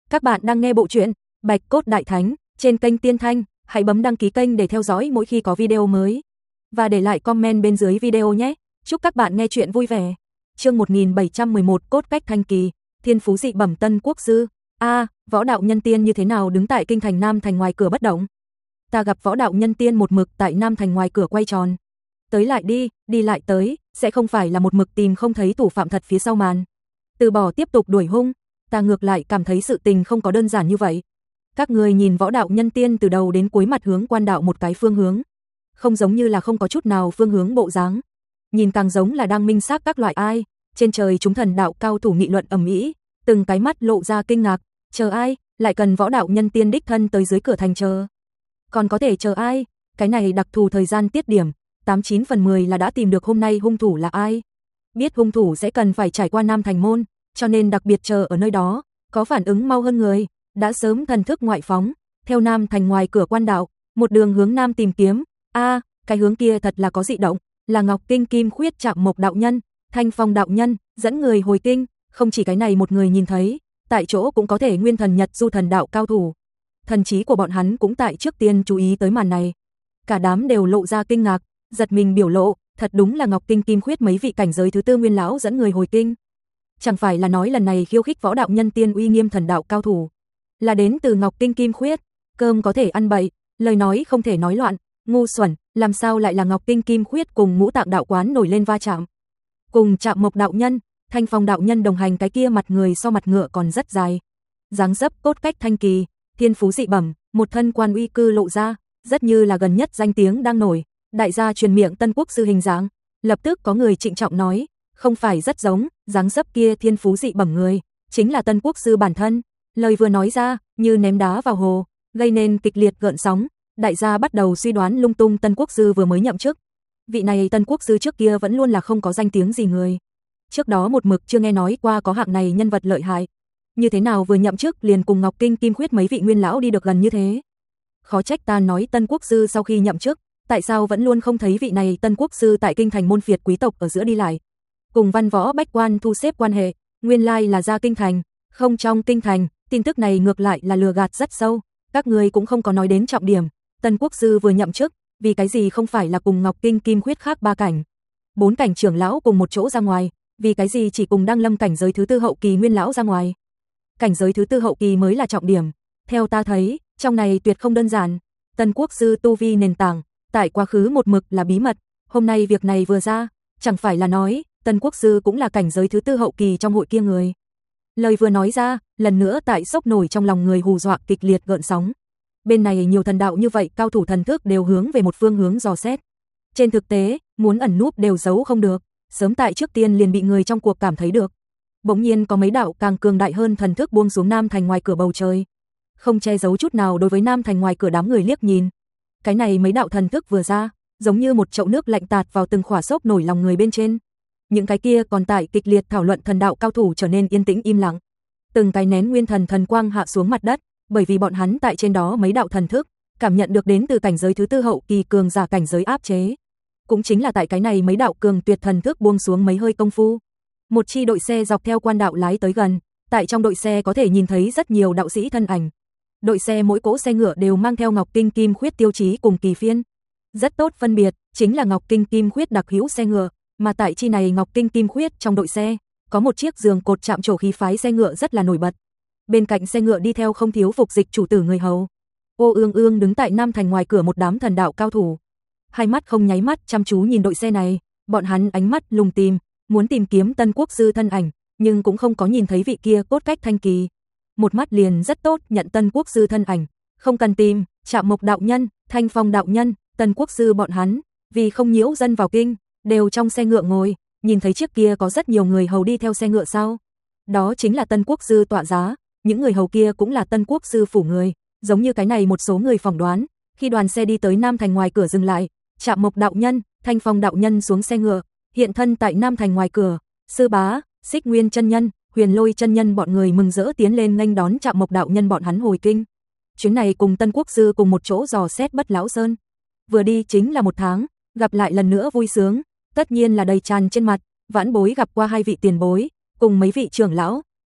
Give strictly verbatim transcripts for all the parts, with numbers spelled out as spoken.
Các bạn đang nghe bộ truyện Bạch Cốt Đại Thánh trên kênh Tiên Thanh, hãy bấm đăng ký kênh để theo dõi mỗi khi có video mới. Và để lại comment bên dưới video nhé. Chúc các bạn nghe truyện vui vẻ. Chương một nghìn bảy trăm mười một Cốt Cách Thanh Kỳ, Thiên Phú Dị Bẩm Tân Quốc Sư. A, à, võ đạo nhân tiên như thế nào đứng tại kinh thành Nam thành ngoài cửa bất động? Ta gặp võ đạo nhân tiên một mực tại Nam thành ngoài cửa quay tròn. Tới lại đi, đi lại tới, sẽ không phải là một mực tìm không thấy thủ phạm thật phía sau màn. Từ bỏ tiếp tục đuổi hung, ta ngược lại cảm thấy sự tình không có đơn giản như vậy. Các người nhìn võ đạo nhân tiên từ đầu đến cuối mặt hướng quan đạo một cái phương hướng, không giống như là không có chút nào phương hướng bộ dáng, nhìn càng giống là đang minh xác các loại ai. Trên trời chúng thần đạo cao thủ nghị luận ầm ĩ, từng cái mắt lộ ra kinh ngạc, chờ ai, lại cần võ đạo nhân tiên đích thân tới dưới cửa thành chờ. Còn có thể chờ ai? Cái này đặc thù thời gian tiết điểm, tám chín phần mười là đã tìm được hôm nay hung thủ là ai. Biết hung thủ sẽ cần phải trải qua Nam thành môn, cho nên đặc biệt chờ ở nơi đó, có phản ứng mau hơn người, đã sớm thần thức ngoại phóng, theo Nam thành ngoài cửa quan đạo, một đường hướng Nam tìm kiếm. A, à, cái hướng kia thật là có dị động, là Ngọc Kinh Kim Khuyết Trạm Mộc đạo nhân, Thanh Phong đạo nhân, dẫn người hồi kinh, không chỉ cái này một người nhìn thấy, tại chỗ cũng có thể nguyên thần Nhật Du thần đạo cao thủ. Thần trí của bọn hắn cũng tại trước tiên chú ý tới màn này. Cả đám đều lộ ra kinh ngạc, giật mình biểu lộ, thật đúng là Ngọc Kinh Kim Khuyết mấy vị cảnh giới thứ tư nguyên lão dẫn người hồi kinh. Chẳng phải là nói lần này khiêu khích võ đạo nhân tiên uy nghiêm thần đạo cao thủ là đến từ Ngọc Kinh Kim Khuyết. Cơm có thể ăn bậy, lời nói không thể nói loạn, ngu xuẩn, làm sao lại là Ngọc Kinh Kim Khuyết cùng Ngũ Tạng đạo quán nổi lên va chạm. Cùng Trạm Mộc đạo nhân, Thanh Phong đạo nhân đồng hành, cái kia mặt người so mặt ngựa còn rất dài. Dáng dấp cốt cách thanh kỳ, thiên phú dị bẩm, một thân quan uy cư lộ ra, rất như là gần nhất danh tiếng đang nổi, đại gia truyền miệng Tân Quốc sư hình dáng. Lập tức có người trịnh trọng nói, không phải rất giống, dáng dấp kia thiên phú dị bẩm người, chính là Tân Quốc sư bản thân. Lời vừa nói ra, như ném đá vào hồ, gây nên kịch liệt gợn sóng, đại gia bắt đầu suy đoán lung tung. Tân Quốc sư vừa mới nhậm chức. Vị này Tân Quốc sư trước kia vẫn luôn là không có danh tiếng gì người. Trước đó một mực chưa nghe nói qua có hạng này nhân vật lợi hại. Như thế nào vừa nhậm chức liền cùng Ngọc Kinh Kim Khuyết mấy vị nguyên lão đi được gần như thế? Khó trách ta nói Tân Quốc sư sau khi nhậm chức, tại sao vẫn luôn không thấy vị này Tân Quốc sư tại kinh thành môn phiệt quý tộc ở giữa đi lại, cùng văn võ bách quan thu xếp quan hệ, nguyên lai là ra kinh thành, không trong kinh thành. Tin tức này ngược lại là lừa gạt rất sâu, các người cũng không có nói đến trọng điểm. Tân Quốc sư vừa nhậm chức, vì cái gì không phải là cùng Ngọc Kinh Kim Khuyết khác ba cảnh, bốn cảnh trưởng lão cùng một chỗ ra ngoài, vì cái gì chỉ cùng Đăng Lâm cảnh giới thứ tư hậu kỳ nguyên lão ra ngoài? Cảnh giới thứ tư hậu kỳ mới là trọng điểm. Theo ta thấy, trong này tuyệt không đơn giản. Tân Quốc sư tu vi nền tảng, tại quá khứ một mực là bí mật, hôm nay việc này vừa ra, chẳng phải là nói Tân Quốc sư cũng là cảnh giới thứ tư hậu kỳ trong hội kia người. Lời vừa nói ra, lần nữa tại sốc nổi trong lòng người hù dọa kịch liệt gợn sóng. Bên này nhiều thần đạo như vậy, cao thủ thần thức đều hướng về một phương hướng dò xét. Trên thực tế, muốn ẩn núp đều giấu không được, sớm tại trước tiên liền bị người trong cuộc cảm thấy được. Bỗng nhiên có mấy đạo càng cường đại hơn thần thức buông xuống Nam thành ngoài cửa bầu trời, không che giấu chút nào đối với Nam thành ngoài cửa đám người liếc nhìn. Cái này mấy đạo thần thức vừa ra, giống như một chậu nước lạnh tạt vào từng khỏa sốc nổi lòng người bên trên. Những cái kia còn tại kịch liệt thảo luận thần đạo cao thủ trở nên yên tĩnh im lặng. Từng cái nén nguyên thần thần quang hạ xuống mặt đất, bởi vì bọn hắn tại trên đó mấy đạo thần thức, cảm nhận được đến từ cảnh giới thứ tư hậu kỳ cường giả cảnh giới áp chế. Cũng chính là tại cái này mấy đạo cường tuyệt thần thức buông xuống mấy hơi công phu, một chi đội xe dọc theo quan đạo lái tới gần, tại trong đội xe có thể nhìn thấy rất nhiều đạo sĩ thân ảnh. Đội xe mỗi cỗ xe ngựa đều mang theo Ngọc Kinh Kim Khuyết tiêu chí cùng kỳ phiên. Rất tốt phân biệt, chính là Ngọc Kinh Kim Khuyết đặc hữu xe ngựa, mà tại chi này Ngọc Kinh Kim Khuyết trong đội xe, có một chiếc giường cột chạm trổ khí phái xe ngựa rất là nổi bật. Bên cạnh xe ngựa đi theo không thiếu phục dịch chủ tử người hầu. Ô ương ương đứng tại Nam thành ngoài cửa một đám thần đạo cao thủ, hai mắt không nháy mắt chăm chú nhìn đội xe này, bọn hắn ánh mắt lùng tìm, muốn tìm kiếm Tân Quốc sư thân ảnh, nhưng cũng không có nhìn thấy vị kia cốt cách thanh kỳ. Một mắt liền rất tốt nhận Tân Quốc sư thân ảnh, không cần tìm, Trạm Mộc đạo nhân, Thanh Phong đạo nhân, Tân Quốc sư bọn hắn, vì không nhiễu dân vào kinh, đều trong xe ngựa ngồi, nhìn thấy chiếc kia có rất nhiều người hầu đi theo xe ngựa sau. Đó chính là Tân Quốc sư tọa giá, những người hầu kia cũng là Tân Quốc sư phủ người, giống như cái này một số người phỏng đoán, khi đoàn xe đi tới Nam thành ngoài cửa dừng lại, Trạm Mộc đạo nhân, Thanh Phong đạo nhân xuống xe ngựa, hiện thân tại Nam thành ngoài cửa, sư bá, Xích Nguyên chân nhân, Huyền Lôi chân nhân bọn người mừng rỡ tiến lên nghênh đón Trạm Mộc đạo nhân bọn hắn hồi kinh. Chuyến này cùng Tân Quốc sư cùng một chỗ dò xét Bất Lão Sơn, vừa đi chính là một tháng, gặp lại lần nữa vui sướng, tất nhiên là đầy tràn trên mặt. Vãn bối gặp qua hai vị tiền bối, cùng mấy vị trưởng lão,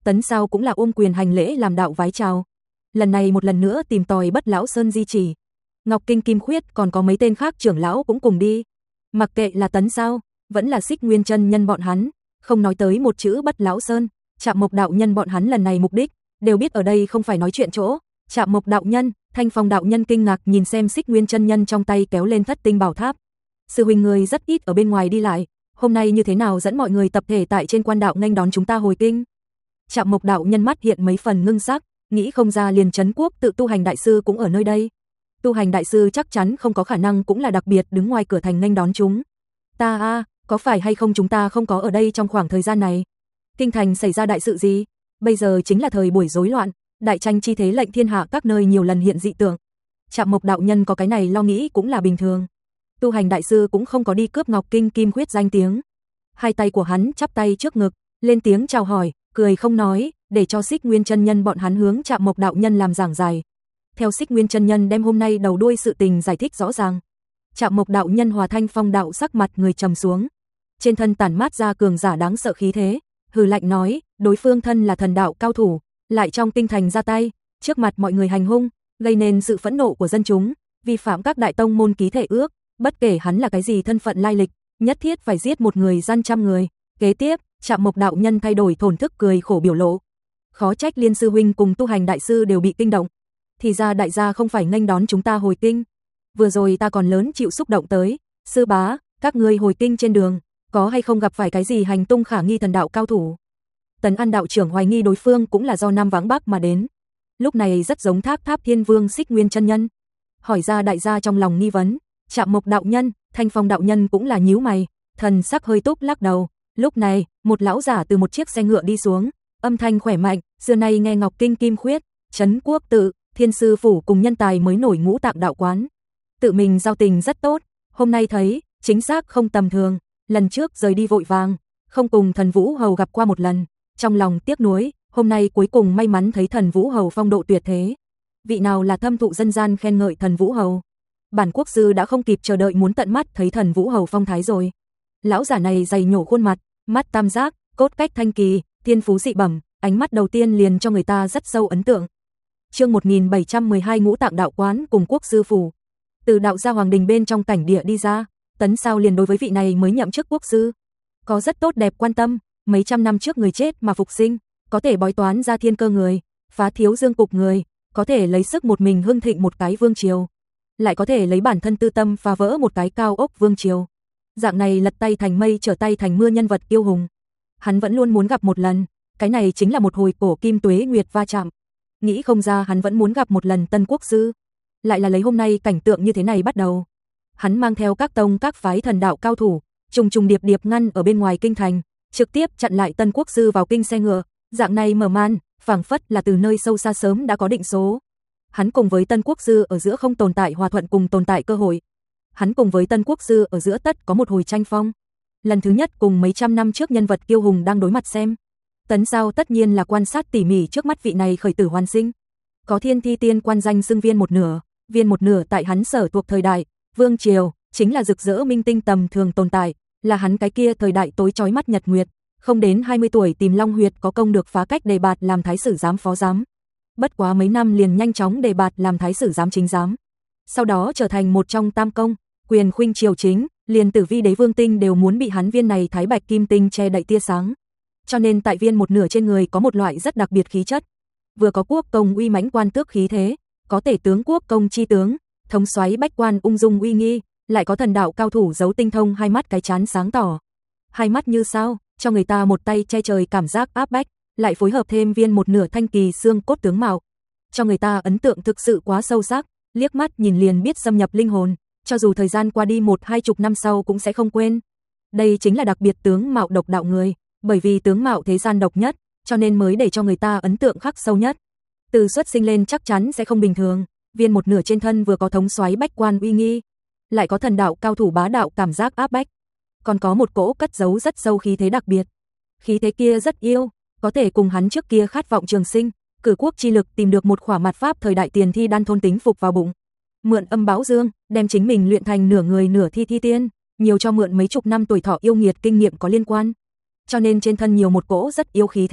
Tấn Sao cũng là ôm quyền hành lễ làm đạo vái chào. Lần này một lần nữa tìm tòi Bất Lão Sơn di chỉ. Ngọc Kinh Kim Khuyết còn có mấy tên khác trưởng lão cũng cùng đi. Mặc kệ là Tấn Sao, vẫn là Xích Nguyên chân nhân bọn hắn, không nói tới một chữ Bất Lão Sơn, Trạm Mộc đạo nhân bọn hắn lần này mục đích, đều biết ở đây không phải nói chuyện chỗ. Trạm Mộc đạo nhân, Thanh Phong đạo nhân kinh ngạc nhìn xem Xích Nguyên chân nhân trong tay kéo lên Thất Tinh Bảo Tháp. Sư huynh người rất ít ở bên ngoài đi lại, hôm nay như thế nào dẫn mọi người tập thể tại trên quan đạo nghênh đón chúng ta hồi kinh? Trạm Mộc đạo nhân mắt hiện mấy phần ngưng sắc, nghĩ không ra liền Trấn Quốc tự tu hành đại sư cũng ở nơi đây. Tu hành đại sư chắc chắn không có khả năng cũng là đặc biệt đứng ngoài cửa thành nghênh đón chúng. Ta a, à, có phải hay không chúng ta không có ở đây trong khoảng thời gian này? Kinh thành xảy ra đại sự gì? Bây giờ chính là thời buổi rối loạn, đại tranh chi thế lệnh thiên hạ các nơi nhiều lần hiện dị tượng. Trạm Mộc đạo nhân có cái này lo nghĩ cũng là bình thường. Tu hành đại sư cũng không có đi cướp Ngọc Kinh Kim Khuyết danh tiếng. Hai tay của hắn chắp tay trước ngực, lên tiếng chào hỏi, cười không nói, để cho Xích Nguyên chân nhân bọn hắn hướng Trạm Mộc đạo nhân làm giảng giải. Theo Xích Nguyên chân nhân đem hôm nay đầu đuôi sự tình giải thích rõ ràng. Trạm Mộc đạo nhân hòa Thanh Phong đạo sắc mặt người trầm xuống, trên thân tản mát ra cường giả đáng sợ khí thế, hừ lạnh nói, đối phương thân là thần đạo cao thủ, lại trong kinh thành ra tay, trước mặt mọi người hành hung, gây nên sự phẫn nộ của dân chúng, vi phạm các đại tông môn ký thể ước, bất kể hắn là cái gì thân phận lai lịch, nhất thiết phải giết một người gian trăm người. Kế tiếp, Trạm Mộc đạo nhân thay đổi thổn thức cười khổ biểu lộ. Khó trách Liên sư huynh cùng tu hành đại sư đều bị kinh động. Thì ra đại gia không phải nghênh đón chúng ta hồi kinh. Vừa rồi ta còn lớn chịu xúc động tới, sư bá, các ngươi hồi kinh trên đường, có hay không gặp phải cái gì hành tung khả nghi thần đạo cao thủ? Tấn An đạo trưởng hoài nghi đối phương cũng là do Nam Vãng Bắc mà đến. Lúc này rất giống Tháp Tháp Thiên Vương Xích Nguyên chân nhân. Hỏi ra đại gia trong lòng nghi vấn, Trạm Mộc đạo nhân, Thanh Phong đạo nhân cũng là nhíu mày, thần sắc hơi túc lắc đầu. Lúc này, một lão giả từ một chiếc xe ngựa đi xuống, âm thanh khỏe mạnh, xưa nay nghe Ngọc Kinh Kim Khuyết, Trấn Quốc tự, Thiên sư phủ cùng nhân tài mới nổi Ngũ Tạng đạo quán. Tự mình giao tình rất tốt, hôm nay thấy, chính xác không tầm thường, lần trước rời đi vội vàng, không cùng Thần Vũ Hầu gặp qua một lần, trong lòng tiếc nuối, hôm nay cuối cùng may mắn thấy Thần Vũ Hầu phong độ tuyệt thế. Vị nào là thâm thụ dân gian khen ngợi Thần Vũ Hầu? Bản quốc sư đã không kịp chờ đợi muốn tận mắt thấy Thần Vũ Hầu phong thái rồi. Lão giả này dày nhổ khuôn mặt, mắt tam giác, cốt cách thanh kỳ, thiên phú dị bẩm, ánh mắt đầu tiên liền cho người ta rất sâu ấn tượng. Chương một nghìn bảy trăm mười hai Ngũ Tạng đạo quán cùng quốc sư phủ. Từ đạo gia hoàng đình bên trong cảnh địa đi ra, Tấn Sao liền đối với vị này mới nhậm chức quốc sư có rất tốt đẹp quan tâm, mấy trăm năm trước người chết mà phục sinh, có thể bói toán ra thiên cơ người, phá thiếu dương cục người, có thể lấy sức một mình hưng thịnh một cái vương triều, lại có thể lấy bản thân tư tâm phá vỡ một cái cao ốc vương triều. Dạng này lật tay thành mây trở tay thành mưa nhân vật kiêu hùng, hắn vẫn luôn muốn gặp một lần, cái này chính là một hồi cổ kim tuế nguyệt va chạm. Nghĩ không ra hắn vẫn muốn gặp một lần Tân quốc sư, lại là lấy hôm nay cảnh tượng như thế này bắt đầu. Hắn mang theo các tông các phái thần đạo cao thủ, trùng trùng điệp điệp ngăn ở bên ngoài kinh thành, trực tiếp chặn lại Tân quốc sư vào kinh xe ngựa, dạng này mở màn, phảng phất là từ nơi sâu xa sớm đã có định số. Hắn cùng với Tân quốc sư ở giữa không tồn tại hòa thuận cùng tồn tại cơ hội. Hắn cùng với Tân quốc sư ở giữa tất có một hồi tranh phong. Lần thứ nhất cùng mấy trăm năm trước nhân vật kiêu hùng đang đối mặt xem. Tấn Sao tất nhiên là quan sát tỉ mỉ trước mắt vị này khởi tử hoàn sinh. Có thiên thi tiên quan danh xưng viên một nửa, viên một nửa tại hắn sở thuộc thời đại, vương triều, chính là rực rỡ minh tinh tầm thường tồn tại, là hắn cái kia thời đại tối chói mắt nhật nguyệt, không đến hai mươi tuổi tìm Long Huyệt có công được phá cách đề bạt làm thái sử giám phó giám. Bất quá mấy năm liền nhanh chóng đề bạt làm thái sử giám chính giám. Sau đó trở thành một trong tam công, quyền khuynh triều chính, liền Tử Vi Đế Vương tinh đều muốn bị hắn viên này thái bạch kim tinh che đậy tia sáng. Cho nên tại viên một nửa trên người có một loại rất đặc biệt khí chất, vừa có quốc công uy mãnh quan tước khí thế, có tể tướng quốc công chi tướng, thống soái bách quan ung dung uy nghi, lại có thần đạo cao thủ giấu tinh thông hai mắt cái chán sáng tỏ. Hai mắt như sao, cho người ta một tay che trời cảm giác áp bách, lại phối hợp thêm viên một nửa thanh kỳ xương cốt tướng mạo, cho người ta ấn tượng thực sự quá sâu sắc, liếc mắt nhìn liền biết xâm nhập linh hồn, cho dù thời gian qua đi một hai chục năm sau cũng sẽ không quên. Đây chính là đặc biệt tướng mạo độc đạo người, bởi vì tướng mạo thế gian độc nhất, cho nên mới để cho người ta ấn tượng khắc sâu nhất. Từ xuất sinh lên chắc chắn sẽ không bình thường, viên một nửa trên thân vừa có thống soái bách quan uy nghi, lại có thần đạo cao thủ bá đạo cảm giác áp bách, còn có một cỗ cất giấu rất sâu khí thế đặc biệt. Khí thế kia rất yêu, có thể cùng hắn trước kia khát vọng trường sinh, cử quốc chi lực tìm được một khỏa mạt pháp thời đại tiền thi đan thôn tính phục vào bụng. Mượn âm bão dương, đem chính mình luyện thành nửa người nửa thi thi tiên, nhiều cho mượn mấy chục năm tuổi thọ yêu nghiệt kinh nghiệm có liên quan. Cho nên trên thân nhiều một cỗ rất yêu khí thế,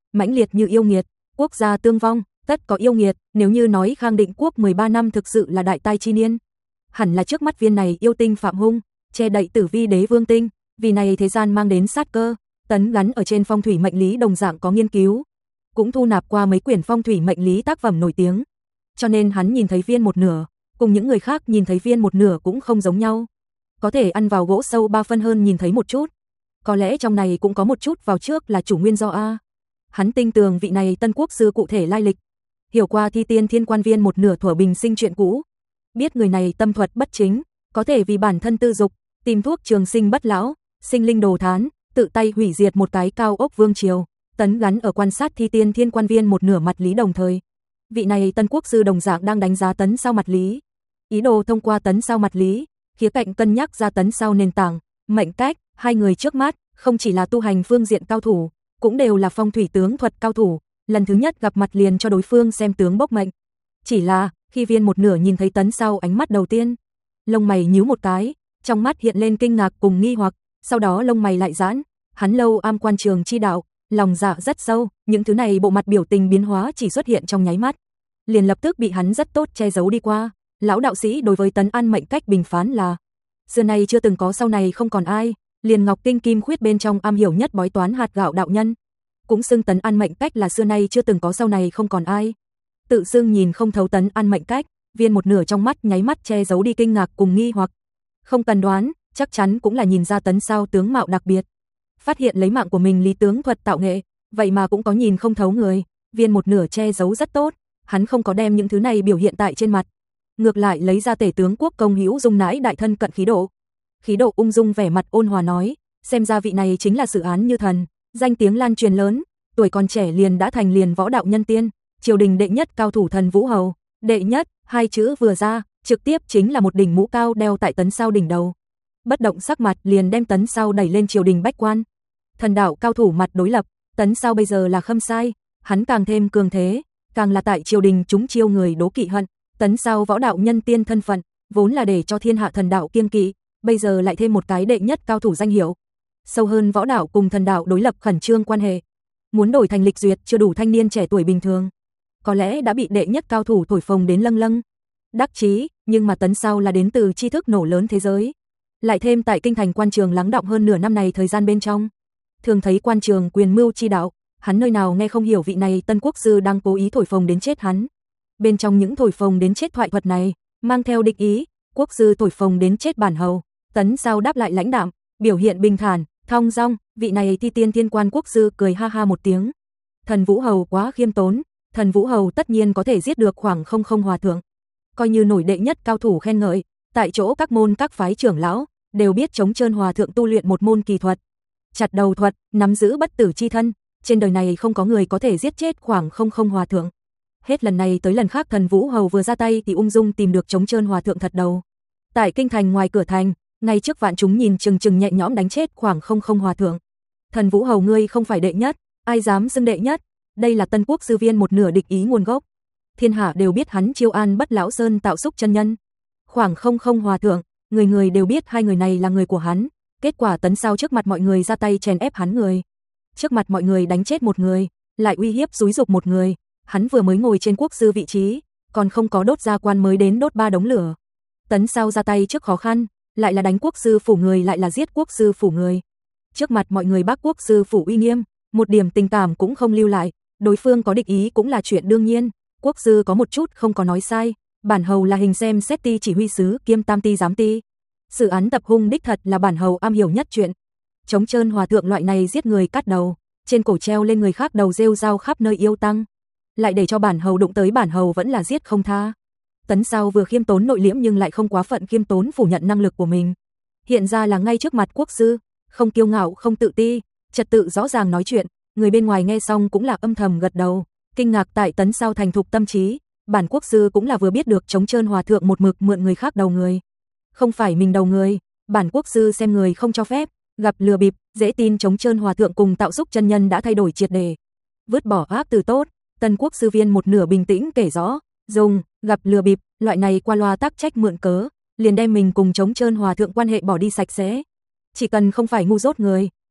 mãnh liệt như yêu nghiệt, quốc gia tương vong, tất có yêu nghiệt, nếu như nói Khang Định Quốc mười ba năm thực sự là đại tai chi niên, hẳn là trước mắt viên này yêu tinh phạm hung, che đậy tử vi đế vương tinh, vì này thế gian mang đến sát cơ. Tấn gắn ở trên phong thủy mệnh lý đồng dạng có nghiên cứu, cũng thu nạp qua mấy quyển phong thủy mệnh lý tác phẩm nổi tiếng, cho nên hắn nhìn thấy viên một nửa, cùng những người khác nhìn thấy viên một nửa cũng không giống nhau. Có thể ăn vào gỗ sâu ba phân hơn nhìn thấy một chút. Có lẽ trong này cũng có một chút vào trước là chủ nguyên do A. Hắn tin tưởng vị này Tân Quốc sư cụ thể lai lịch, hiểu qua Thi Tiên Thiên Quan viên một nửa thuở bình sinh chuyện cũ, biết người này tâm thuật bất chính, có thể vì bản thân tư dục, tìm thuốc trường sinh bất lão, sinh linh đồ thán, tự tay hủy diệt một cái cao ốc vương triều. Tấn gắn ở quan sát Thi Tiên Thiên Quan viên một nửa mặt lý đồng thời, vị này Tân Quốc sư đồng dạng đang đánh giá Tấn Sao mặt lý, ý đồ thông qua Tấn Sao mặt lý, khía cạnh cân nhắc ra Tấn Sao nền tảng, mệnh cách. Hai người trước mắt không chỉ là tu hành phương diện cao thủ, cũng đều là phong thủy tướng thuật cao thủ, lần thứ nhất gặp mặt liền cho đối phương xem tướng bốc mệnh. Chỉ là, khi viên một nửa nhìn thấy Tấn Sao ánh mắt đầu tiên, lông mày nhíu một cái, trong mắt hiện lên kinh ngạc cùng nghi hoặc, sau đó lông mày lại giãn, hắn lâu am quan trường chi đạo, lòng dạ rất sâu, những thứ này bộ mặt biểu tình biến hóa chỉ xuất hiện trong nháy mắt, liền lập tức bị hắn rất tốt che giấu đi qua. Lão đạo sĩ đối với Tấn An mệnh cách bình phán là, xưa nay chưa từng có, sau này không còn ai, liền Ngọc Kinh Kim Khuyết bên trong am hiểu nhất bói toán hạt gạo đạo nhân, cũng xưng Tấn An mệnh cách là xưa nay chưa từng có, sau này không còn ai. Tự xưng nhìn không thấu Tấn An mệnh cách, viên một nửa trong mắt nháy mắt che giấu đi kinh ngạc cùng nghi hoặc. Không cần đoán, chắc chắn cũng là nhìn ra Tấn Sao tướng mạo đặc biệt. Phát hiện lấy mạng của mình lý tướng thuật tạo nghệ, vậy mà cũng có nhìn không thấu người, viên một nửa che giấu rất tốt, hắn không có đem những thứ này biểu hiện tại trên mặt. Ngược lại lấy ra Tể tướng Quốc Công Hữu Dung nãi đại thân cận khí độ. Khí độ ung dung vẻ mặt ôn hòa nói, xem ra vị này chính là Sử Án Như Thần, danh tiếng lan truyền lớn, tuổi còn trẻ liền đã thành liền võ đạo nhân tiên, triều đình đệ nhất cao thủ Thần Vũ Hầu. Đệ nhất, hai chữ vừa ra, trực tiếp chính là một đỉnh mũ cao đeo tại Tấn Sao đỉnh đầu. Bất động sắc mặt liền đem Tấn Sao đẩy lên triều đình bách quan. Thần đạo cao thủ mặt đối lập, Tấn Sao bây giờ là khâm sai, hắn càng thêm cường thế, càng là tại triều đình chúng chiêu người đố kỵ hận. Tấn Sao võ đạo nhân tiên thân phận, vốn là để cho thiên hạ thần đạo kiêng kỵ, bây giờ lại thêm một cái đệ nhất cao thủ danh hiệu. Sâu hơn võ đạo cùng thần đạo đối lập khẩn trương quan hệ. Muốn đổi thành lịch duyệt chưa đủ thanh niên trẻ tuổi bình thường, có lẽ đã bị đệ nhất cao thủ thổi phồng đến lâng lâng đắc chí, nhưng mà Tấn Sao là đến từ tri thức nổ lớn thế giới. Lại thêm tại kinh thành quan trường lắng đọng hơn nửa năm này thời gian bên trong, thường thấy quan trường quyền mưu chi đạo, hắn nơi nào nghe không hiểu vị này Tân Quốc sư đang cố ý thổi phồng đến chết hắn. Bên trong những thổi phồng đến chết thoại thuật này, mang theo địch ý, quốc sư thổi phồng đến chết bản hầu. Tấn Sao đáp lại lãnh đạm, biểu hiện bình thản, thong dong, vị này Thi Tiên Thiên Quan quốc sư cười ha ha một tiếng. Thần Vũ Hầu quá khiêm tốn, Thần Vũ Hầu tất nhiên có thể giết được khoảng không không hòa thượng. Coi như nổi đệ nhất cao thủ khen ngợi, tại chỗ các môn các phái trưởng lão đều biết Trống Trơn hòa thượng tu luyện một môn kỳ thuật, chặt đầu thuật, nắm giữ bất tử chi thân, trên đời này không có người có thể giết chết khoảng không không hòa thượng. Hết lần này tới lần khác Thần Vũ Hầu vừa ra tay thì ung dung tìm được Trống Trơn hòa thượng thật đầu. Tại kinh thành ngoài cửa thành, ngay trước vạn chúng nhìn chừng chừng nhẹ nhõm đánh chết khoảng không không hòa thượng. Thần Vũ Hầu ngươi không phải đệ nhất, ai dám xưng đệ nhất? Đây là Tân Quốc sư viên một nửa địch ý nguồn gốc. Thiên hạ đều biết hắn chiêu an Bất Lão Sơn tạo xúc chân nhân, khoảng không không hòa thượng, người người đều biết hai người này là người của hắn. Kết quả Tấn Sao trước mặt mọi người ra tay chèn ép hắn người, trước mặt mọi người đánh chết một người, lại uy hiếp xúi dục một người. Hắn vừa mới ngồi trên quốc sư vị trí, còn không có đốt ra quan mới đến đốt ba đống lửa. Tấn Sao ra tay trước khó khăn, lại là đánh quốc sư phủ người, lại là giết quốc sư phủ người. Trước mặt mọi người bác quốc sư phủ uy nghiêm, một điểm tình cảm cũng không lưu lại, đối phương có địch ý cũng là chuyện đương nhiên. Quốc sư có một chút không có nói sai, bản hầu là hình xem xét ti chỉ huy sứ kiêm tam ti giám ti. Sử án tập hung đích thật là bản hầu am hiểu nhất chuyện. Trống Trơn hòa thượng loại này giết người cắt đầu, trên cổ treo lên người khác đầu rêu rao khắp nơi yêu tăng, lại để cho bản hầu đụng tới bản hầu vẫn là giết không tha. Tấn Sao vừa khiêm tốn nội liễm nhưng lại không quá phận khiêm tốn phủ nhận năng lực của mình. Hiện ra là ngay trước mặt quốc sư, không kiêu ngạo không tự ti, trật tự rõ ràng nói chuyện, người bên ngoài nghe xong cũng là âm thầm gật đầu, kinh ngạc tại Tấn Sao thành thục tâm trí. Bản quốc sư cũng là vừa biết được Trống Trơn hòa thượng một mực mượn người khác đầu người, không phải mình đầu người. Bản quốc sư xem người không cho phép, gặp lừa bịp, dễ tin. Trống Trơn hòa thượng cùng tạo xúc chân nhân đã thay đổi triệt để, vứt bỏ ác từ tốt. Tân Quốc sư viên một nửa bình tĩnh kể rõ, dùng gặp lừa bịp loại này qua loa tác trách mượn cớ, liền đem mình cùng Trống Trơn hòa thượng quan hệ bỏ đi sạch sẽ. Chỉ cần không phải ngu dốt người,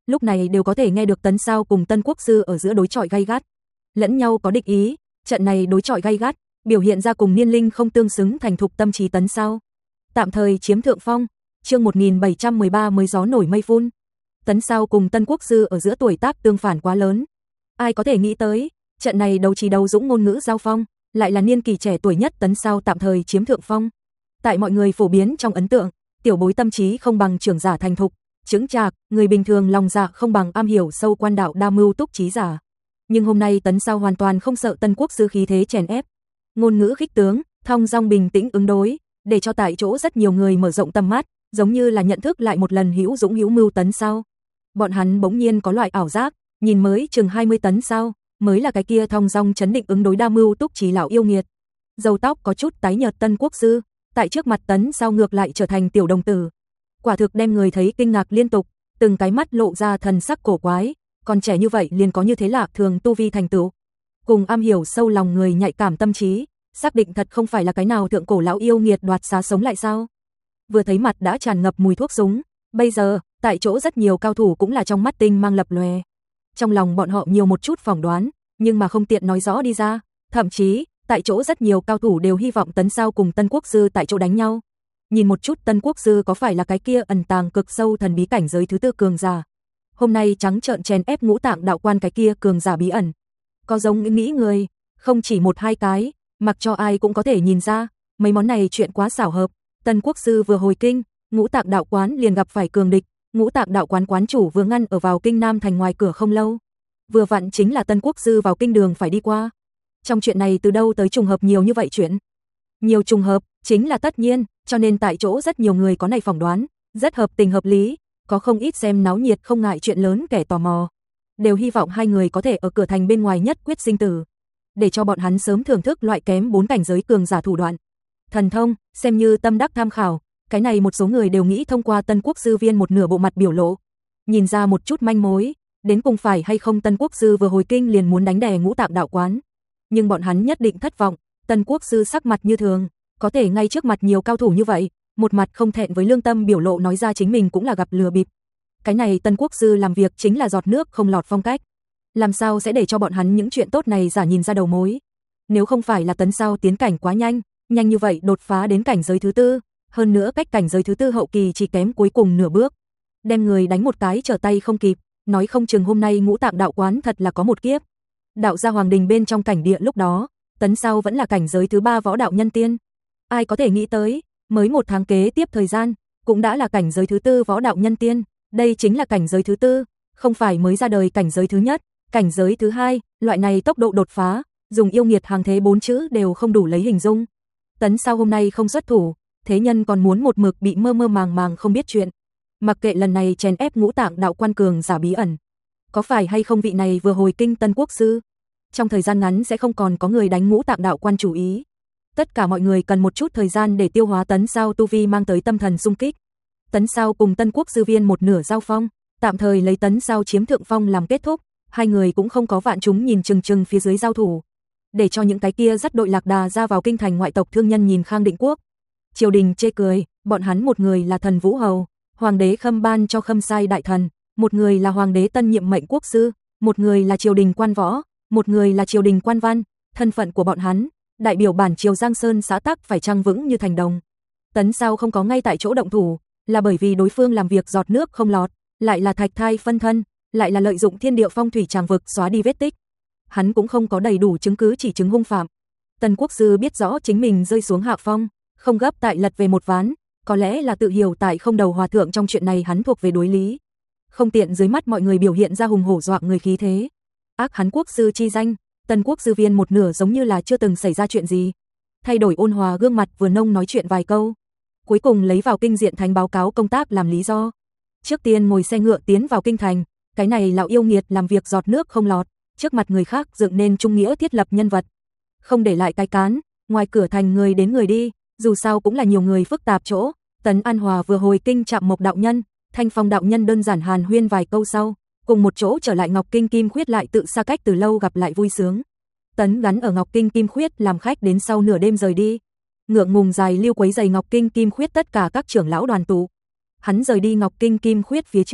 lúc này đều có thể nghe được Tấn Sao cùng Tân Quốc Sư ở giữa đối chọi gay gắt, lẫn nhau có địch ý, trận này đối chọi gay gắt, biểu hiện ra cùng niên linh không tương xứng thành thục tâm trí Tấn Sao. Tạm thời chiếm thượng phong, chương một nghìn bảy trăm mười ba mới gió nổi mây phun. Tấn Sao cùng Tân Quốc Sư ở giữa tuổi tác tương phản quá lớn. Ai có thể nghĩ tới, trận này đấu trí đấu dũng ngôn ngữ giao phong, lại là niên kỳ trẻ tuổi nhất Tấn Sao tạm thời chiếm thượng phong. Tại mọi người phổ biến trong ấn tượng, tiểu bối tâm trí không bằng trưởng giả thành thục, chững chạc, người bình thường lòng dạ không bằng am hiểu sâu quan đạo đa mưu túc trí giả. Nhưng hôm nay Tấn Sao hoàn toàn không sợ Tân Quốc Sư khí thế chèn ép, ngôn ngữ khích tướng, thong dong bình tĩnh ứng đối, để cho tại chỗ rất nhiều người mở rộng tầm mắt, giống như là nhận thức lại một lần hữu dũng hữu mưu Tấn Sao. Bọn hắn bỗng nhiên có loại ảo giác, nhìn mới chừng hai mươi Tấn Sao, mới là cái kia thong dong chấn định ứng đối đa mưu túc trí lão yêu nghiệt. Râu tóc có chút tái nhợt Tân Quốc Sư, tại trước mặt Tấn Sao ngược lại trở thành tiểu đồng tử. Quả thực đem người thấy kinh ngạc liên tục, từng cái mắt lộ ra thần sắc cổ quái, còn trẻ như vậy liền có như thế lạ thường tu vi thành tựu. Cùng am hiểu sâu lòng người nhạy cảm tâm trí, xác định thật không phải là cái nào thượng cổ lão yêu nghiệt đoạt xá sống lại sao? Vừa thấy mặt đã tràn ngập mùi thuốc súng, bây giờ, tại chỗ rất nhiều cao thủ cũng là trong mắt tinh mang lập lòe. Trong lòng bọn họ nhiều một chút phỏng đoán, nhưng mà không tiện nói rõ đi ra, thậm chí, tại chỗ rất nhiều cao thủ đều hy vọng Tấn Sao cùng Tân Quốc Sư tại chỗ đánh nhau. Nhìn một chút Tân Quốc Sư có phải là cái kia ẩn tàng cực sâu thần bí cảnh giới thứ tư cường giả. Hôm nay trắng trợn chèn ép Ngũ Tạng đạo quan cái kia cường giả bí ẩn. Có giống nghĩ người, không chỉ một hai cái, mặc cho ai cũng có thể nhìn ra, mấy món này chuyện quá xảo hợp. Tân Quốc Sư vừa hồi kinh, Ngũ Tạng đạo quán liền gặp phải cường địch, Ngũ Tạng đạo quán quán chủ vừa ngăn ở vào kinh Nam thành ngoài cửa không lâu. Vừa vặn chính là Tân Quốc Sư vào kinh đường phải đi qua. Trong chuyện này từ đâu tới trùng hợp nhiều như vậy chuyện? Nhiều trùng hợp, chính là tất nhiên, cho nên tại chỗ rất nhiều người có này phỏng đoán, rất hợp tình hợp lý, có không ít xem náo nhiệt không ngại chuyện lớn kẻ tò mò. Đều hy vọng hai người có thể ở cửa thành bên ngoài nhất quyết sinh tử, để cho bọn hắn sớm thưởng thức loại kém bốn cảnh giới cường giả thủ đoạn. Thần thông, xem như tâm đắc tham khảo, cái này một số người đều nghĩ thông qua Tân Quốc Sư viên một nửa bộ mặt biểu lộ, nhìn ra một chút manh mối, đến cùng phải hay không Tân Quốc Sư vừa hồi kinh liền muốn đánh đè Ngũ Tạng đạo quán. Nhưng bọn hắn nhất định thất vọng, Tân Quốc Sư sắc mặt như thường, có thể ngay trước mặt nhiều cao thủ như vậy, một mặt không thẹn với lương tâm biểu lộ nói ra chính mình cũng là gặp lừa bịp. Cái này Tân Quốc Sư làm việc chính là giọt nước không lọt phong cách, làm sao sẽ để cho bọn hắn những chuyện tốt này giả nhìn ra đầu mối. Nếu không phải là Tấn Sao tiến cảnh quá nhanh, nhanh như vậy đột phá đến cảnh giới thứ tư, hơn nữa cách cảnh giới thứ tư hậu kỳ chỉ kém cuối cùng nửa bước, đem người đánh một cái trở tay không kịp, nói không chừng hôm nay Ngũ Tạng đạo quán thật là có một kiếp. Đạo gia hoàng đình bên trong cảnh địa lúc đó, Tấn Sao vẫn là cảnh giới thứ ba võ đạo nhân tiên. Ai có thể nghĩ tới, mới một tháng kế tiếp thời gian, cũng đã là cảnh giới thứ tư võ đạo nhân tiên, đây chính là cảnh giới thứ tư, không phải mới ra đời cảnh giới thứ nhất, cảnh giới thứ hai, loại này tốc độ đột phá, dùng yêu nghiệt hàng thế bốn chữ đều không đủ lấy hình dung. Tấn Sao hôm nay không xuất thủ, thế nhân còn muốn một mực bị mơ mơ màng màng không biết chuyện. Mặc kệ lần này chèn ép Ngũ Tạng đạo quan cường giả bí ẩn, có phải hay không vị này vừa hồi kinh Tân Quốc Sư, trong thời gian ngắn sẽ không còn có người đánh Ngũ Tạng đạo quan chủ ý. Tất cả mọi người cần một chút thời gian để tiêu hóa Tấn Sao tu vi mang tới tâm thần xung kích. Tấn Sao cùng Tân Quốc Sư viên một nửa giao phong, tạm thời lấy Tấn Sao chiếm thượng phong làm kết thúc, hai người cũng không có vạn chúng nhìn chừng chừng phía dưới giao thủ, để cho những cái kia dắt đội lạc đà ra vào kinh thành ngoại tộc thương nhân nhìn Khang Định Quốc. Triều đình chê cười, bọn hắn một người là thần Vũ Hầu, hoàng đế Khâm ban cho Khâm sai đại thần, một người là hoàng đế tân nhiệm mệnh quốc sư, một người là triều đình quan võ, một người là triều đình quan văn, thân phận của bọn hắn, đại biểu bản triều Giang Sơn xã tắc phải trang vững như thành đồng. Tấn Sao không có ngay tại chỗ động thủ, là bởi vì đối phương làm việc giọt nước không lọt, lại là thạch thai phân thân, lại là lợi dụng thiên địa phong thủy tràng vực xóa đi vết tích. Hắn cũng không có đầy đủ chứng cứ chỉ chứng hung phạm. Tân Quốc Sư biết rõ chính mình rơi xuống hạ phong, không gấp tại lật về một ván, có lẽ là tự hiểu tại không đầu hòa thượng trong chuyện này hắn thuộc về đối lý. Không tiện dưới mắt mọi người biểu hiện ra hùng hổ dọa người khí thế. Ác hắn Quốc Sư chi danh, Tân Quốc Sư viên một nửa giống như là chưa từng xảy ra chuyện gì. Thay đổi ôn hòa gương mặt vừa nông nói chuyện vài câu. Cuối cùng lấy vào kinh diện thánh báo cáo công tác làm lý do. Trước tiên ngồi xe ngựa tiến vào kinh thành, cái này lão yêu nghiệt làm việc giọt nước không lọt, trước mặt người khác dựng nên trung nghĩa thiết lập nhân vật. Không để lại cái cán, ngoài cửa thành người đến người đi, dù sao cũng là nhiều người phức tạp chỗ. Tấn An Hòa vừa hồi kinh chạm Mộc đạo nhân, Thanh Phong đạo nhân đơn giản hàn huyên vài câu sau, cùng một chỗ trở lại Ngọc Kinh Kim Khuyết lại tự xa cách từ lâu gặp lại vui sướng. Tấn gắn ở Ngọc Kinh Kim Khuyết làm khách đến sau nửa đêm rời đi. Ngượng ngùng dài lưu quấy giày Ngọc Kinh Kim Khuyết tất cả các trưởng lão đoàn tụ. Hắn rời đi Ngọc Kinh Kim Khuyết phía trước,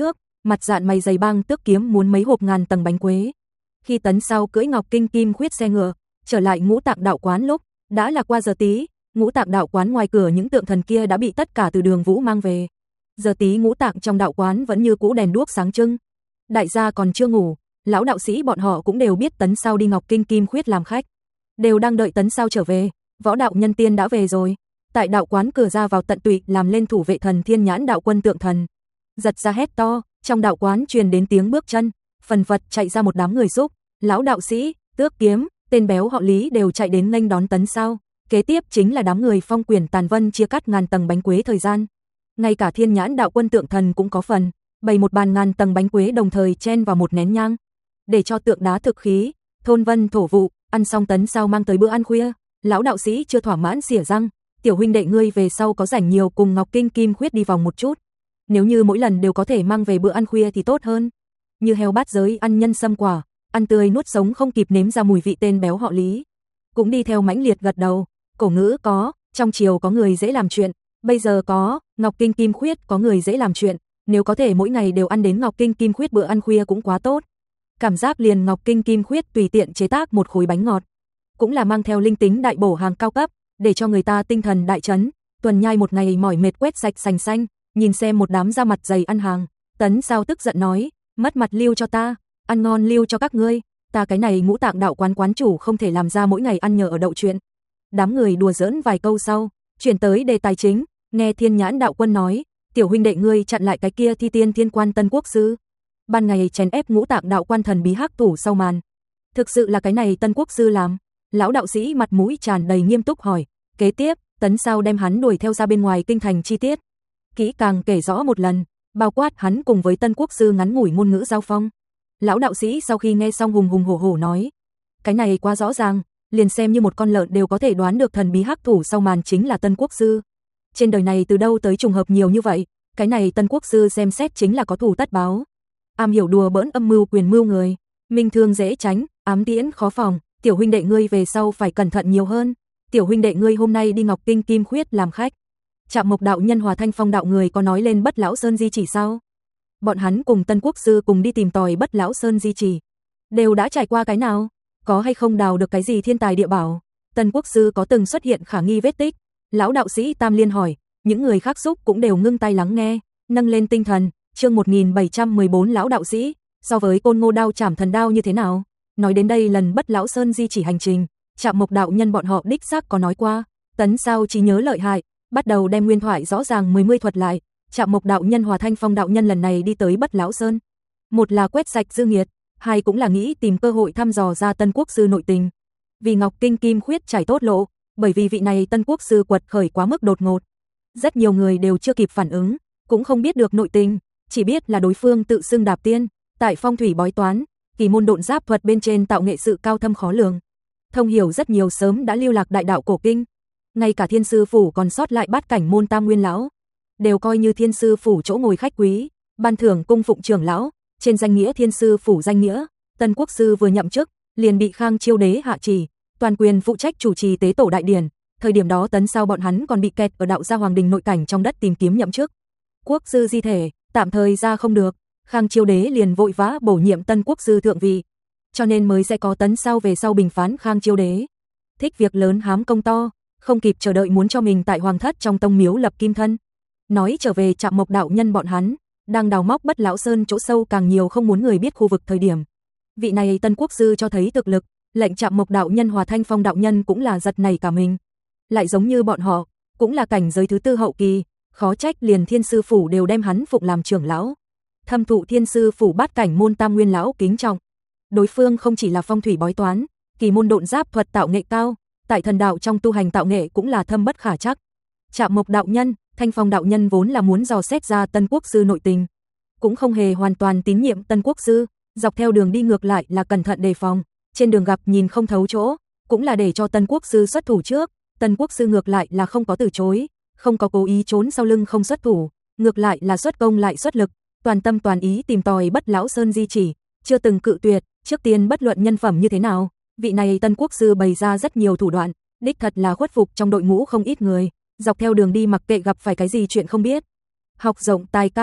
mặt dạn mày dày băng tước kiếm muốn mấy hộp ngàn tầng bánh quế. Khi Tấn Sao cưỡi Ngọc Kinh Kim Khuyết xe ngựa, trở lại Ngũ Tạng Đạo Quán lúc, đã là qua giờ tí, Ngũ Tạng Đạo Quán ngoài cửa những tượng thần kia đã bị tất cả từ Đường Vũ mang về. Giờ tí Ngũ Tạng trong đạo quán vẫn như cũ đèn đuốc sáng trưng. Đại gia còn chưa ngủ, lão đạo sĩ bọn họ cũng đều biết Tấn Sao đi Ngọc Kinh Kim Khuyết làm khách, đều đang đợi Tấn Sao trở về. Võ đạo nhân tiên đã về rồi. Tại đạo quán cửa ra vào tận tụy làm lên thủ vệ thần Thiên Nhãn đạo quân tượng thần. Giật ra hét to, trong đạo quán truyền đến tiếng bước chân, phần phật chạy ra một đám người giúp, lão đạo sĩ, Tước Kiếm, tên béo họ Lý đều chạy đến nghênh đón Tấn Sao. Kế tiếp chính là đám người Phong Quyền Tàn Vân chia cắt ngàn tầng bánh quế thời gian. Ngay cả Thiên Nhãn đạo quân tượng thần cũng có phần, bày một bàn ngàn tầng bánh quế đồng thời chen vào một nén nhang, để cho tượng đá thực khí, thôn vân thổ vụ. Ăn xong Tấn Sao mang tới bữa ăn khuya, lão đạo sĩ chưa thỏa mãn xỉa răng, tiểu huynh đệ ngươi về sau có rảnh nhiều cùng Ngọc Kinh Kim Khuyết đi vòng một chút. Nếu như mỗi lần đều có thể mang về bữa ăn khuya thì tốt hơn. Như heo bát giới ăn nhân sâm quả, ăn tươi nuốt sống không kịp nếm ra mùi vị, tên béo họ Lý cũng đi theo mãnh liệt gật đầu. Cổ ngữ có, trong triều có người dễ làm chuyện, bây giờ có, Ngọc Kinh Kim Khuyết có người dễ làm chuyện, nếu có thể mỗi ngày đều ăn đến Ngọc Kinh Kim Khuyết bữa ăn khuya cũng quá tốt. Cảm giác liền Ngọc Kinh Kim Khuyết tùy tiện chế tác một khối bánh ngọt, cũng là mang theo linh tính đại bổ hàng cao cấp, để cho người ta tinh thần đại chấn, tuần nhai một ngày mỏi mệt quét sạch sành xanh, nhìn xem một đám da mặt dày ăn hàng. Tấn Sao tức giận nói, mất mặt lưu cho ta, ăn ngon lưu cho các ngươi, ta cái này Ngũ Tạng đạo quán quán chủ không thể làm ra mỗi ngày ăn nhờ ở đậu chuyện. Đám người đùa giỡn vài câu sau, chuyển tới đề tài chính, nghe Thiên Nhãn đạo quân nói, tiểu huynh đệ ngươi chặn lại cái kia thi tiên thiên quan Tân Quốc sư, ban ngày chèn ép Ngũ Tạng đạo quan thần bí hắc thủ sau màn. Thực sự là cái này Tân Quốc sư làm? Lão đạo sĩ mặt mũi tràn đầy nghiêm túc hỏi. Kế tiếp, Tấn Sao đem hắn đuổi theo ra bên ngoài kinh thành chi tiết, kỹ càng kể rõ một lần, bao quát hắn cùng với Tân Quốc sư ngắn ngủi ngôn ngữ giao phong. Lão đạo sĩ sau khi nghe xong hùng hùng hổ hổ nói, cái này quá rõ ràng, liền xem như một con lợn đều có thể đoán được thần bí hắc thủ sau màn chính là Tân Quốc sư. Trên đời này từ đâu tới trùng hợp nhiều như vậy, cái này Tân Quốc sư xem xét chính là có thù tất báo. Am hiểu đùa bỡn âm mưu quyền mưu người, minh thương dễ tránh, ám tiễn khó phòng, tiểu huynh đệ ngươi về sau phải cẩn thận nhiều hơn. Tiểu huynh đệ ngươi hôm nay đi Ngọc Kinh Kim Khuyết làm khách, Trạm Mộc đạo nhân Hòa Thanh Phong đạo người có nói lên Bất Lão Sơn di chỉ sao? Bọn hắn cùng Tân Quốc sư cùng đi tìm tòi Bất Lão Sơn di chỉ, đều đã trải qua cái nào? Có hay không đào được cái gì thiên tài địa bảo? Tân Quốc sư có từng xuất hiện khả nghi vết tích? Lão đạo sĩ Tam Liên hỏi, những người khác xúc cũng đều ngưng tay lắng nghe, nâng lên tinh thần. Chương một nghìn bảy trăm mười bốn lão đạo sĩ, so với Côn Ngô đao Trảm Thần đao như thế nào? Nói đến đây lần Bất Lão Sơn di chỉ hành trình, Trạm Mộc đạo nhân bọn họ đích xác có nói qua. Tấn Sao trí nhớ lợi hại, bắt đầu đem nguyên thoại rõ ràng mười mươi thuật lại. Trạm Mộc đạo nhân Hòa Thanh Phong đạo nhân lần này đi tới Bất Lão Sơn, một là quét sạch dư nghiệt, hai cũng là nghĩ tìm cơ hội thăm dò ra Tân Quốc sư nội tình. Vì Ngọc Kinh Kim Khuyết trải tốt lộ, bởi vì vị này Tân Quốc sư quật khởi quá mức đột ngột, rất nhiều người đều chưa kịp phản ứng, cũng không biết được nội tình, chỉ biết là đối phương tự xưng đạp tiên, tại phong thủy bói toán, kỳ môn độn giáp thuật bên trên tạo nghệ sự cao thâm khó lường, thông hiểu rất nhiều sớm đã lưu lạc đại đạo cổ kinh. Ngay cả Thiên sư phủ còn sót lại bát cảnh môn Tam Nguyên lão, đều coi như Thiên sư phủ chỗ ngồi khách quý, ban thưởng cung phụng trưởng lão, trên danh nghĩa Thiên sư phủ danh nghĩa. Tân Quốc sư vừa nhậm chức, liền bị Khang Chiêu đế hạ chỉ, toàn quyền phụ trách chủ trì tế tổ đại điển. Thời điểm đó Tấn Sao bọn hắn còn bị kẹt ở đạo gia hoàng đình nội cảnh trong đất tìm kiếm nhậm chức quốc sư di thể, tạm thời ra không được. Khang Chiêu đế liền vội vã bổ nhiệm Tân Quốc sư thượng vị, cho nên mới sẽ có Tấn Sao về sau bình phán Khang Chiêu đế. Thích việc lớn hám công to, không kịp chờ đợi muốn cho mình tại hoàng thất trong tông miếu lập kim thân. Nói trở về Trạm Mộc đạo nhân bọn hắn, đang đào móc Bất Lão Sơn chỗ sâu càng nhiều không muốn người biết khu vực thời điểm. Vị này Tân Quốc sư cho thấy thực lực, lệnh Trạm Mộc đạo nhân Hòa Thanh Phong đạo nhân cũng là giật nảy cả mình. Lại giống như bọn họ, cũng là cảnh giới thứ tư hậu kỳ, khó trách liền Thiên sư phủ đều đem hắn phụng làm trưởng lão. Thâm thụ Thiên sư phủ bát cảnh môn Tam Nguyên lão kính trọng. Đối phương không chỉ là phong thủy bói toán, kỳ môn độn giáp thuật tạo nghệ cao, tại thần đạo trong tu hành tạo nghệ cũng là thâm bất khả trắc. Trạm Mộc đạo nhân, Thanh Phong đạo nhân vốn là muốn dò xét ra Tân Quốc sư nội tình, cũng không hề hoàn toàn tín nhiệm Tân Quốc sư, dọc theo đường đi ngược lại là cẩn thận đề phòng, trên đường gặp nhìn không thấu chỗ, cũng là để cho Tân Quốc sư xuất thủ trước. Tân Quốc sư ngược lại là không có từ chối, không có cố ý trốn sau lưng không xuất thủ, ngược lại là xuất công lại xuất lực, toàn tâm toàn ý tìm tòi Bất Lão Sơn di chỉ, chưa từng cự tuyệt. Trước tiên bất luận nhân phẩm như thế nào, vị này Tân Quốc sư bày ra rất nhiều thủ đoạn, đích thật là khuất phục trong đội ngũ không ít người, dọc theo đường đi mặc kệ gặp phải cái gì chuyện không biết. Học rộng tài cao,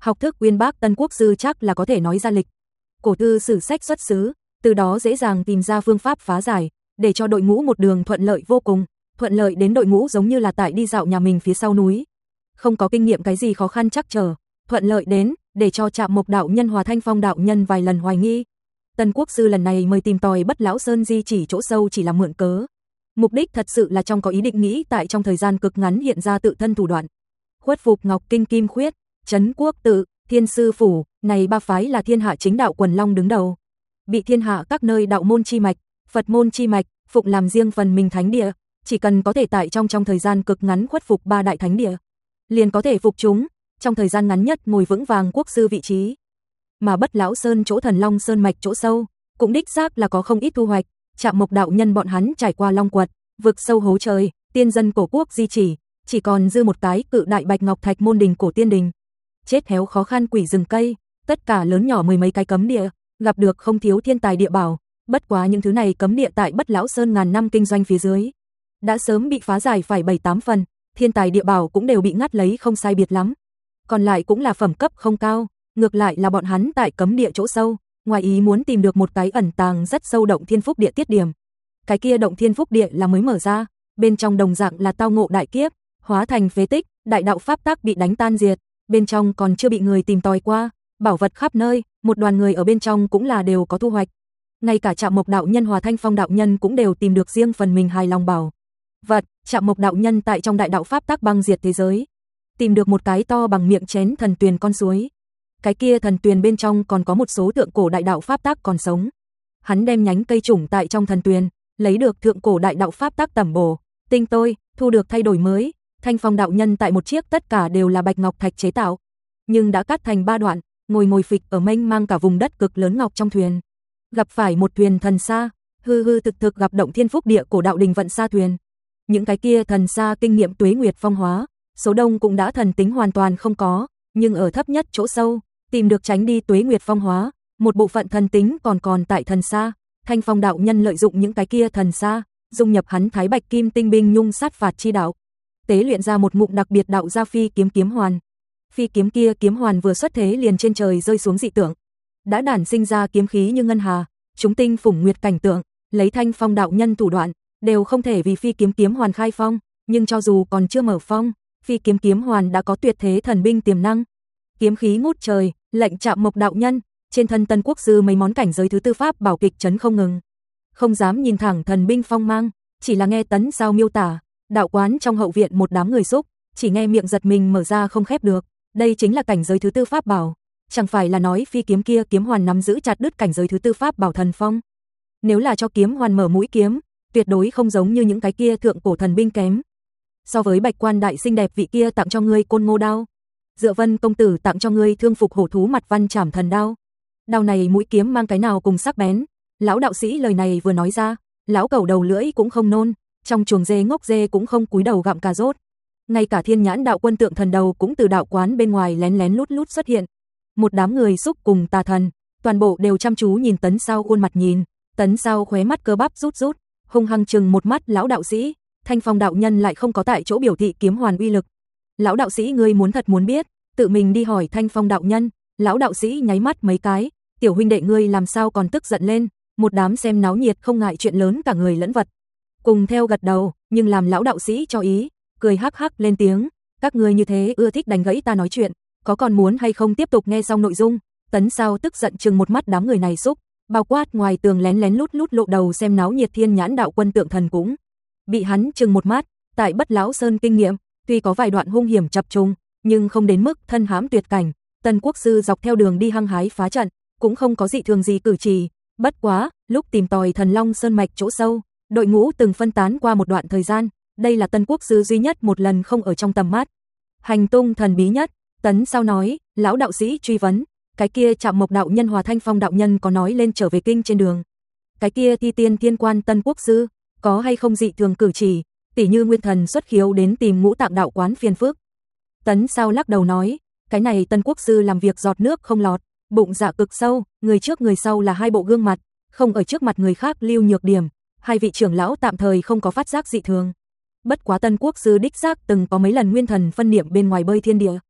Học thức uyên bác Tân Quốc sư chắc là có thể nói ra lịch cổ thư sử sách xuất xứ, từ đó dễ dàng tìm ra phương pháp phá giải, để cho đội ngũ một đường thuận lợi vô cùng, thuận lợi đến đội ngũ giống như là tại đi dạo nhà mình phía sau núi. Không có kinh nghiệm cái gì khó khăn chắc trở, thuận lợi đến, để cho Trạm Mộc đạo nhân Hòa Thanh Phong đạo nhân vài lần hoài nghi. Tân Quốc sư lần này mời tìm tòi Bất Lão Sơn di chỉ chỗ sâu chỉ là mượn cớ. Mục đích thật sự là trong có ý định nghĩ tại trong thời gian cực ngắn hiện ra tự thân thủ đoạn. Khuất phục Ngọc Kinh Kim Khuyết, Trấn Quốc tự, Thiên Sư phủ, này ba phái là thiên hạ chính đạo quần long đứng đầu. Bị thiên hạ các nơi đạo môn chi mạch, Phật môn chi mạch, phụng làm riêng phần mình thánh địa, chỉ cần có thể tại trong trong thời gian cực ngắn khuất phục ba đại thánh địa, liền có thể phục chúng, trong thời gian ngắn nhất ngồi vững vàng quốc sư vị trí. Mà Bất Lão Sơn chỗ Thần Long Sơn mạch chỗ sâu, cũng đích xác là có không ít thu hoạch, Trạm Mộc đạo nhân bọn hắn trải qua long quật, vực sâu hố trời, tiên dân cổ quốc di chỉ, chỉ còn dư một cái cự đại bạch ngọc thạch môn đình cổ tiên đình. Chết héo khó khăn quỷ rừng cây, tất cả lớn nhỏ mười mấy cái cấm địa, gặp được không thiếu thiên tài địa bảo, bất quá những thứ này cấm địa tại Bất Lão Sơn ngàn năm kinh doanh phía dưới, đã sớm bị phá giải phải bảy tám phần, thiên tài địa bảo cũng đều bị ngắt lấy không sai biệt lắm. Còn lại cũng là phẩm cấp không cao, ngược lại là bọn hắn tại cấm địa chỗ sâu, ngoài ý muốn tìm được một cái ẩn tàng rất sâu động thiên phúc địa tiết điểm. Cái kia động thiên phúc địa là mới mở ra, bên trong đồng dạng là tao ngộ đại kiếp, hóa thành phế tích, đại đạo pháp tắc bị đánh tan diệt, bên trong còn chưa bị người tìm tòi qua, bảo vật khắp nơi, một đoàn người ở bên trong cũng là đều có thu hoạch. Ngay cả Trạm Mộc đạo nhân Hòa Thanh Phong đạo nhân cũng đều tìm được riêng phần mình hài lòng bảo vật. Trạm Mộc đạo nhân tại trong đại đạo pháp tắc băng diệt thế giới, tìm được một cái to bằng miệng chén thần tuyền con suối. Cái kia thần tuyền bên trong còn có một số thượng cổ đại đạo pháp tắc còn sống. Hắn đem nhánh cây trùng tại trong thần tuyền, lấy được thượng cổ đại đạo pháp tắc tẩm bổ, tinh tôi, thu được thay đổi mới. Thanh Phong đạo nhân tại một chiếc tất cả đều là bạch ngọc thạch chế tạo, nhưng đã cắt thành ba đoạn, ngồi ngồi phịch ở mênh mang cả vùng đất cực lớn ngọc trong thuyền. Gặp phải một thuyền thần sa, hư hư thực thực gặp động thiên phúc địa cổ đạo đình vận sa thuyền. Những cái kia thần sa kinh nghiệm tuế nguyệt phong hóa, số đông cũng đã thần tính hoàn toàn không có, nhưng ở thấp nhất chỗ sâu, tìm được tránh đi tuế nguyệt phong hóa, một bộ phận thần tính còn còn tại thần sa. Thanh Phong đạo nhân lợi dụng những cái kia thần sa, dung nhập hắn Thái Bạch Kim Tinh binh nhung sát phạt chi đạo, tế luyện ra một ngụm đặc biệt đạo gia phi kiếm kiếm hoàn. Phi kiếm kia kiếm hoàn vừa xuất thế liền trên trời rơi xuống dị tượng, đã đản sinh ra kiếm khí như ngân hà, chúng tinh phủng nguyệt cảnh tượng, lấy Thanh Phong đạo nhân thủ đoạn, đều không thể vì phi kiếm kiếm hoàn khai phong, nhưng cho dù còn chưa mở phong, phi kiếm kiếm hoàn đã có tuyệt thế thần binh tiềm năng. Kiếm khí ngút trời, lệnh Trạm Mộc đạo nhân, trên thân Tân Quốc sư mấy món cảnh giới thứ tư pháp bảo kịch chấn không ngừng. Không dám nhìn thẳng thần binh phong mang, chỉ là nghe Tấn Sao miêu tả, đạo quán trong hậu viện một đám người xúc, chỉ nghe miệng giật mình mở ra không khép được, đây chính là cảnh giới thứ tư pháp bảo, chẳng phải là nói phi kiếm kia kiếm hoàn nắm giữ chặt đứt cảnh giới thứ tư pháp bảo thần phong. Nếu là cho kiếm hoàn mở mũi kiếm, tuyệt đối không giống như những cái kia thượng cổ thần binh kém. So với Bạch Quan đại xinh đẹp vị kia tặng cho ngươi côn ngô đao, Dựa Vân công tử tặng cho ngươi thương phục hổ thú mặt văn trảm thần đao. Đao này mũi kiếm mang cái nào cùng sắc bén. Lão đạo sĩ lời này vừa nói ra, lão cẩu đầu lưỡi cũng không nôn, trong chuồng dê ngốc dê cũng không cúi đầu gặm cà rốt. Ngay cả Thiên Nhãn đạo quân tượng thần đầu cũng từ đạo quán bên ngoài lén lén lút lút xuất hiện. Một đám người xúc cùng tà thần, toàn bộ đều chăm chú nhìn Tấn Sao khuôn mặt nhìn, Tấn Sao khóe mắt cơ bắp rút rút, hung hăng chừng một mắt lão đạo sĩ. Thanh Phong đạo nhân lại không có tại chỗ biểu thị kiếm hoàn uy lực. Lão đạo sĩ ngươi muốn thật muốn biết, tự mình đi hỏi Thanh Phong đạo nhân. Lão đạo sĩ nháy mắt mấy cái, tiểu huynh đệ ngươi làm sao còn tức giận lên. Một đám xem náo nhiệt không ngại chuyện lớn cả người lẫn vật, cùng theo gật đầu, nhưng làm lão đạo sĩ cho ý, cười hắc hắc lên tiếng, các ngươi như thế ưa thích đánh gãy ta nói chuyện, có còn muốn hay không tiếp tục nghe xong nội dung. Tấn Sao tức giận chừng một mắt đám người này xúc, bao quát ngoài tường lén lén lút lút lộ đầu xem náo nhiệt Thiên Nhãn đạo quân tượng thần cũng bị hắn chừng một mắt. Tại Bất Lão Sơn kinh nghiệm, tuy có vài đoạn hung hiểm chập trùng, nhưng không đến mức thân hãm tuyệt cảnh. Tân Quốc sư dọc theo đường đi hăng hái phá trận, cũng không có dị thường gì cử chỉ. Bất quá, lúc tìm tòi Thần Long Sơn mạch chỗ sâu, đội ngũ từng phân tán qua một đoạn thời gian, đây là Tân Quốc sư duy nhất một lần không ở trong tầm mắt. Hành tung thần bí nhất, Tấn Sao nói, lão đạo sĩ truy vấn, cái kia Trạm Mộc đạo nhân Hòa Thanh Phong đạo nhân có nói lên trở về kinh trên đường. Cái kia Thi Tiên Thiên Quan Tân Quốc sư, có hay không dị thường cử chỉ, tỉ như nguyên thần xuất khiếu đến tìm Ngũ Tạng đạo quán phiền phức. Tấn Sao lắc đầu nói, cái này Tân Quốc sư làm việc giọt nước không lọt, bụng dạ cực sâu, người trước người sau là hai bộ gương mặt, không ở trước mặt người khác lưu nhược điểm, hai vị trưởng lão tạm thời không có phát giác dị thường. Bất quá Tân Quốc sư đích xác từng có mấy lần nguyên thần phân niệm bên ngoài bơi thiên địa,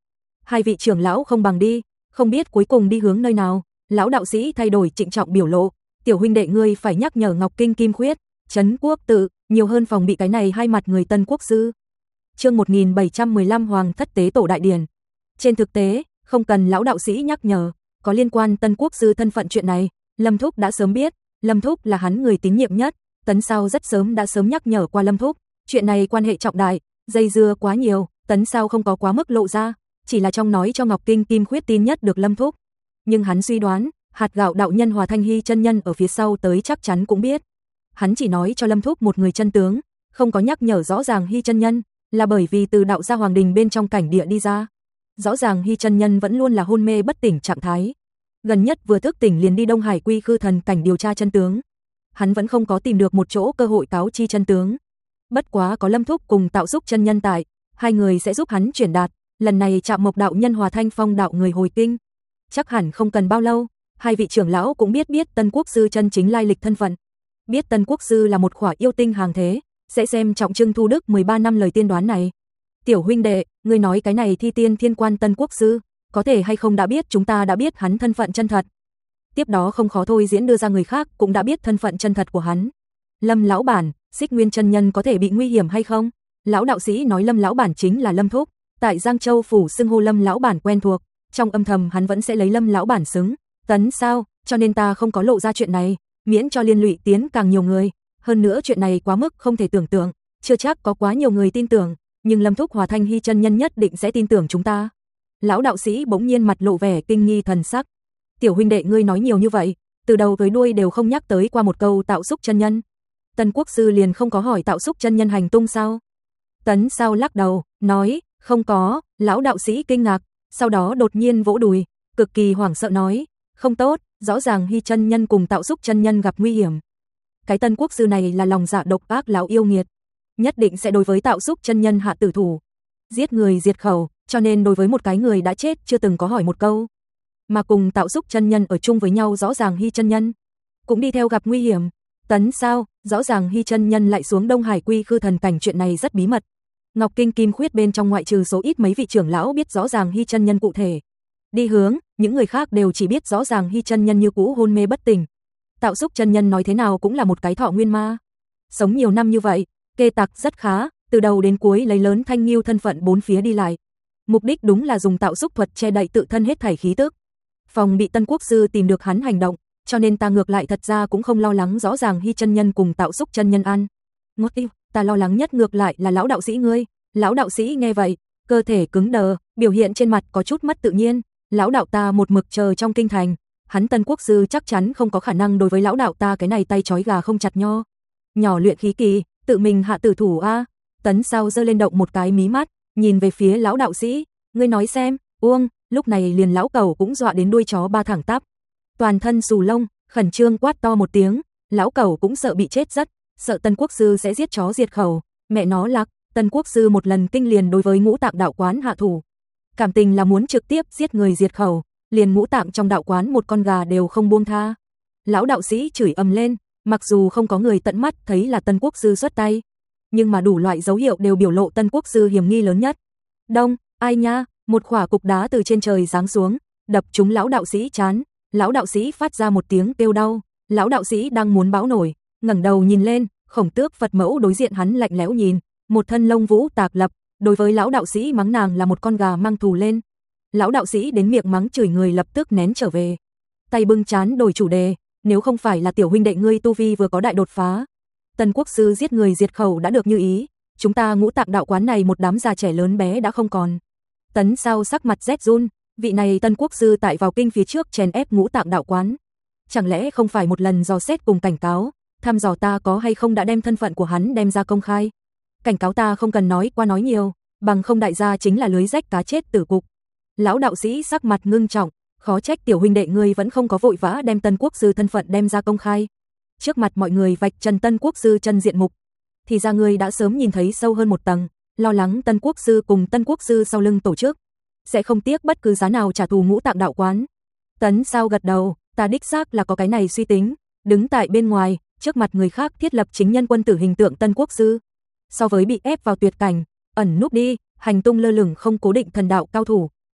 hai vị trưởng lão không bằng đi, không biết cuối cùng đi hướng nơi nào. Lão đạo sĩ thay đổi trịnh trọng biểu lộ, tiểu huynh đệ ngươi phải nhắc nhở Ngọc Kinh Kim Khuyết, trấn quốc tự, nhiều hơn phòng bị cái này hai mặt người Tân Quốc sư. Chương một nghìn bảy trăm mười lăm Hoàng thất tế tổ đại điển. Trên thực tế, không cần lão đạo sĩ nhắc nhở, có liên quan Tân Quốc sư thân phận chuyện này, Lâm Thúc đã sớm biết, Lâm Thúc là hắn người tín nhiệm nhất, Tấn Sao rất sớm đã sớm nhắc nhở qua Lâm Thúc, chuyện này quan hệ trọng đại, dây dưa quá nhiều, Tấn Sao không có quá mức lộ ra, chỉ là trong nói cho Ngọc Kinh Kim Khuyết tin nhất được Lâm Thúc. Nhưng hắn suy đoán, hạt gạo đạo nhân Hòa Thanh Hy chân nhân ở phía sau tới chắc chắn cũng biết. Hắn chỉ nói cho Lâm Thúc một người chân tướng, không có nhắc nhở rõ ràng Hy chân nhân, là bởi vì từ đạo gia hoàng đình bên trong cảnh địa đi ra. Rõ ràng Hy chân nhân vẫn luôn là hôn mê bất tỉnh trạng thái. Gần nhất vừa thức tỉnh liền đi Đông Hải Quy Khư thần cảnh điều tra chân tướng. Hắn vẫn không có tìm được một chỗ cơ hội cáo chi chân tướng. Bất quá có Lâm Thúc cùng Tạo Xúc chân nhân tại, hai người sẽ giúp hắn chuyển đạt, lần này chạm Mộc đạo nhân Hòa Thanh Phong đạo người hồi kinh. Chắc hẳn không cần bao lâu, hai vị trưởng lão cũng biết biết Tân Quốc sư chân chính lai lịch thân phận. Biết Tân Quốc sư là một khỏa yêu tinh hàng thế, sẽ xem trọng trưng thu đức mười ba năm lời tiên đoán này. Tiểu huynh đệ, ngươi nói cái này thi tiên thiên quan Tân Quốc sư, có thể hay không đã biết chúng ta đã biết hắn thân phận chân thật. Tiếp đó không khó thôi diễn đưa ra người khác cũng đã biết thân phận chân thật của hắn. Lâm lão bản, Xích Nguyên chân nhân có thể bị nguy hiểm hay không? Lão đạo sĩ nói Lâm lão bản chính là Lâm Thúc, tại Giang Châu phủ xưng hô Lâm lão bản quen thuộc, trong âm thầm hắn vẫn sẽ lấy Lâm lão bản xứng. Tấn sao, cho nên ta không có lộ ra chuyện này, miễn cho liên lụy tiến càng nhiều người, hơn nữa chuyện này quá mức không thể tưởng tượng, chưa chắc có quá nhiều người tin tưởng, nhưng Lâm Thúc Hòa Thanh Hy chân nhân nhất định sẽ tin tưởng chúng ta. Lão đạo sĩ bỗng nhiên mặt lộ vẻ kinh nghi thần sắc. Tiểu huynh đệ ngươi nói nhiều như vậy, từ đầu tới đuôi đều không nhắc tới qua một câu Tạo Xúc chân nhân. Tân Quốc sư liền không có hỏi Tạo Xúc chân nhân hành tung sao? Tấn sao lắc đầu, nói, không có. Lão đạo sĩ kinh ngạc, sau đó đột nhiên vỗ đùi, cực kỳ hoảng sợ nói, không tốt, rõ ràng Hy chân nhân cùng Tạo Xúc chân nhân gặp nguy hiểm. Cái Tân Quốc sư này là lòng dạ độc ác lão yêu nghiệt, nhất định sẽ đối với Tạo Xúc chân nhân hạ tử thủ, giết người diệt khẩu, cho nên đối với một cái người đã chết chưa từng có hỏi một câu. Mà cùng Tạo Xúc chân nhân ở chung với nhau rõ ràng Hy chân nhân cũng đi theo gặp nguy hiểm. Tấn sao, rõ ràng Hy chân nhân lại xuống Đông Hải Quy Khư thần cảnh, chuyện này rất bí mật. Ngọc Kinh Kim Khuyết bên trong ngoại trừ số ít mấy vị trưởng lão biết rõ ràng Hy chân nhân cụ thể đi hướng, những người khác đều chỉ biết rõ ràng Hy chân nhân như cũ hôn mê bất tỉnh. Tạo Xúc chân nhân nói thế nào cũng là một cái thọ nguyên ma, sống nhiều năm như vậy, kê tặc rất khá, từ đầu đến cuối lấy lớn thanh nghiêu thân phận bốn phía đi lại, mục đích đúng là dùng Tạo Xúc thuật che đậy tự thân hết thảy khí tức, phòng bị Tân Quốc sư tìm được hắn hành động, cho nên ta ngược lại thật ra cũng không lo lắng rõ ràng Hy chân nhân cùng Tạo Xúc chân nhân ăn. Ngốt yêu, ta lo lắng nhất ngược lại là lão đạo sĩ ngươi. Lão đạo sĩ nghe vậy, cơ thể cứng đờ, biểu hiện trên mặt có chút mất tự nhiên. Lão đạo ta một mực chờ trong kinh thành, hắn Tân Quốc sư chắc chắn không có khả năng đối với lão đạo ta cái này tay trói gà không chặt nho nhỏ luyện khí kỳ, tự mình hạ tử thủ a. Tấn sao giơ lên động một cái mí mắt, nhìn về phía lão đạo sĩ, ngươi nói xem. Uông, lúc này liền lão cẩu cũng dọa đến đuôi chó ba thẳng tắp, toàn thân xù lông, khẩn trương quát to một tiếng. Lão cẩu cũng sợ bị chết rất, sợ Tân Quốc sư sẽ giết chó diệt khẩu, mẹ nó lạc. Tân Quốc sư một lần kinh liền đối với Ngũ Tạng đạo quán hạ thủ, cảm tình là muốn trực tiếp giết người diệt khẩu, liền Ngũ Tạng trong đạo quán một con gà đều không buông tha. Lão đạo sĩ chửi ầm lên, mặc dù không có người tận mắt thấy là Tân Quốc sư xuất tay, nhưng mà đủ loại dấu hiệu đều biểu lộ Tân Quốc sư hiểm nghi lớn nhất. Đông, ai nha, một khỏa cục đá từ trên trời giáng xuống, đập trúng lão đạo sĩ trán. Lão đạo sĩ phát ra một tiếng kêu đau, lão đạo sĩ đang muốn bão nổi, ngẩng đầu nhìn lên, Khổng Tước Phật mẫu đối diện hắn lạnh lẽo nhìn, một thân lông vũ tạc lập, đối với lão đạo sĩ mắng nàng là một con gà mang thù lên. Lão đạo sĩ đến miệng mắng chửi người lập tức nén trở về, tay bưng chán đổi chủ đề, nếu không phải là tiểu huynh đệ ngươi tu vi vừa có đại đột phá, Tân Quốc sư giết người diệt khẩu đã được như ý, chúng ta Ngũ Tạng đạo quán này một đám già trẻ lớn bé đã không còn. Tấn sao sắc mặt rét run, vị này Tân Quốc sư tại vào kinh phía trước chèn ép Ngũ Tạng đạo quán, chẳng lẽ không phải một lần dò xét cùng cảnh cáo, thăm dò ta có hay không đã đem thân phận của hắn đem ra công khai, cảnh cáo ta không cần nói qua nói nhiều, bằng không đại gia chính là lưới rách cá chết tử cục. Lão đạo sĩ sắc mặt ngưng trọng, khó trách tiểu huynh đệ ngươi vẫn không có vội vã đem Tân Quốc sư thân phận đem ra công khai, trước mặt mọi người vạch trần Tân Quốc sư chân diện mục, thì ra ngươi đã sớm nhìn thấy sâu hơn một tầng, lo lắng Tân Quốc sư cùng Tân Quốc sư sau lưng tổ chức sẽ không tiếc bất cứ giá nào trả thù Ngũ Tạng đạo quán. Tấn sao gật đầu, ta đích xác là có cái này suy tính, đứng tại bên ngoài, trước mặt người khác thiết lập chính nhân quân tử hình tượng Tân Quốc sư, so với bị ép vào tuyệt cảnh, ẩn núp đi, hành tung lơ lửng không cố định thần đạo cao thủ,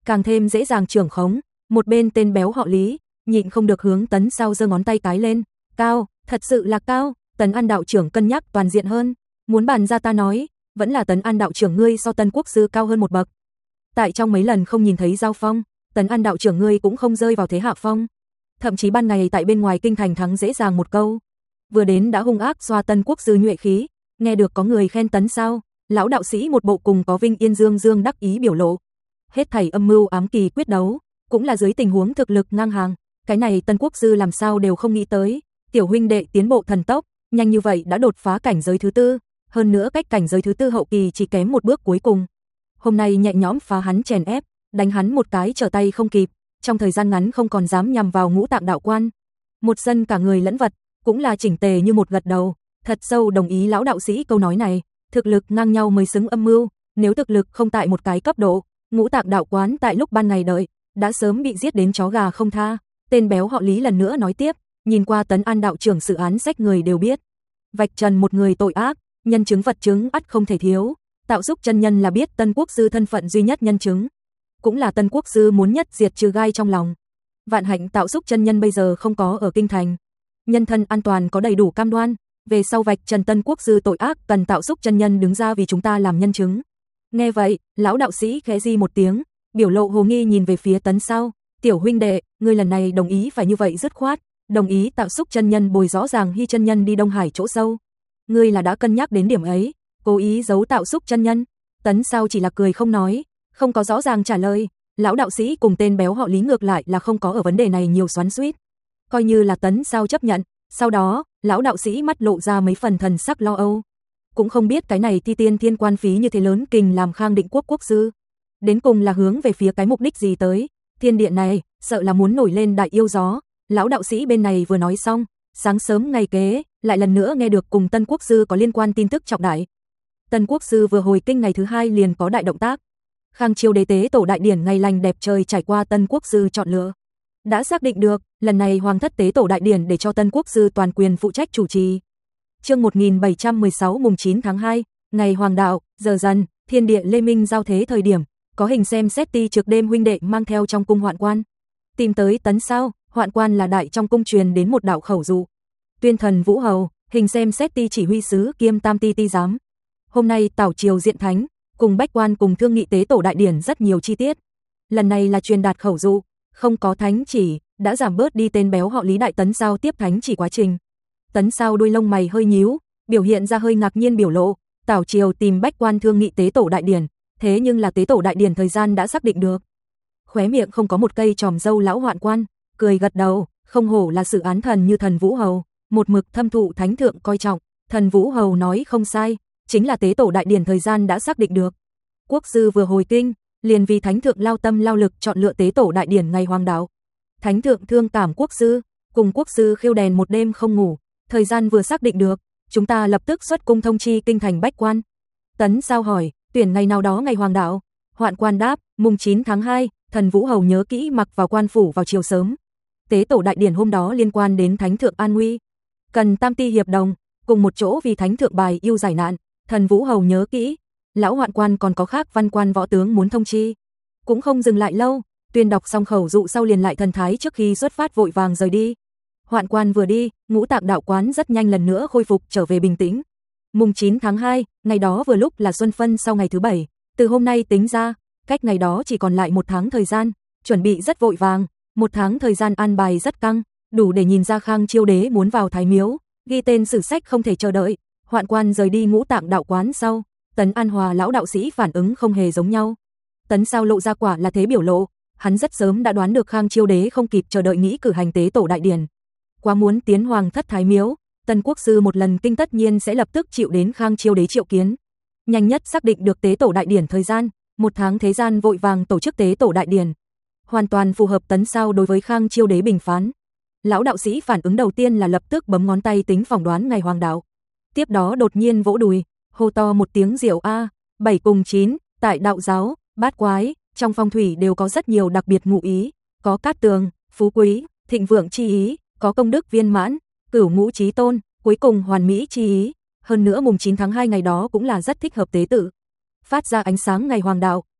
càng thêm dễ dàng trưởng khống. Một bên tên béo họ Lý, nhịn không được hướng Tấn Sao giơ ngón tay cái lên, cao, thật sự là cao. Tấn An đạo trưởng cân nhắc toàn diện hơn, muốn bàn ra ta nói, vẫn là Tấn An đạo trưởng ngươi so Tân Quốc sư cao hơn một bậc. Tại trong mấy lần không nhìn thấy giao phong, Tấn An đạo trưởng ngươi cũng không rơi vào thế hạ phong, thậm chí ban ngày tại bên ngoài kinh thành thắng dễ dàng một câu, vừa đến đã hung ác xoa Tân Quốc sư nhuệ khí. Nghe được có người khen Tấn Sao, lão đạo sĩ một bộ cùng có Vinh Yên Dương dương đắc ý biểu lộ. Hết thảy âm mưu ám kỳ quyết đấu, cũng là dưới tình huống thực lực ngang hàng, cái này Tân Quốc sư làm sao đều không nghĩ tới, tiểu huynh đệ tiến bộ thần tốc, nhanh như vậy đã đột phá cảnh giới thứ tư, hơn nữa cách cảnh giới thứ tư hậu kỳ chỉ kém một bước cuối cùng. Hôm nay nhẹ nhõm phá hắn chèn ép, đánh hắn một cái trở tay không kịp, trong thời gian ngắn không còn dám nhằm vào Ngũ Tạng đạo quan. Một dân cả người lẫn vật, cũng là chỉnh tề như một gật đầu, thật sâu đồng ý lão đạo sĩ câu nói này, thực lực ngang nhau mới xứng âm mưu, nếu thực lực không tại một cái cấp độ, Ngũ Tạng đạo quán tại lúc ban ngày đợi, đã sớm bị giết đến chó gà không tha. Tên béo họ Lý lần nữa nói tiếp, nhìn qua Tấn An đạo trưởng sự án sách người đều biết, vạch trần một người tội ác, nhân chứng vật chứng ắt không thể thiếu. Tạo Xúc chân nhân là biết Tân Quốc sư thân phận duy nhất nhân chứng, cũng là Tân Quốc sư muốn nhất diệt trừ gai trong lòng. Vạn hạnh Tạo Xúc chân nhân bây giờ không có ở kinh thành, nhân thân an toàn có đầy đủ cam đoan, về sau vạch trần Tân Quốc sư tội ác cần Tạo Xúc chân nhân đứng ra vì chúng ta làm nhân chứng. Nghe vậy, lão đạo sĩ khẽ di một tiếng, biểu lộ hồ nghi nhìn về phía Tấn Sao, tiểu huynh đệ, ngươi lần này đồng ý phải như vậy dứt khoát, đồng ý Tạo Xúc chân nhân bồi rõ ràng Hy chân nhân đi Đông Hải chỗ sâu. Ngươi là đã cân nhắc đến điểm ấy, cố ý giấu Tạo Xúc chân nhân. Tấn Sao chỉ là cười không nói, không có rõ ràng trả lời. Lão đạo sĩ cùng tên béo họ Lý ngược lại là không có ở vấn đề này nhiều xoắn xuýt, coi như là Tấn Sao chấp nhận. Sau đó, lão đạo sĩ mắt lộ ra mấy phần thần sắc lo âu, cũng không biết cái này Thi Tiên Thiên quan phí như thế lớn kình làm Khang Định Quốc quốc sư, đến cùng là hướng về phía cái mục đích gì tới. Thiên địa này, sợ là muốn nổi lên đại yêu gió. Lão đạo sĩ bên này vừa nói xong, sáng sớm ngày kế, lại lần nữa nghe được cùng Tân Quốc sư có liên quan tin tức trọng đại. Tân Quốc sư vừa hồi kinh ngày thứ hai liền có đại động tác. Khang Chiêu đế tế tổ đại điển ngày lành đẹp trời trải qua Tân Quốc sư chọn lựa, đã xác định được, lần này Hoàng thất tế tổ đại điển để cho Tân Quốc sư toàn quyền phụ trách chủ trì. Chương một nghìn bảy trăm mười sáu mùng chín tháng hai, ngày hoàng đạo, giờ dần, thiên địa lê minh giao thế thời điểm, có hình xem xét ti trực đêm huynh đệ mang theo trong cung hoạn quan, tìm tới Tấn Sao. Hoạn quan là đại trong cung truyền đến một đạo khẩu dụ. Tuyên thần Vũ Hầu, hình xem xét ti chỉ huy sứ kiêm tam ti ti giám. Hôm nay tảo triều diện thánh, cùng bách quan cùng thương nghị tế tổ đại điển rất nhiều chi tiết. Lần này là truyền đạt khẩu dụ, không có thánh chỉ, đã giảm bớt đi tên béo họ Lý đại Tấn Sao tiếp thánh chỉ quá trình. Tấn Sao đôi lông mày hơi nhíu, biểu hiện ra hơi ngạc nhiên biểu lộ. Tảo triều tìm bách quan thương nghị tế tổ đại điển, thế nhưng là tế tổ đại điển thời gian đã xác định được. Khóe miệng không có một cây tròm râu lão hoạn quan, cười gật đầu, không hổ là sự án thần như thần Vũ Hầu, một mực thâm thụ thánh thượng coi trọng. Thần Vũ Hầu nói không sai, chính là tế tổ đại điển thời gian đã xác định được. Quốc sư vừa hồi kinh, liền vì thánh thượng lao tâm lao lực chọn lựa tế tổ đại điển ngày hoàng đạo. Thánh thượng thương cảm quốc sư, cùng quốc sư khiêu đèn một đêm không ngủ, thời gian vừa xác định được, chúng ta lập tức xuất cung thông chi kinh thành bách quan. Tấn Sao hỏi, tuyển ngày nào đó ngày hoàng đạo? Hoạn quan đáp, mùng chín tháng hai. Thần Vũ Hầu nhớ kỹ mặc vào quan phủ vào chiều sớm. Tế tổ đại điển hôm đó liên quan đến thánh thượng an nguy, cần tam ti hiệp đồng, cùng một chỗ vì thánh thượng bài yêu giải nạn. Thần Vũ Hầu nhớ kỹ. Lão hoạn quan còn có khác văn quan võ tướng muốn thông chi, cũng không dừng lại lâu, tuyên đọc xong khẩu dụ sau liền lại thần thái trước khi xuất phát vội vàng rời đi. Hoạn quan vừa đi, Ngũ Tạng đạo quán rất nhanh lần nữa khôi phục trở về bình tĩnh. Mùng chín tháng hai, ngày đó vừa lúc là xuân phân sau ngày thứ bảy, từ hôm nay tính ra, cách ngày đó chỉ còn lại một tháng thời gian, chuẩn bị rất vội vàng, một tháng thời gian an bài rất căng, đủ để nhìn ra Khang Chiêu đế muốn vào Thái Miếu, ghi tên sử sách không thể chờ đợi. Hoạn quan rời đi Ngũ Tạng đạo quán sau, Tấn An Hòa lão đạo sĩ phản ứng không hề giống nhau. Tấn Sao lộ ra quả là thế biểu lộ, hắn rất sớm đã đoán được Khang Chiêu đế không kịp chờ đợi nghĩ cử hành tế tổ đại điển, quá muốn tiến Hoàng thất Thái Miếu, Tân Quốc sư một lần kinh tất nhiên sẽ lập tức chịu đến Khang Chiêu đế triệu kiến. Nhanh nhất xác định được tế tổ đại điển thời gian, một tháng thế gian vội vàng tổ chức tế tổ đại điển, hoàn toàn phù hợp Tấn Sao đối với Khang Chiêu đế bình phán. Lão đạo sĩ phản ứng đầu tiên là lập tức bấm ngón tay tính phỏng đoán ngày hoàng đạo, tiếp đó đột nhiên vỗ đùi, hô to một tiếng diệu a, bảy cùng chín, tại đạo giáo, bát quái, trong phong thủy đều có rất nhiều đặc biệt ngụ ý, có cát tường, phú quý, thịnh vượng chi ý, có công đức viên mãn, cửu ngũ chí tôn, cuối cùng hoàn mỹ chi ý. Hơn nữa mùng chín tháng hai ngày đó cũng là rất thích hợp tế tự, phát ra ánh sáng ngày hoàng đạo,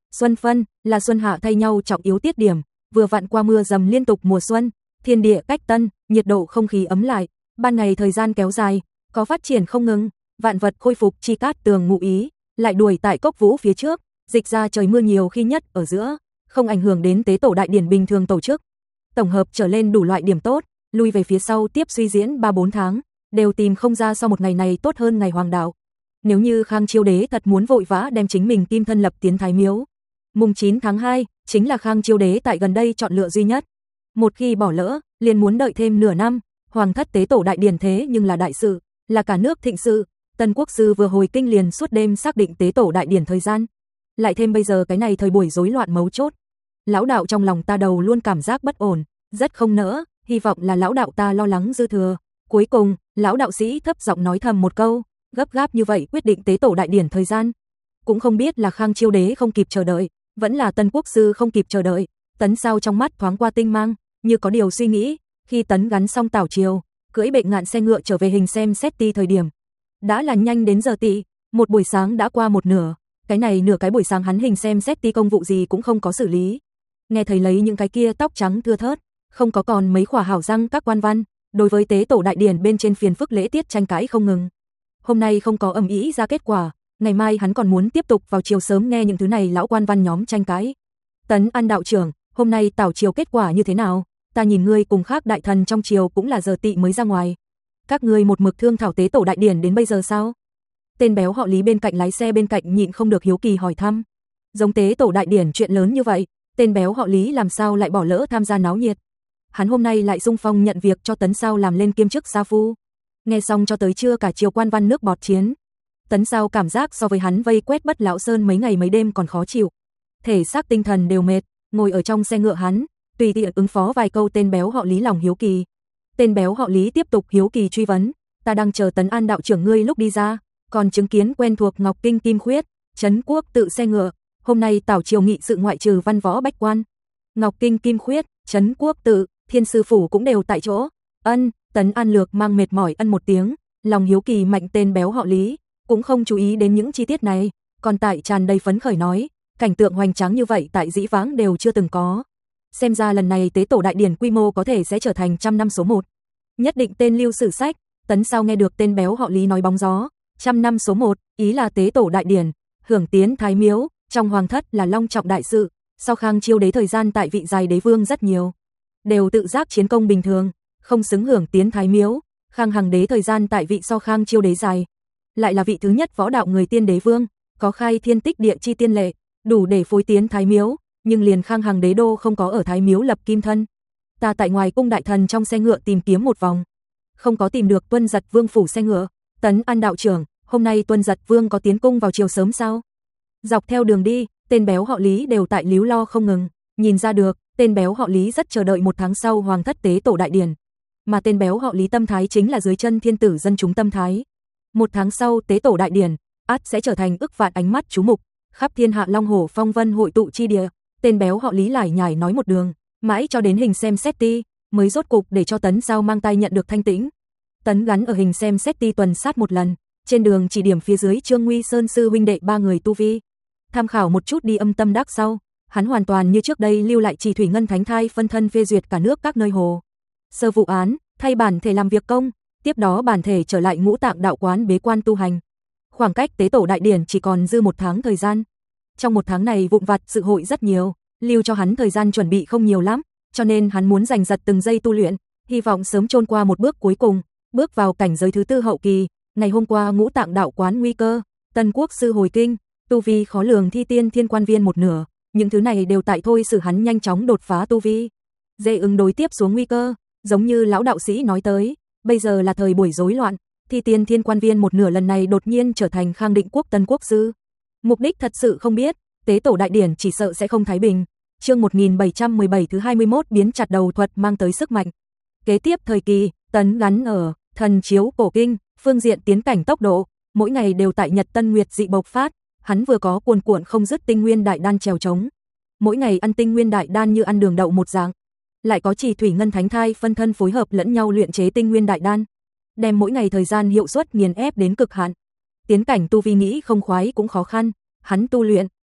Xuân phân là xuân hạ thay nhau trọng yếu tiết điểm, vừa vặn qua mưa dầm liên tục mùa xuân, thiên địa cách tân, nhiệt độ không khí ấm lại, ban ngày thời gian kéo dài, có phát triển không ngừng, vạn vật khôi phục chi cát tường ngụ ý, lại đuổi tại cốc vũ phía trước, dịch ra trời mưa nhiều khi nhất ở giữa, không ảnh hưởng đến tế tổ đại điển bình thường tổ chức. Tổng hợp trở lên đủ loại điểm tốt, lui về phía sau tiếp suy diễn ba bốn tháng, đều tìm không ra sau một ngày này tốt hơn ngày hoàng đạo. Nếu như Khang Chiêu Đế thật muốn vội vã đem chính mình kim thân lập tiến Thái Miếu, mùng chín tháng hai chính là Khang Chiêu Đế tại gần đây chọn lựa duy nhất. Một khi bỏ lỡ, liền muốn đợi thêm nửa năm, hoàng thất tế tổ đại điển thế nhưng là đại sự, là cả nước thịnh sự, Tân Quốc sư vừa hồi kinh liền suốt đêm xác định tế tổ đại điển thời gian. Lại thêm bây giờ cái này thời buổi rối loạn mấu chốt. Lão đạo trong lòng ta đầu luôn cảm giác bất ổn, rất không nỡ, hy vọng là lão đạo ta lo lắng dư thừa. Cuối cùng, lão đạo sĩ thấp giọng nói thầm một câu, gấp gáp như vậy quyết định tế tổ đại điển thời gian. Cũng không biết là Khang Chiêu Đế không kịp chờ đợi, vẫn là Tân Quốc sư không kịp chờ đợi. Tấn Sao trong mắt thoáng qua tinh mang, như có điều suy nghĩ, khi Tấn gắn xong tảo triều, cưỡi bệnh ngạn xe ngựa trở về hình xem xét ti thời điểm. Đã là nhanh đến giờ tỵ, một buổi sáng đã qua một nửa, cái này nửa cái buổi sáng hắn hình xem xét ti công vụ gì cũng không có xử lý. Nghe thấy lấy những cái kia tóc trắng thưa thớt, không có còn mấy khỏa hảo răng các quan văn, đối với tế tổ đại điển bên trên phiền phức lễ tiết tranh cãi không ngừng. Hôm nay không có ầm ĩ ra kết quả, ngày mai hắn còn muốn tiếp tục vào chiều sớm nghe những thứ này lão quan văn nhóm tranh cãi. Tấn An đạo trưởng, hôm nay tảo triều kết quả như thế nào? Ta nhìn ngươi cùng khác đại thần trong triều cũng là giờ tỵ mới ra ngoài. Các ngươi một mực thương thảo tế tổ đại điển đến bây giờ sao? Tên béo họ Lý bên cạnh lái xe bên cạnh nhịn không được hiếu kỳ hỏi thăm. Giống tế tổ đại điển chuyện lớn như vậy, tên béo họ Lý làm sao lại bỏ lỡ tham gia náo nhiệt. Hắn hôm nay lại xung phong nhận việc cho Tấn Sao làm lên kiêm chức sa phu. Nghe xong cho tới trưa cả triều quan văn nước bọt chiến. Tấn Sao cảm giác so với hắn vây quét Bất Lão Sơn mấy ngày mấy đêm còn khó chịu. Thể xác tinh thần đều mệt, ngồi ở trong xe ngựa hắn, tùy tiện ứng phó vài câu tên béo họ Lý lòng hiếu kỳ. Tên béo họ Lý tiếp tục hiếu kỳ truy vấn, ta đang chờ Tấn An đạo trưởng ngươi lúc đi ra, còn chứng kiến quen thuộc Ngọc Kinh Kim Khuyết, Trấn Quốc tự xe ngựa, hôm nay tảo triều nghị sự ngoại trừ văn võ bách quan. Ngọc Kinh Kim Khuyết, Trấn Quốc tự, Thiên sư phủ cũng đều tại chỗ. Ân, Tấn An lược mang mệt mỏi ân một tiếng, lòng hiếu kỳ mạnh tên béo họ Lý, cũng không chú ý đến những chi tiết này, còn tại tràn đầy phấn khởi nói, cảnh tượng hoành tráng như vậy tại dĩ vãng đều chưa từng có. Xem ra lần này tế tổ đại điển quy mô có thể sẽ trở thành trăm năm số một. Nhất định tên lưu sử sách. Tấn Sao nghe được tên béo họ Lý nói bóng gió, trăm năm số một, ý là tế tổ đại điển, hưởng tiến Thái Miếu, trong hoàng thất là long trọng đại sự, sau Khang Chiêu Đế thời gian tại vị dài đế vương rất nhiều, đều tự giác chiến công bình thường, không xứng hưởng tiến Thái Miếu. Khang Hằng Đế thời gian tại vị so Khang Chiêu Đế dài, lại là vị thứ nhất võ đạo người tiên đế vương, có khai thiên tích địa chi tiên lệ, đủ để phối tiến Thái Miếu, nhưng liền Khang Hằng Đế đô không có ở Thái Miếu lập kim thân. Ta tại ngoài cung đại thần trong xe ngựa tìm kiếm một vòng, không có tìm được Tuân Giật Vương phủ xe ngựa. Tấn An đạo trưởng, hôm nay Tuân Giật Vương có tiến cung vào chiều sớm sao? Dọc theo đường đi, tên béo họ Lý đều tại líu lo không ngừng, nhìn ra được, tên béo họ Lý rất chờ đợi một tháng sau hoàng thất tế tổ đại điển, mà tên béo họ Lý tâm thái chính là dưới chân thiên tử dân chúng tâm thái. Một tháng sau tế tổ đại điển, ắt sẽ trở thành ức vạn ánh mắt chú mục, khắp thiên hạ long hổ phong vân hội tụ chi địa. Tên béo họ Lý lải nhải nói một đường, mãi cho đến hình xem xét ti, mới rốt cục để cho Tấn Sao mang tay nhận được thanh tĩnh. Tấn gắn ở hình xem xét ti tuần sát một lần, trên đường chỉ điểm phía dưới Trương Nguy Sơn sư huynh đệ ba người tu vi, tham khảo một chút đi âm tâm đắc sau, hắn hoàn toàn như trước đây lưu lại Chỉ Thủy Ngân Thánh Thai phân thân phê duyệt cả nước các nơi hồ sơ vụ án, thay bản thể làm việc công, tiếp đó bản thể trở lại Ngũ Tạng đạo quán bế quan tu hành. Khoảng cách tế tổ đại điển chỉ còn dư một tháng thời gian. Trong một tháng này vụn vặt sự hội rất nhiều, lưu cho hắn thời gian chuẩn bị không nhiều lắm, cho nên hắn muốn giành giật từng giây tu luyện, hy vọng sớm chôn qua một bước cuối cùng, bước vào cảnh giới thứ tư hậu kỳ. Ngày hôm qua Ngũ Tạng đạo quán nguy cơ, Tân Quốc sư hồi kinh, tu vi khó lường thi tiên thiên quan viên một nửa, những thứ này đều tại thôi xử hắn nhanh chóng đột phá tu vi, dễ ứng đối tiếp xuống nguy cơ. Giống như lão đạo sĩ nói tới, bây giờ là thời buổi rối loạn, thi tiên thiên quan viên một nửa lần này đột nhiên trở thành Khang Định Quốc Tân Quốc sư. Mục đích thật sự không biết, tế tổ đại điển chỉ sợ sẽ không thái bình. Chương một nghìn bảy trăm mười bảy thứ hai mươi mốt biến chặt đầu thuật mang tới sức mạnh. Kế tiếp thời kỳ, Tấn gắn ở thần chiếu cổ kinh, phương diện tiến cảnh tốc độ, mỗi ngày đều tại Nhật Tân Nguyệt dị bộc phát, hắn vừa có cuồn cuộn không dứt tinh nguyên đại đan trèo trống. Mỗi ngày ăn tinh nguyên đại đan như ăn đường đậu một dạng, lại có Chỉ Thủy Ngân Thánh Thai phân thân phối hợp lẫn nhau luyện chế tinh nguyên đại đan, đem mỗi ngày thời gian hiệu suất nghiền ép đến cực hạn. Tiến cảnh tu vi nghĩ không khoái cũng khó khăn, hắn tu luyện,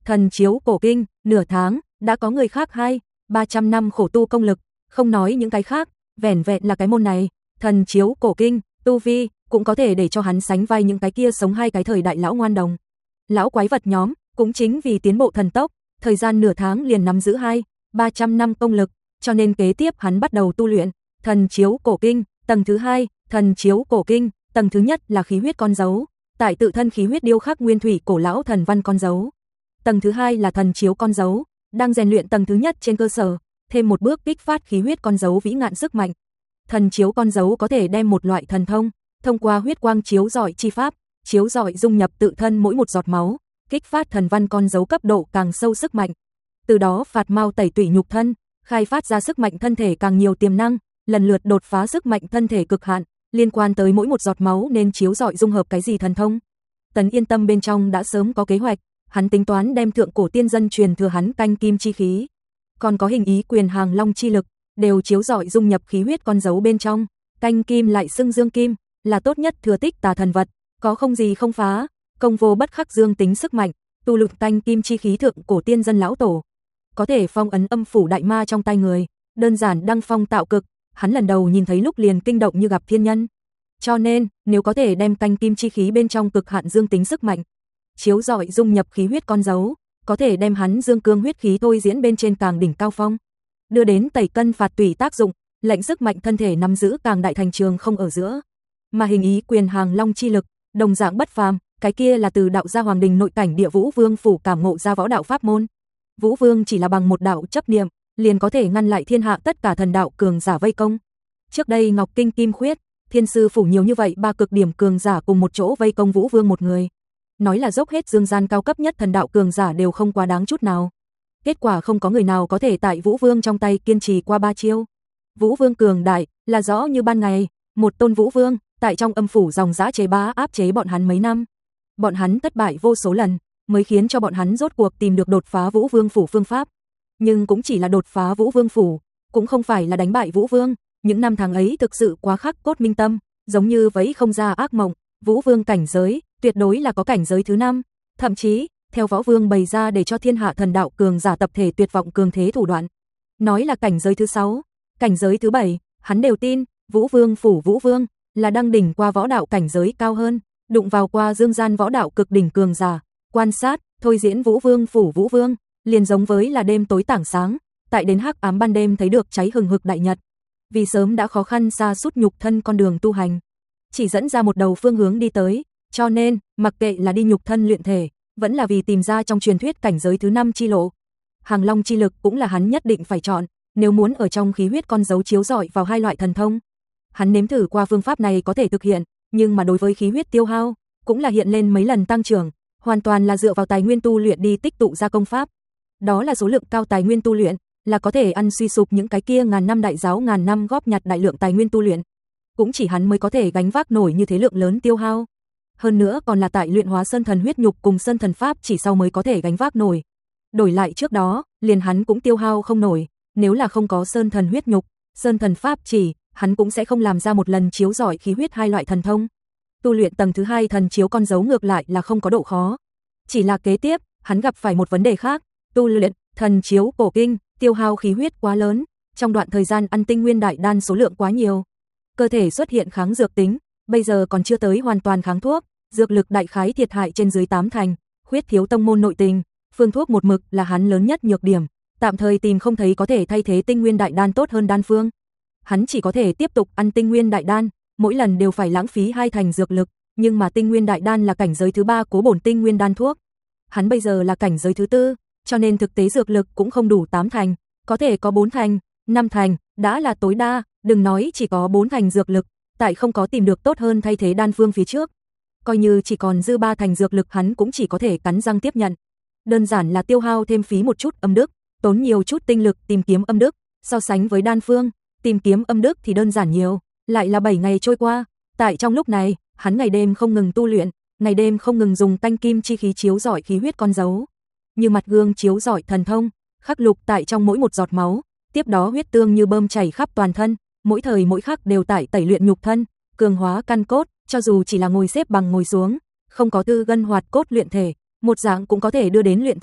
thần chiếu cổ kinh, nửa tháng, đã có người khác hai, ba trăm năm khổ tu công lực, không nói những cái khác, vẻn vẹn là cái môn này, thần chiếu cổ kinh, tu vi, cũng có thể để cho hắn sánh vai những cái kia sống hai cái thời đại lão ngoan đồng. Lão quái vật nhóm, cũng chính vì tiến bộ thần tốc, thời gian nửa tháng liền nắm giữ hai, ba trăm năm công lực, cho nên kế tiếp hắn bắt đầu tu luyện, thần chiếu cổ kinh, tầng thứ hai, thần chiếu cổ kinh, tầng thứ nhất là khí huyết con dấu, tại tự thân khí huyết điêu khắc nguyên thủy cổ lão thần văn con dấu. Tầng thứ hai là thần chiếu con dấu, đang rèn luyện tầng thứ nhất trên cơ sở, thêm một bước kích phát khí huyết con dấu vĩ ngạn sức mạnh. Thần chiếu con dấu có thể đem một loại thần thông, thông qua huyết quang chiếu rọi chi pháp, chiếu rọi dung nhập tự thân mỗi một giọt máu, kích phát thần văn con dấu cấp độ càng sâu sức mạnh. Từ đó phạt mau tẩy tủy nhục thân, khai phát ra sức mạnh thân thể càng nhiều tiềm năng, lần lượt đột phá sức mạnh thân thể cực hạn, liên quan tới mỗi một giọt máu nên chiếu rọi dung hợp cái gì thần thông. Tấn Yên Tâm bên trong đã sớm có kế hoạch, hắn tính toán đem thượng cổ tiên dân truyền thừa hắn canh kim chi khí, còn có hình ý quyền hàng long chi lực, đều chiếu rọi dung nhập khí huyết con dấu bên trong, canh kim lại xưng dương kim, là tốt nhất thừa tích tà thần vật, có không gì không phá, công vô bất khắc dương tính sức mạnh, tu luyện canh kim chi khí thượng cổ tiên dân lão tổ, có thể phong ấn âm phủ đại ma trong tay người, đơn giản đăng phong tạo cực, hắn lần đầu nhìn thấy lúc liền kinh động như gặp thiên nhân. Cho nên, nếu có thể đem canh kim chi khí bên trong cực hạn dương tính sức mạnh, chiếu rọi dung nhập khí huyết con dấu, có thể đem hắn dương cương huyết khí thôi diễn bên trên càng đỉnh cao phong, đưa đến tẩy cân phạt tủy tác dụng, lệnh sức mạnh thân thể nắm giữ càng đại thành trường không ở giữa. Mà hình ý quyền hàng long chi lực, đồng dạng bất phàm, cái kia là từ đạo gia hoàng đình nội cảnh địa Vũ Vương phủ cảm ngộ ra võ đạo pháp môn. Vũ Vương chỉ là bằng một đạo chấp niệm, liền có thể ngăn lại thiên hạ tất cả thần đạo cường giả vây công. Trước đây Ngọc Kinh Kim Khuyết, Thiên sư phủ nhiều như vậy ba cực điểm cường giả cùng một chỗ vây công Vũ Vương một người. Nói là dốc hết dương gian cao cấp nhất thần đạo cường giả đều không quá đáng chút nào. Kết quả không có người nào có thể tại Vũ Vương trong tay kiên trì qua ba chiêu. Vũ Vương cường đại, là rõ như ban ngày, một tôn Vũ Vương, tại trong âm phủ dòng dã chế bá áp chế bọn hắn mấy năm. Bọn hắn thất bại vô số lần, mới khiến cho bọn hắn rốt cuộc tìm được đột phá Vũ Vương phủ phương pháp. Nhưng cũng chỉ là đột phá Vũ Vương phủ, cũng không phải là đánh bại Vũ Vương, những năm tháng ấy thực sự quá khắc cốt minh tâm, giống như vẫy không ra ác mộng, Vũ Vương cảnh giới, tuyệt đối là có cảnh giới thứ năm, thậm chí, theo Võ Vương bày ra để cho thiên hạ thần đạo cường giả tập thể tuyệt vọng cường thế thủ đoạn. Nói là cảnh giới thứ sáu, cảnh giới thứ bảy, hắn đều tin, Vũ Vương phủ Vũ Vương là đăng đỉnh qua võ đạo cảnh giới cao hơn, đụng vào qua dương gian võ đạo cực đỉnh cường giả, quan sát, thôi diễn Vũ Vương phủ Vũ Vương, liền giống với là đêm tối tảng sáng, tại đến hắc ám ban đêm thấy được cháy hừng hực đại nhật. Vì sớm đã khó khăn xa sút nhục thân con đường tu hành, chỉ dẫn ra một đầu phương hướng đi tới, cho nên, mặc kệ là đi nhục thân luyện thể, vẫn là vì tìm ra trong truyền thuyết cảnh giới thứ năm chi lộ. Hàng Long chi lực cũng là hắn nhất định phải chọn, nếu muốn ở trong khí huyết con dấu chiếu rọi vào hai loại thần thông. Hắn nếm thử qua phương pháp này có thể thực hiện, nhưng mà đối với khí huyết tiêu hao, cũng là hiện lên mấy lần tăng trưởng, hoàn toàn là dựa vào tài nguyên tu luyện đi tích tụ ra công pháp. Đó là số lượng cao tài nguyên tu luyện, là có thể ăn suy sụp những cái kia ngàn năm đại giáo ngàn năm góp nhặt đại lượng tài nguyên tu luyện. Cũng chỉ hắn mới có thể gánh vác nổi như thế lượng lớn tiêu hao. Hơn nữa còn là tại luyện hóa sơn thần huyết nhục cùng sơn thần pháp chỉ sau mới có thể gánh vác nổi. Đổi lại trước đó, liền hắn cũng tiêu hao không nổi, nếu là không có sơn thần huyết nhục, sơn thần pháp chỉ, hắn cũng sẽ không làm ra một lần chiếu rọi khí huyết hai loại thần thông. Tu luyện tầng thứ hai thần chiếu con dấu ngược lại là không có độ khó. Chỉ là kế tiếp, hắn gặp phải một vấn đề khác, tu luyện thần chiếu cổ kinh, tiêu hao khí huyết quá lớn, trong đoạn thời gian ăn tinh nguyên đại đan số lượng quá nhiều. Cơ thể xuất hiện kháng dược tính, bây giờ còn chưa tới hoàn toàn kháng thuốc, dược lực đại khái thiệt hại trên dưới tám thành, khuyết thiếu tông môn nội tình, phương thuốc một mực là hắn lớn nhất nhược điểm, tạm thời tìm không thấy có thể thay thế tinh nguyên đại đan tốt hơn đan phương. Hắn chỉ có thể tiếp tục ăn tinh nguyên đại đan, mỗi lần đều phải lãng phí hai thành dược lực, nhưng mà tinh nguyên đại đan là cảnh giới thứ ba cố bổn tinh nguyên đan thuốc. Hắn bây giờ là cảnh giới thứ tư, cho nên thực tế dược lực cũng không đủ tám thành, có thể có bốn thành, năm thành, đã là tối đa, đừng nói chỉ có bốn thành dược lực, tại không có tìm được tốt hơn thay thế đan phương phía trước. Coi như chỉ còn dư ba thành dược lực hắn cũng chỉ có thể cắn răng tiếp nhận. Đơn giản là tiêu hao thêm phí một chút âm đức, tốn nhiều chút tinh lực tìm kiếm âm đức, so sánh với đan phương, tìm kiếm âm đức thì đơn giản nhiều, lại là bảy ngày trôi qua, tại trong lúc này, hắn ngày đêm không ngừng tu luyện, ngày đêm không ngừng dùng canh kim chi khí chiếu rọi khí huyết con dấu, như mặt gương chiếu rọi thần thông, khắc lục tại trong mỗi một giọt máu, tiếp đó huyết tương như bơm chảy khắp toàn thân, mỗi thời mỗi khắc đều tại tẩy luyện nhục thân, cường hóa căn cốt, cho dù chỉ là ngồi xếp bằng ngồi xuống, không có tư gân hoạt cốt luyện thể, một dạng cũng có thể đưa đến luyện thể,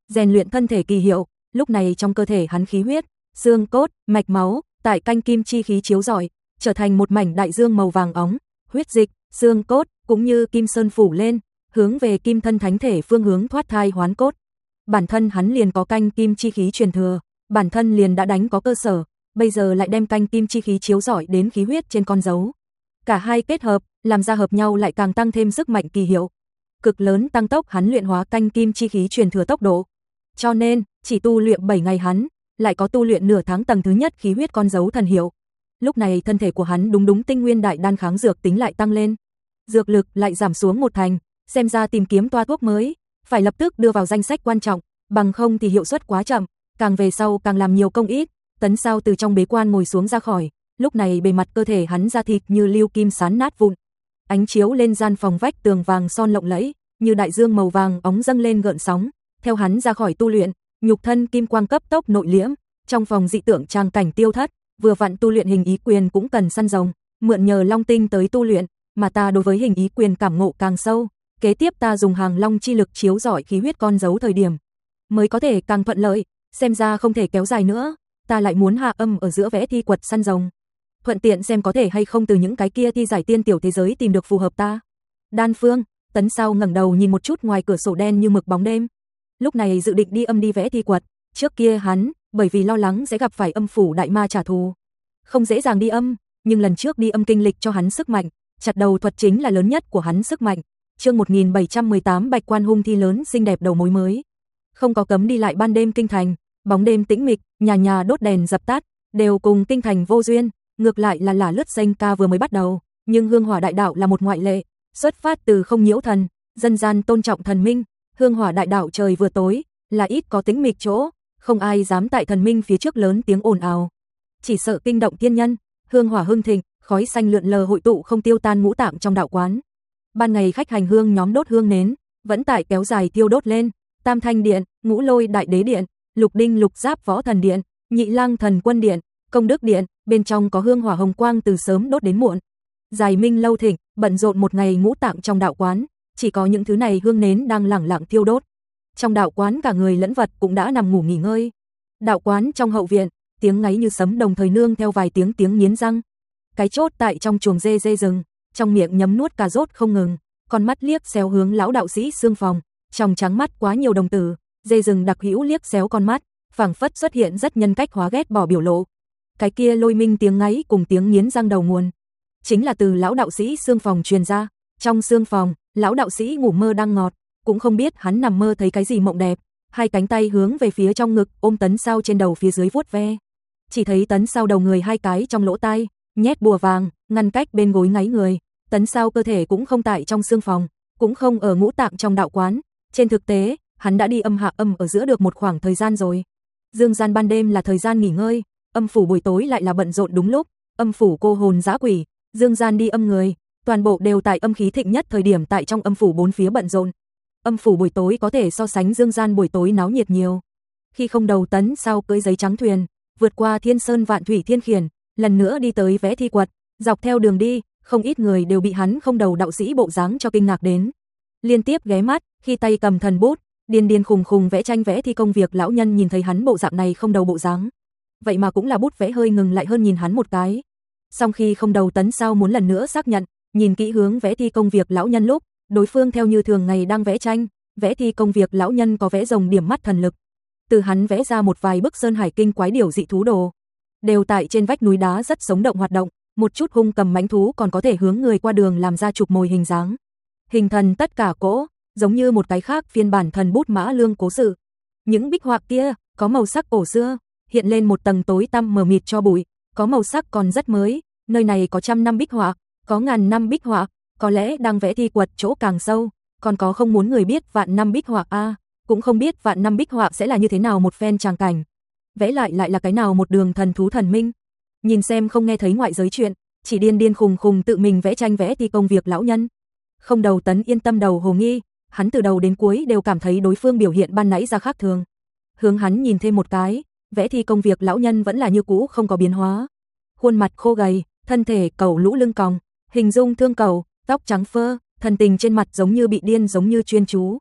rèn luyện thân thể kỳ hiệu. Lúc này trong cơ thể hắn khí huyết, xương cốt, mạch máu, tại canh kim chi khí chiếu rọi, trở thành một mảnh đại dương màu vàng óng, huyết dịch, xương cốt cũng như kim sơn phủ lên, hướng về kim thân thánh thể phương hướng thoát thai hoán cốt. Bản thân hắn liền có canh kim chi khí truyền thừa, bản thân liền đã đánh có cơ sở, bây giờ lại đem canh kim chi khí chiếu rọi đến khí huyết trên con dấu. Cả hai kết hợp, làm ra hợp nhau lại càng tăng thêm sức mạnh kỳ hiệu, cực lớn tăng tốc hắn luyện hóa canh kim chi khí truyền thừa tốc độ. Cho nên, chỉ tu luyện bảy ngày hắn, lại có tu luyện nửa tháng tầng thứ nhất khí huyết con dấu thần hiệu. Lúc này thân thể của hắn đúng đúng tinh nguyên đại đan kháng dược tính lại tăng lên, dược lực lại giảm xuống một thành, xem ra tìm kiếm toa thuốc mới, phải lập tức đưa vào danh sách quan trọng, bằng không thì hiệu suất quá chậm, càng về sau càng làm nhiều công ít. Tấn Sao từ trong bế quan ngồi xuống ra khỏi, lúc này bề mặt cơ thể hắn da thịt như lưu kim sán nát vụn, ánh chiếu lên gian phòng vách tường vàng son lộng lẫy, như đại dương màu vàng óng dâng lên gợn sóng. Theo hắn ra khỏi tu luyện, nhục thân kim quang cấp tốc nội liễm, trong phòng dị tượng trang cảnh tiêu thất, vừa vặn tu luyện hình ý quyền cũng cần săn rồng, mượn nhờ long tinh tới tu luyện, mà ta đối với hình ý quyền cảm ngộ càng sâu, kế tiếp ta dùng hàng long chi lực chiếu rọi khí huyết con dấu thời điểm, mới có thể càng thuận lợi, xem ra không thể kéo dài nữa, ta lại muốn hạ âm ở giữa vẽ thi quật săn rồng. Thuận tiện xem có thể hay không từ những cái kia thi giải tiên tiểu thế giới tìm được phù hợp ta. Đan phương, Tấn Sao ngẩng đầu nhìn một chút ngoài cửa sổ đen như mực bóng đêm. Lúc này dự định đi âm đi vẽ thi quật, trước kia hắn, bởi vì lo lắng sẽ gặp phải âm phủ đại ma trả thù, không dễ dàng đi âm, nhưng lần trước đi âm kinh lịch cho hắn sức mạnh, chặt đầu thuật chính là lớn nhất của hắn sức mạnh. Chương một nghìn bảy trăm mười tám Bạch Quan hung thi lớn xinh đẹp đầu mối mới. Không có cấm đi lại ban đêm kinh thành, bóng đêm tĩnh mịch, nhà nhà đốt đèn dập tắt, đều cùng kinh thành vô duyên, ngược lại là là lướt danh ca vừa mới bắt đầu, nhưng Hương Hỏa Đại Đạo là một ngoại lệ, xuất phát từ không nhiễu thần, dân gian tôn trọng thần minh, Hương Hỏa Đại Đạo trời vừa tối, là ít có tĩnh mịch chỗ, không ai dám tại thần minh phía trước lớn tiếng ồn ào, chỉ sợ kinh động thiên nhân. Hương hỏa hưng thịnh, khói xanh lượn lờ hội tụ không tiêu tan ngũ tạng trong đạo quán. Ban ngày khách hành hương nhóm đốt hương nến, vẫn tại kéo dài thiêu đốt lên, Tam Thanh Điện, Ngũ Lôi Đại Đế Điện, Lục Đinh Lục Giáp Võ Thần Điện, Nhị Lang Thần Quân Điện, Công Đức Điện, bên trong có hương hỏa hồng quang từ sớm đốt đến muộn. Dài minh lâu thịnh, bận rộn một ngày ngũ tạng trong đạo quán, chỉ có những thứ này hương nến đang lẳng lặng thiêu đốt. Trong đạo quán cả người lẫn vật cũng đã nằm ngủ nghỉ ngơi. Đạo quán trong hậu viện, tiếng ngáy như sấm đồng thời nương theo vài tiếng tiếng nghiến răng. Cái chốt tại trong chuồng dê dê rừng, trong miệng nhấm nuốt cà rốt không ngừng, con mắt liếc xéo hướng lão đạo sĩ xương phòng, trong trắng mắt quá nhiều đồng tử, dê rừng đặc hữu liếc xéo con mắt, phảng phất xuất hiện rất nhân cách hóa ghét bỏ biểu lộ. Cái kia lôi minh tiếng ngáy cùng tiếng nghiến răng đầu nguồn, chính là từ lão đạo sĩ xương phòng truyền ra. Trong xương phòng, lão đạo sĩ ngủ mơ đang ngọt, cũng không biết hắn nằm mơ thấy cái gì mộng đẹp, hai cánh tay hướng về phía trong ngực, ôm Tấn Sao trên đầu phía dưới vuốt ve. Chỉ thấy Tấn Sao đầu người hai cái trong lỗ tai, nhét bùa vàng, ngăn cách bên gối ngáy người. Tấn Sao cơ thể cũng không tại trong xương phòng, cũng không ở ngũ tạng trong đạo quán. Trên thực tế, hắn đã đi âm hạ âm ở giữa được một khoảng thời gian rồi. Dương gian ban đêm là thời gian nghỉ ngơi, âm phủ buổi tối lại là bận rộn đúng lúc. Âm phủ cô hồn dã quỷ, dương gian đi âm người, toàn bộ đều tại âm khí thịnh nhất thời điểm tại trong âm phủ bốn phía bận rộn. Âm phủ buổi tối có thể so sánh dương gian buổi tối náo nhiệt nhiều. Khi không đầu Tấn Sao cưỡi giấy trắng thuyền, vượt qua thiên sơn vạn thủy thiên khiển, lần nữa đi tới vẽ thi quật, dọc theo đường đi, không ít người đều bị hắn không đầu đạo sĩ bộ dáng cho kinh ngạc đến. Liên tiếp ghé mắt, khi tay cầm thần bút, điên điên khùng khùng vẽ tranh vẽ thi công việc, lão nhân nhìn thấy hắn bộ dạng này không đầu bộ dáng, vậy mà cũng là bút vẽ hơi ngừng lại hơn nhìn hắn một cái. Song khi không đầu Tấn Sao muốn lần nữa xác nhận, nhìn kỹ hướng vẽ thi công việc lão nhân lúc, đối phương theo như thường ngày đang vẽ tranh, vẽ thi công việc lão nhân có vẽ rồng điểm mắt thần lực. Từ hắn vẽ ra một vài bức sơn hải kinh quái điểu dị thú đồ, đều tại trên vách núi đá rất sống động hoạt động, một chút hung cầm mãnh thú còn có thể hướng người qua đường làm ra chụp mồi hình dáng. Hình thần tất cả cỗ, giống như một cái khác phiên bản thần bút Mã Lương cố sự. Những bích họa kia có màu sắc cổ xưa, hiện lên một tầng tối tăm mờ mịt cho bụi, có màu sắc còn rất mới, nơi này có trăm năm bích họa, có ngàn năm bích họa, có lẽ đang vẽ thi quật chỗ càng sâu, còn có không muốn người biết vạn năm bích họa a, à, cũng không biết vạn năm bích họa sẽ là như thế nào một phen tràng cảnh. Vẽ lại lại là cái nào một đường thần thú thần minh. Nhìn xem không nghe thấy ngoại giới chuyện, chỉ điên điên khùng khùng tự mình vẽ tranh vẽ thi công việc lão nhân. Không đầu Tấn yên tâm đầu hồ nghi, hắn từ đầu đến cuối đều cảm thấy đối phương biểu hiện ban nãy ra khác thường. Hướng hắn nhìn thêm một cái, vẽ thi công việc lão nhân vẫn là như cũ không có biến hóa. Khuôn mặt khô gầy, thân thể cầu lũ lưng còng, hình dung thương cầu, tóc trắng phơ, thần tình trên mặt giống như bị điên giống như chuyên chú.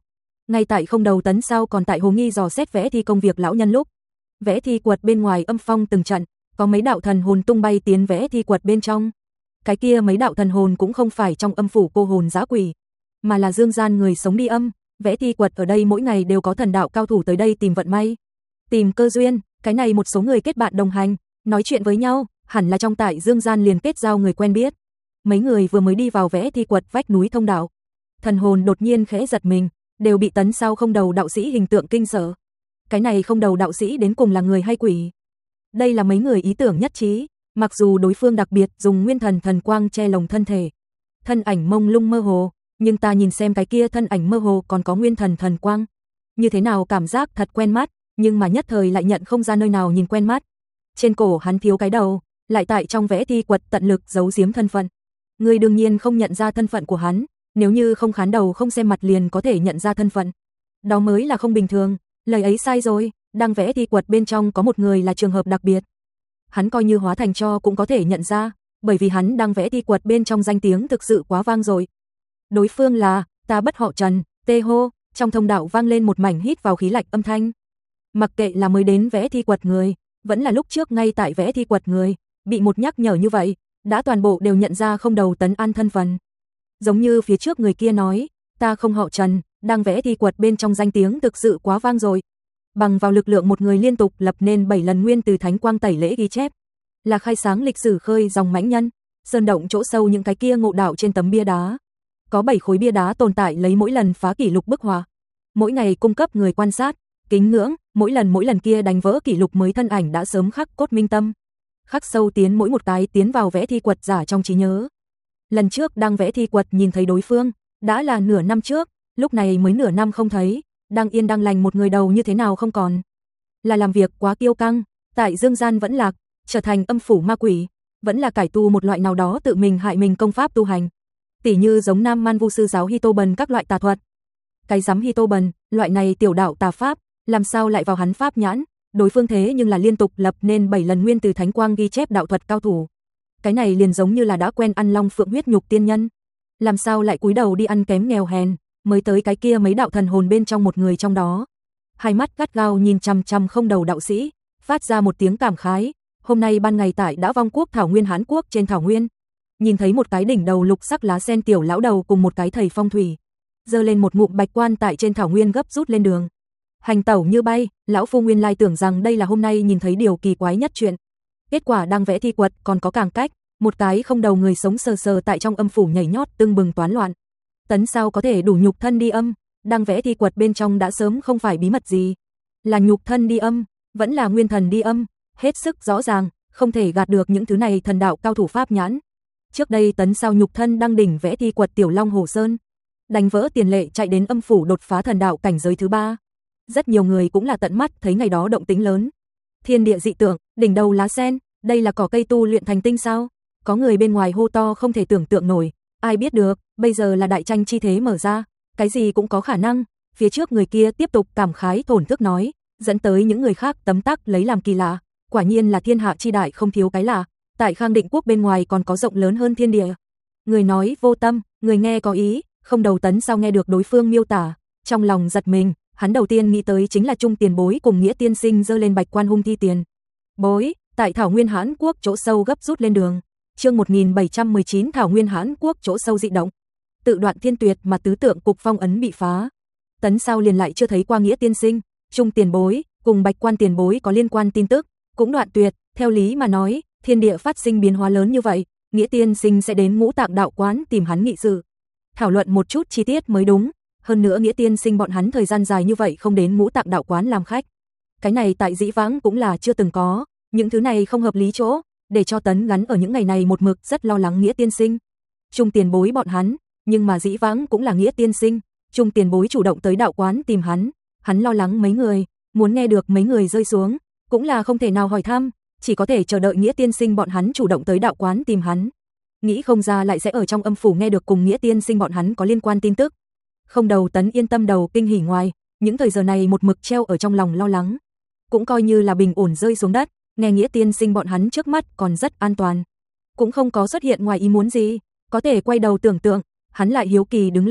Ngay tại không đầu tấn sau còn tại hồ nghi dò xét vẽ thi công việc lão nhân lúc, vẽ thi quật bên ngoài âm phong từng trận, có mấy đạo thần hồn tung bay tiến vẽ thi quật bên trong. Cái kia mấy đạo thần hồn cũng không phải trong âm phủ cô hồn dã quỷ, mà là dương gian người sống đi âm, vẽ thi quật ở đây mỗi ngày đều có thần đạo cao thủ tới đây tìm vận may, tìm cơ duyên, cái này một số người kết bạn đồng hành, nói chuyện với nhau, hẳn là trong tại dương gian liền kết giao người quen biết. Mấy người vừa mới đi vào vẽ thi quật vách núi thông đạo, thần hồn đột nhiên khẽ giật mình, đều bị tấn sau không đầu đạo sĩ hình tượng kinh sợ. Cái này không đầu đạo sĩ đến cùng là người hay quỷ? Đây là mấy người ý tưởng nhất trí, mặc dù đối phương đặc biệt dùng nguyên thần thần quang che lồng thân thể, thân ảnh mông lung mơ hồ, nhưng ta nhìn xem cái kia thân ảnh mơ hồ còn có nguyên thần thần quang, như thế nào cảm giác thật quen mắt, nhưng mà nhất thời lại nhận không ra nơi nào nhìn quen mắt. Trên cổ hắn thiếu cái đầu, lại tại trong vẽ thi quật tận lực giấu giếm thân phận. Người đương nhiên không nhận ra thân phận của hắn, nếu như không khán đầu không xem mặt liền có thể nhận ra thân phận. Đó mới là không bình thường, lời ấy sai rồi, đang vẽ thi quật bên trong có một người là trường hợp đặc biệt. Hắn coi như hóa thành tro cũng có thể nhận ra, bởi vì hắn đang vẽ thi quật bên trong danh tiếng thực sự quá vang rồi. Đối phương là, ta bất họ Trần, tê hô, trong thông đạo vang lên một mảnh hít vào khí lạnh âm thanh. Mặc kệ là mới đến vẽ thi quật người, vẫn là lúc trước ngay tại vẽ thi quật người, bị một nhắc nhở như vậy, đã toàn bộ đều nhận ra không đầu tấn an thân phận. Giống như phía trước người kia nói, ta không họ Trần, đang vẽ thi quật bên trong danh tiếng thực sự quá vang rồi. Bằng vào lực lượng một người liên tục lập nên bảy lần nguyên từ thánh quang tẩy lễ ghi chép, là khai sáng lịch sử khơi dòng mãnh nhân, sơn động chỗ sâu những cái kia ngộ đạo trên tấm bia đá. Có bảy khối bia đá tồn tại lấy mỗi lần phá kỷ lục bức họa, mỗi ngày cung cấp người quan sát, kính ngưỡng, mỗi lần mỗi lần kia đánh vỡ kỷ lục mới thân ảnh đã sớm khắc cốt minh tâm, khắc sâu tiến mỗi một cái tiến vào vẽ thi quật giả trong trí nhớ. Lần trước đang vẽ thi quật nhìn thấy đối phương, đã là nửa năm trước, lúc này mới nửa năm không thấy, đang yên đang lành một người đầu như thế nào không còn. Là làm việc quá kiêu căng, tại dương gian vẫn lạc, trở thành âm phủ ma quỷ, vẫn là cải tu một loại nào đó tự mình hại mình công pháp tu hành. Tỉ như giống Nam Man Vu sư giáo Hito Bần các loại tà thuật. Cái giám Hito Bần, loại này tiểu đạo tà pháp, làm sao lại vào hắn pháp nhãn, đối phương thế nhưng là liên tục lập nên bảy lần nguyên từ thánh quang ghi chép đạo thuật cao thủ. Cái này liền giống như là đã quen ăn long phượng huyết nhục tiên nhân, làm sao lại cúi đầu đi ăn kém nghèo hèn, mới tới cái kia mấy đạo thần hồn bên trong một người trong đó. Hai mắt gắt gao nhìn chằm chằm không đầu đạo sĩ, phát ra một tiếng cảm khái, hôm nay ban ngày tại đã vong quốc thảo nguyên Hán quốc trên thảo nguyên, nhìn thấy một cái đỉnh đầu lục sắc lá sen tiểu lão đầu cùng một cái thầy phong thủy, giơ lên một ngụm bạch quan tại trên thảo nguyên gấp rút lên đường. Hành tẩu như bay, lão phu nguyên lai tưởng rằng đây là hôm nay nhìn thấy điều kỳ quái nhất chuyện. Kết quả đang vẽ thi quật còn có càng cách, một cái không đầu người sống sờ sờ tại trong âm phủ nhảy nhót tưng bừng toán loạn. Tấn sao có thể đủ nhục thân đi âm, đang vẽ thi quật bên trong đã sớm không phải bí mật gì. Là nhục thân đi âm, vẫn là nguyên thần đi âm, hết sức rõ ràng, không thể gạt được những thứ này thần đạo cao thủ pháp nhãn. Trước đây Tấn sao nhục thân đang đỉnh vẽ thi quật Tiểu Long Hồ Sơn, đánh vỡ tiền lệ chạy đến âm phủ đột phá thần đạo cảnh giới thứ ba. Rất nhiều người cũng là tận mắt thấy ngày đó động tĩnh lớn. Thiên địa dị tượng, đỉnh đầu lá sen, đây là cỏ cây tu luyện thành tinh sao? Có người bên ngoài hô to không thể tưởng tượng nổi, ai biết được, bây giờ là đại tranh chi thế mở ra, cái gì cũng có khả năng. Phía trước người kia tiếp tục cảm khái thổn thức nói, dẫn tới những người khác tấm tắc lấy làm kỳ lạ, quả nhiên là thiên hạ chi đại không thiếu cái lạ, tại Khang Định quốc bên ngoài còn có rộng lớn hơn thiên địa. Người nói vô tâm, người nghe có ý, không đầu Tấn sao nghe được đối phương miêu tả, trong lòng giật mình, hắn đầu tiên nghĩ tới chính là Trung Tiền Bối cùng Nghĩa tiên sinh giơ lên bạch quan hung thi tiền. Bối, tại Thảo Nguyên Hán quốc chỗ sâu gấp rút lên đường. Chương một nghìn bảy trăm mười chín Thảo Nguyên Hán quốc chỗ sâu dị động. Tự đoạn thiên tuyệt mà tứ tượng cục phong ấn bị phá. Tấn sao liền lại chưa thấy qua Nghĩa tiên sinh, Trung Tiền Bối cùng Bạch Quan Tiền Bối có liên quan tin tức, cũng đoạn tuyệt, theo lý mà nói, thiên địa phát sinh biến hóa lớn như vậy, Nghĩa tiên sinh sẽ đến Ngũ Tạng đạo quán tìm hắn nghị sự, thảo luận một chút chi tiết mới đúng. Hơn nữa Nghĩa tiên sinh bọn hắn thời gian dài như vậy không đến Ngũ Tạng đạo quán làm khách. Cái này tại dĩ vãng cũng là chưa từng có, những thứ này không hợp lý chỗ, để cho Tấn gắn ở những ngày này một mực rất lo lắng Nghĩa tiên sinh, Trung Tiền Bối bọn hắn, nhưng mà dĩ vãng cũng là Nghĩa tiên sinh, Trung Tiền Bối chủ động tới đạo quán tìm hắn, hắn lo lắng mấy người, muốn nghe được mấy người rơi xuống, cũng là không thể nào hỏi thăm, chỉ có thể chờ đợi Nghĩa tiên sinh bọn hắn chủ động tới đạo quán tìm hắn. Nghĩ không ra lại sẽ ở trong âm phủ nghe được cùng Nghĩa tiên sinh bọn hắn có liên quan tin tức. Không đầu Tấn yên tâm đầu kinh hỉ ngoài, những thời giờ này một mực treo ở trong lòng lo lắng, cũng coi như là bình ổn rơi xuống đất, nghe Nghĩa tiên sinh bọn hắn trước mắt còn rất an toàn, cũng không có xuất hiện ngoài ý muốn gì, có thể quay đầu tưởng tượng, hắn lại hiếu kỳ đứng lên,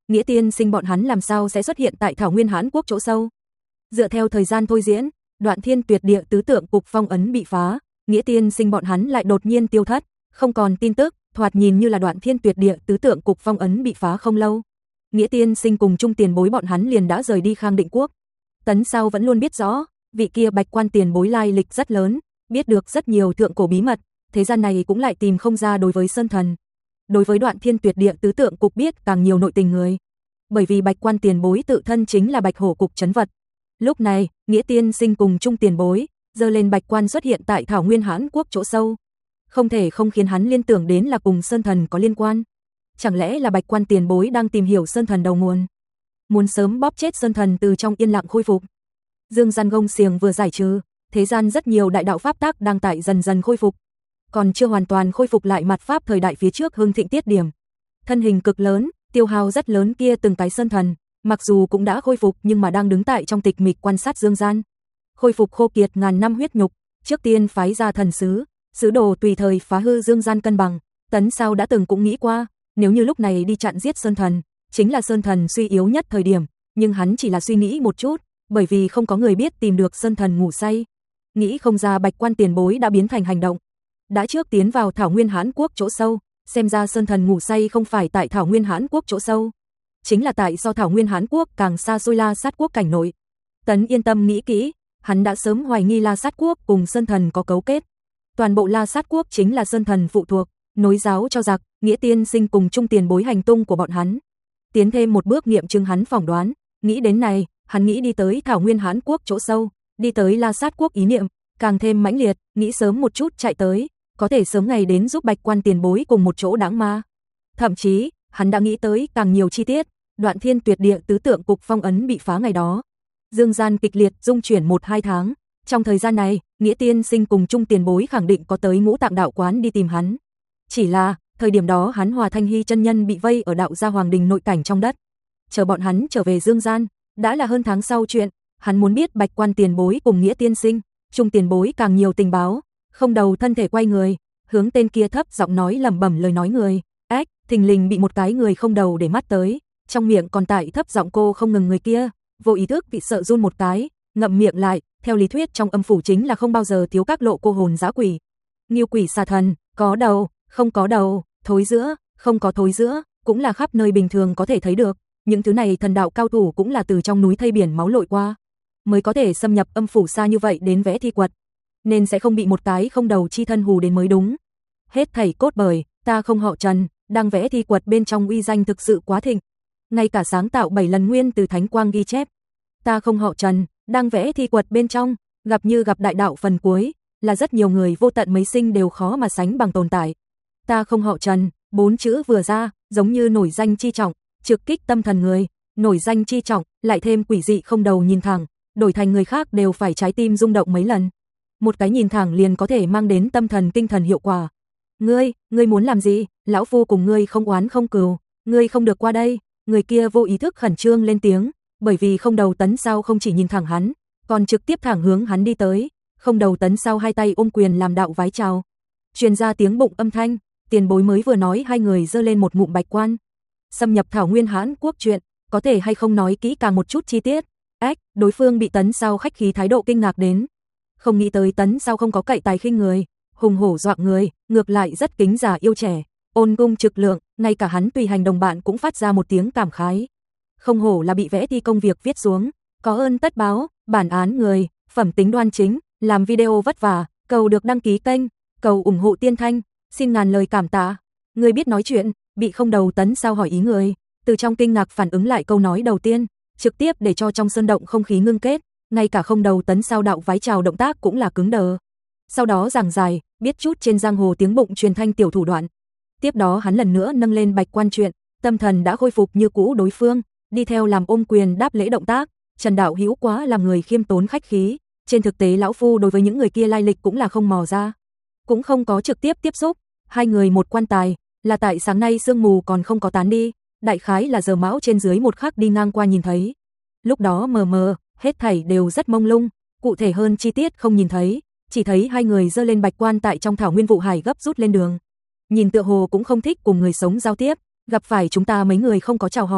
Nghĩa tiên sinh bọn hắn làm sao sẽ xuất hiện tại thảo nguyên Hán Quốc chỗ sâu. Dựa theo thời gian thôi diễn, Đoạn Thiên Tuyệt Địa tứ tượng cục phong ấn bị phá, Nghĩa tiên sinh bọn hắn lại đột nhiên tiêu thất, không còn tin tức, thoạt nhìn như là Đoạn Thiên Tuyệt Địa tứ tượng cục phong ấn bị phá không lâu. Nghĩa tiên sinh cùng Trung tiền bối bọn hắn liền đã rời đi Khang Định Quốc. Tấn Sao vẫn luôn biết rõ, vị kia Bạch Quan tiền bối lai lịch rất lớn, biết được rất nhiều thượng cổ bí mật, thế gian này cũng lại tìm không ra đối với Sơn Thần. Đối với Đoạn Thiên Tuyệt Địa tứ tượng cục biết càng nhiều nội tình người. Bởi vì Bạch Quan tiền bối tự thân chính là Bạch Hổ cục trấn vật. Lúc này, Nghĩa tiên sinh cùng Trung tiền bối, giơ lên Bạch Quan xuất hiện tại thảo nguyên Hán Quốc chỗ sâu. Không thể không khiến hắn liên tưởng đến là cùng Sơn Thần có liên quan. Chẳng lẽ là Bạch Quan tiền bối đang tìm hiểu Sơn Thần đầu nguồn, muốn sớm bóp chết Sơn Thần từ trong yên lặng khôi phục. Dương gian gông xiềng vừa giải trừ, thế gian rất nhiều đại đạo pháp tác đang tại dần dần khôi phục, còn chưa hoàn toàn khôi phục lại mặt pháp thời đại phía trước hưng thịnh tiết điểm. Thân hình cực lớn, tiêu hao rất lớn kia từng cái Sơn Thần, mặc dù cũng đã khôi phục nhưng mà đang đứng tại trong tịch mịch quan sát dương gian. Khôi phục khô kiệt ngàn năm huyết nhục, trước tiên phái ra thần sứ, sứ đồ tùy thời phá hư dương gian cân bằng. Tấn Sao đã từng cũng nghĩ qua, nếu như lúc này đi chặn giết Sơn Thần, chính là Sơn Thần suy yếu nhất thời điểm, nhưng hắn chỉ là suy nghĩ một chút, bởi vì không có người biết tìm được Sơn Thần ngủ say. Nghĩ không ra Bạch Quan tiền bối đã biến thành hành động, đã trước tiến vào thảo nguyên Hán Quốc chỗ sâu, xem ra Sơn Thần ngủ say không phải tại thảo nguyên Hán Quốc chỗ sâu, chính là tại do thảo nguyên Hán Quốc càng xa xôi La Sát Quốc cảnh nội. Tấn yên tâm nghĩ kỹ, hắn đã sớm hoài nghi La Sát Quốc cùng Sơn Thần có cấu kết. Toàn bộ La Sát Quốc chính là Sơn Thần phụ thuộc, nối giáo cho giặc. Nghĩa tiên sinh cùng Trung tiền bối hành tung của bọn hắn, tiến thêm một bước nghiệm chứng hắn phỏng đoán. Nghĩ đến này, hắn nghĩ đi tới thảo nguyên Hán Quốc chỗ sâu, đi tới La Sát Quốc ý niệm càng thêm mãnh liệt, nghĩ sớm một chút chạy tới, có thể sớm ngày đến giúp Bạch Quan tiền bối cùng một chỗ đãng ma. Thậm chí, hắn đã nghĩ tới càng nhiều chi tiết, Đoạn Thiên Tuyệt Địa tứ tượng cục phong ấn bị phá ngày đó. Dương gian kịch liệt dung chuyển một hai tháng, trong thời gian này, Nghĩa tiên sinh cùng Trung tiền bối khẳng định có tới Ngũ Tạng đạo quán đi tìm hắn. Chỉ là, thời điểm đó hắn hòa Thanh Hy chân nhân bị vây ở đạo gia hoàng đình nội cảnh trong đất. Chờ bọn hắn trở về dương gian, đã là hơn tháng sau chuyện, hắn muốn biết Bạch Quan tiền bối cùng Nghĩa tiên sinh, Trung tiền bối càng nhiều tình báo, không đầu thân thể quay người, hướng tên kia thấp giọng nói lẩm bẩm lời nói người. Ách, thình lình bị một cái người không đầu để mắt tới, trong miệng còn tại thấp giọng cô không ngừng người kia, vô ý thức bị sợ run một cái, ngậm miệng lại, theo lý thuyết trong âm phủ chính là không bao giờ thiếu các lộ cô hồn dã quỷ. Nghiêu quỷ xà thần, có đầu, không có đầu, thối giữa, không có thối giữa, cũng là khắp nơi bình thường có thể thấy được, những thứ này thần đạo cao thủ cũng là từ trong núi thây biển máu lội qua, mới có thể xâm nhập âm phủ xa như vậy đến vẽ thi quật, nên sẽ không bị một cái không đầu chi thân hù đến mới đúng. Hết thảy cốt bởi, ta không họ Trần, đang vẽ thi quật bên trong uy danh thực sự quá thịnh, ngay cả sáng tạo bảy lần nguyên từ thánh quang ghi chép. Ta không họ Trần, đang vẽ thi quật bên trong, gặp như gặp đại đạo phần cuối, là rất nhiều người vô tận mấy sinh đều khó mà sánh bằng tồn tại. Ta không họ Trần, bốn chữ vừa ra, giống như nổi danh chi trọng, trực kích tâm thần người, nổi danh chi trọng, lại thêm quỷ dị không đầu nhìn thẳng, đổi thành người khác đều phải trái tim rung động mấy lần. Một cái nhìn thẳng liền có thể mang đến tâm thần kinh thần hiệu quả. Ngươi, ngươi muốn làm gì? Lão phu cùng ngươi không oán không cừu, ngươi không được qua đây. Người kia vô ý thức khẩn trương lên tiếng, bởi vì không đầu Tấn Sao không chỉ nhìn thẳng hắn, còn trực tiếp thẳng hướng hắn đi tới. Không đầu Tấn Sao hai tay ôm quyền làm đạo vái chào. Truyền ra tiếng bụng âm thanh, tiền bối mới vừa nói hai người giơ lên một ngụm Bạch Quan. Xâm nhập thảo nguyên Hán Quốc chuyện, có thể hay không nói kỹ càng một chút chi tiết. Ách, đối phương bị Tấn Sao khách khí thái độ kinh ngạc đến. Không nghĩ tới Tấn Sao không có cậy tài khinh người, hùng hổ dọa người, ngược lại rất kính già yêu trẻ, ôn cung trực lượng, ngay cả hắn tùy hành đồng bạn cũng phát ra một tiếng cảm khái. Không hổ là bị vẽ thi công việc viết xuống, có ơn tất báo, bản án người, phẩm tính đoan chính, làm video vất vả, cầu được đăng ký kênh, cầu ủng hộ Tiên Thanh, xin ngàn lời cảm tạ. Người biết nói chuyện, bị không đầu Tấn Sao hỏi ý người, từ trong kinh ngạc phản ứng lại câu nói đầu tiên, trực tiếp để cho trong sơn động không khí ngưng kết, ngay cả không đầu Tấn Sao đạo vái chào động tác cũng là cứng đờ. Sau đó giảng dài, biết chút trên giang hồ tiếng bụng truyền thanh tiểu thủ đoạn. Tiếp đó hắn lần nữa nâng lên Bạch Quan chuyện, tâm thần đã khôi phục như cũ đối phương, đi theo làm ôm quyền đáp lễ động tác. Trần đạo hữu quá làm người khiêm tốn khách khí, trên thực tế lão phu đối với những người kia lai lịch cũng là không mò ra, cũng không có trực tiếp tiếp xúc. Hai người một quan tài, là tại sáng nay sương mù còn không có tán đi, đại khái là giờ mão trên dưới một khắc đi ngang qua nhìn thấy. Lúc đó mờ mờ, hết thảy đều rất mông lung, cụ thể hơn chi tiết không nhìn thấy, chỉ thấy hai người giơ lên Bạch Quan tại trong thảo nguyên vụ hải gấp rút lên đường. Nhìn tựa hồ cũng không thích cùng người sống giao tiếp, gặp phải chúng ta mấy người không có chào hỏi,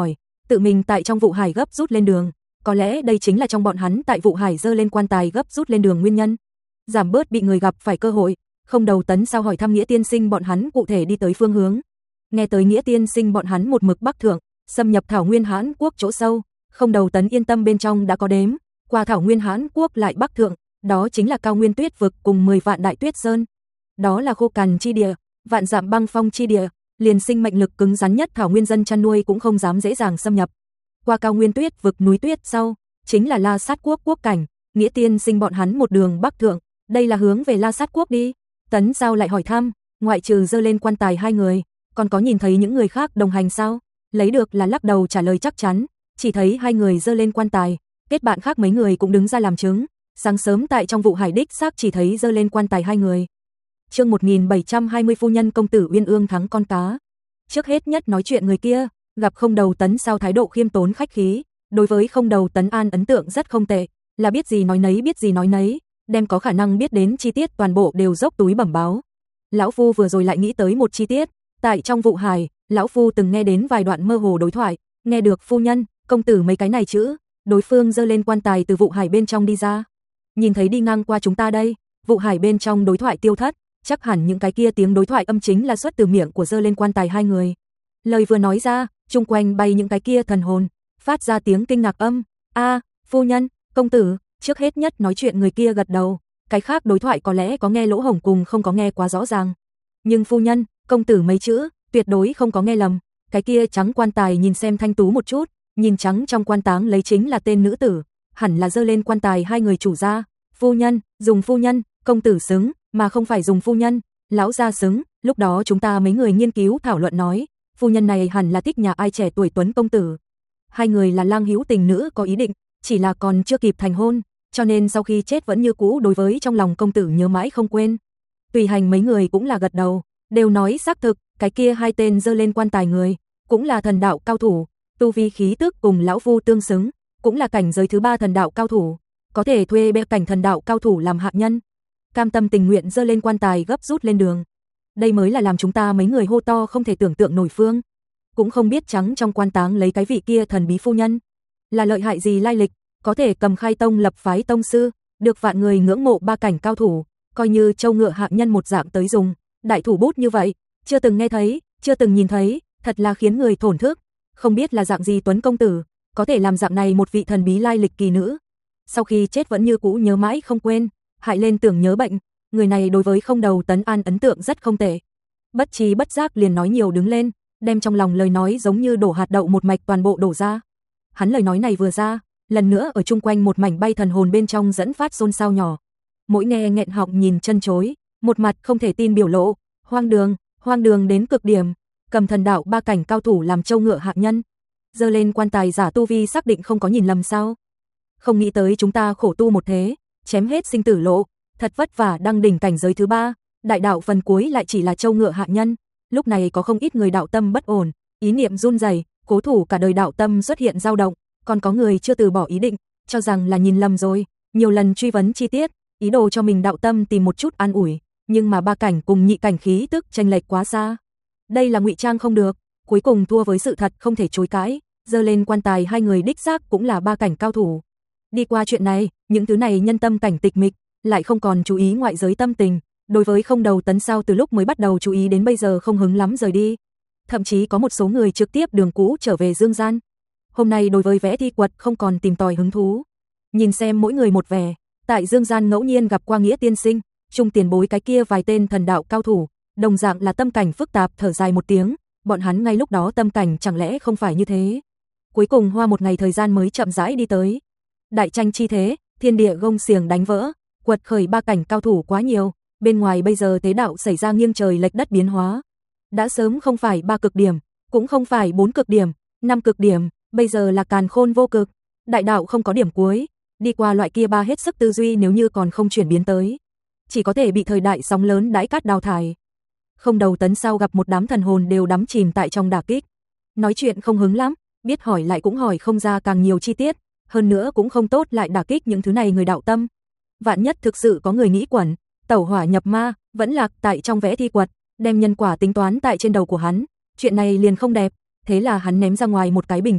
tự mình tại trong vụ hải gấp rút lên đường. Có lẽ đây chính là trong bọn hắn tại vụ hải dơ lên quan tài gấp rút lên đường nguyên nhân. Giảm bớt bị người gặp phải cơ hội, Không Đầu Tấn sao hỏi thăm Nghĩa tiên sinh bọn hắn cụ thể đi tới phương hướng. Nghe tới Nghĩa tiên sinh bọn hắn một mực bắc thượng, xâm nhập Thảo Nguyên Hán Quốc chỗ sâu, Không Đầu Tấn yên tâm bên trong đã có đếm, qua Thảo Nguyên Hán Quốc lại bắc thượng, đó chính là cao nguyên tuyết vực cùng mười vạn đại tuyết sơn. Đó là khô cằn chi địa, vạn dặm băng phong chi địa, liền sinh mệnh lực cứng rắn nhất Thảo Nguyên dân chăn nuôi cũng không dám dễ dàng xâm nhập. Qua cao nguyên tuyết vực núi tuyết sau, chính là La Sát Quốc quốc cảnh, Nghĩa tiên sinh bọn hắn một đường bắc thượng, đây là hướng về La Sát Quốc đi. Tấn sao lại hỏi thăm, ngoại trừ dơ lên quan tài hai người, còn có nhìn thấy những người khác đồng hành sao? Lấy được là lắc đầu trả lời chắc chắn, chỉ thấy hai người dơ lên quan tài, kết bạn khác mấy người cũng đứng ra làm chứng. Sáng sớm tại trong vụ hải đích xác chỉ thấy dơ lên quan tài hai người. Chương một nghìn bảy trăm hai mươi phu nhân công tử Uyên Ương thắng con cá. Trước hết nhất nói chuyện người kia, gặp Không Đầu Tấn sao thái độ khiêm tốn khách khí, đối với Không Đầu Tấn an ấn tượng rất không tệ, là biết gì nói nấy biết gì nói nấy, đem có khả năng biết đến chi tiết toàn bộ đều dốc túi bẩm báo. Lão phu vừa rồi lại nghĩ tới một chi tiết, tại trong vụ hải, lão phu từng nghe đến vài đoạn mơ hồ đối thoại, nghe được phu nhân, công tử mấy cái này chữ, đối phương giơ lên quan tài từ vụ hải bên trong đi ra. Nhìn thấy đi ngang qua chúng ta đây, vụ hải bên trong đối thoại tiêu thất, chắc hẳn những cái kia tiếng đối thoại âm chính là xuất từ miệng của giơ lên quan tài hai người. Lời vừa nói ra, chung quanh bay những cái kia thần hồn, phát ra tiếng kinh ngạc âm. A, phu nhân, công tử, trước hết nhất nói chuyện người kia gật đầu, cái khác đối thoại có lẽ có nghe lỗ hổng cùng không có nghe quá rõ ràng. Nhưng phu nhân, công tử mấy chữ, tuyệt đối không có nghe lầm, cái kia trắng quan tài nhìn xem thanh tú một chút, nhìn trắng trong quan táng lấy chính là tên nữ tử, hẳn là giơ lên quan tài hai người chủ gia. Phu nhân, dùng phu nhân, công tử xứng, mà không phải dùng phu nhân, lão gia xứng. Lúc đó chúng ta mấy người nghiên cứu thảo luận nói, phu nhân này hẳn là thích nhà ai trẻ tuổi tuấn công tử. Hai người là lang hữu tình nữ có ý định, chỉ là còn chưa kịp thành hôn, cho nên sau khi chết vẫn như cũ đối với trong lòng công tử nhớ mãi không quên. Tùy hành mấy người cũng là gật đầu, đều nói xác thực, cái kia hai tên giơ lên quan tài người, cũng là thần đạo cao thủ, tu vi khí tức cùng lão phu tương xứng, cũng là cảnh giới thứ ba thần đạo cao thủ, có thể thuê bệ cảnh thần đạo cao thủ làm hạ nhân. Cam tâm tình nguyện giơ lên quan tài gấp rút lên đường. Đây mới là làm chúng ta mấy người hô to không thể tưởng tượng nổi phương. Cũng không biết trắng trong quan táng lấy cái vị kia thần bí phu nhân là lợi hại gì lai lịch, có thể cầm khai tông lập phái tông sư, được vạn người ngưỡng mộ ba cảnh cao thủ, coi như châu ngựa hạ nhân một dạng tới dùng, đại thủ bút như vậy, chưa từng nghe thấy, chưa từng nhìn thấy, thật là khiến người thổn thức. Không biết là dạng gì tuấn công tử, có thể làm dạng này một vị thần bí lai lịch kỳ nữ. Sau khi chết vẫn như cũ nhớ mãi không quên, hại lên tưởng nhớ bệnh, người này đối với Không Đầu Tấn an ấn tượng rất không tệ. Bất trí bất giác liền nói nhiều đứng lên, đem trong lòng lời nói giống như đổ hạt đậu một mạch toàn bộ đổ ra. Hắn lời nói này vừa ra, lần nữa ở chung quanh một mảnh bay thần hồn bên trong dẫn phát xôn xao nhỏ. Mỗi nghe nghẹn họng nhìn chân chối, một mặt không thể tin biểu lộ, hoang đường, hoang đường đến cực điểm, cầm thần đạo ba cảnh cao thủ làm châu ngựa hạ nhân. Giơ lên quan tài giả tu vi xác định không có nhìn lầm sao? Không nghĩ tới chúng ta khổ tu một thế, chém hết sinh tử lộ, thật vất vả đăng đỉnh cảnh giới thứ ba, đại đạo phần cuối lại chỉ là châu ngựa hạ nhân. Lúc này có không ít người đạo tâm bất ổn, ý niệm run rẩy, cố thủ cả đời đạo tâm xuất hiện dao động, còn có người chưa từ bỏ ý định, cho rằng là nhìn lầm rồi, nhiều lần truy vấn chi tiết, ý đồ cho mình đạo tâm tìm một chút an ủi, nhưng mà ba cảnh cùng nhị cảnh khí tức chênh lệch quá xa. Đây là ngụy trang không được, cuối cùng thua với sự thật không thể chối cãi, giơ lên quan tài hai người đích xác cũng là ba cảnh cao thủ. Đi qua chuyện này, những thứ này nhân tâm cảnh tịch mịch, lại không còn chú ý ngoại giới tâm tình, đối với Không Đầu Tấn sao từ lúc mới bắt đầu chú ý đến bây giờ không hứng lắm rời đi. Thậm chí có một số người trực tiếp đường cũ trở về dương gian. Hôm nay đối với vẽ thi quật không còn tìm tòi hứng thú. Nhìn xem mỗi người một vẻ, tại dương gian ngẫu nhiên gặp qua Nghĩa tiên sinh, trung tiền bối cái kia vài tên thần đạo cao thủ, đồng dạng là tâm cảnh phức tạp thở dài một tiếng, bọn hắn ngay lúc đó tâm cảnh chẳng lẽ không phải như thế. Cuối cùng hoa một ngày thời gian mới chậm rãi đi tới. Đại tranh chi thế, thiên địa gông xiềng đánh vỡ, quật khởi ba cảnh cao thủ quá nhiều, bên ngoài bây giờ thế đạo xảy ra nghiêng trời lệch đất biến hóa. Đã sớm không phải ba cực điểm, cũng không phải bốn cực điểm, năm cực điểm, bây giờ là càn khôn vô cực, đại đạo không có điểm cuối, đi qua loại kia ba hết sức tư duy nếu như còn không chuyển biến tới, chỉ có thể bị thời đại sóng lớn đãi cát đào thải. Không Đầu Tấn sau gặp một đám thần hồn đều đắm chìm tại trong đả kích, nói chuyện không hứng lắm, biết hỏi lại cũng hỏi không ra càng nhiều chi tiết, hơn nữa cũng không tốt lại đả kích những thứ này người đạo tâm. Vạn nhất thực sự có người nghĩ quẩn, tẩu hỏa nhập ma, vẫn lạc tại trong vẽ thi quật, đem nhân quả tính toán tại trên đầu của hắn, chuyện này liền không đẹp, thế là hắn ném ra ngoài một cái bình thuốc,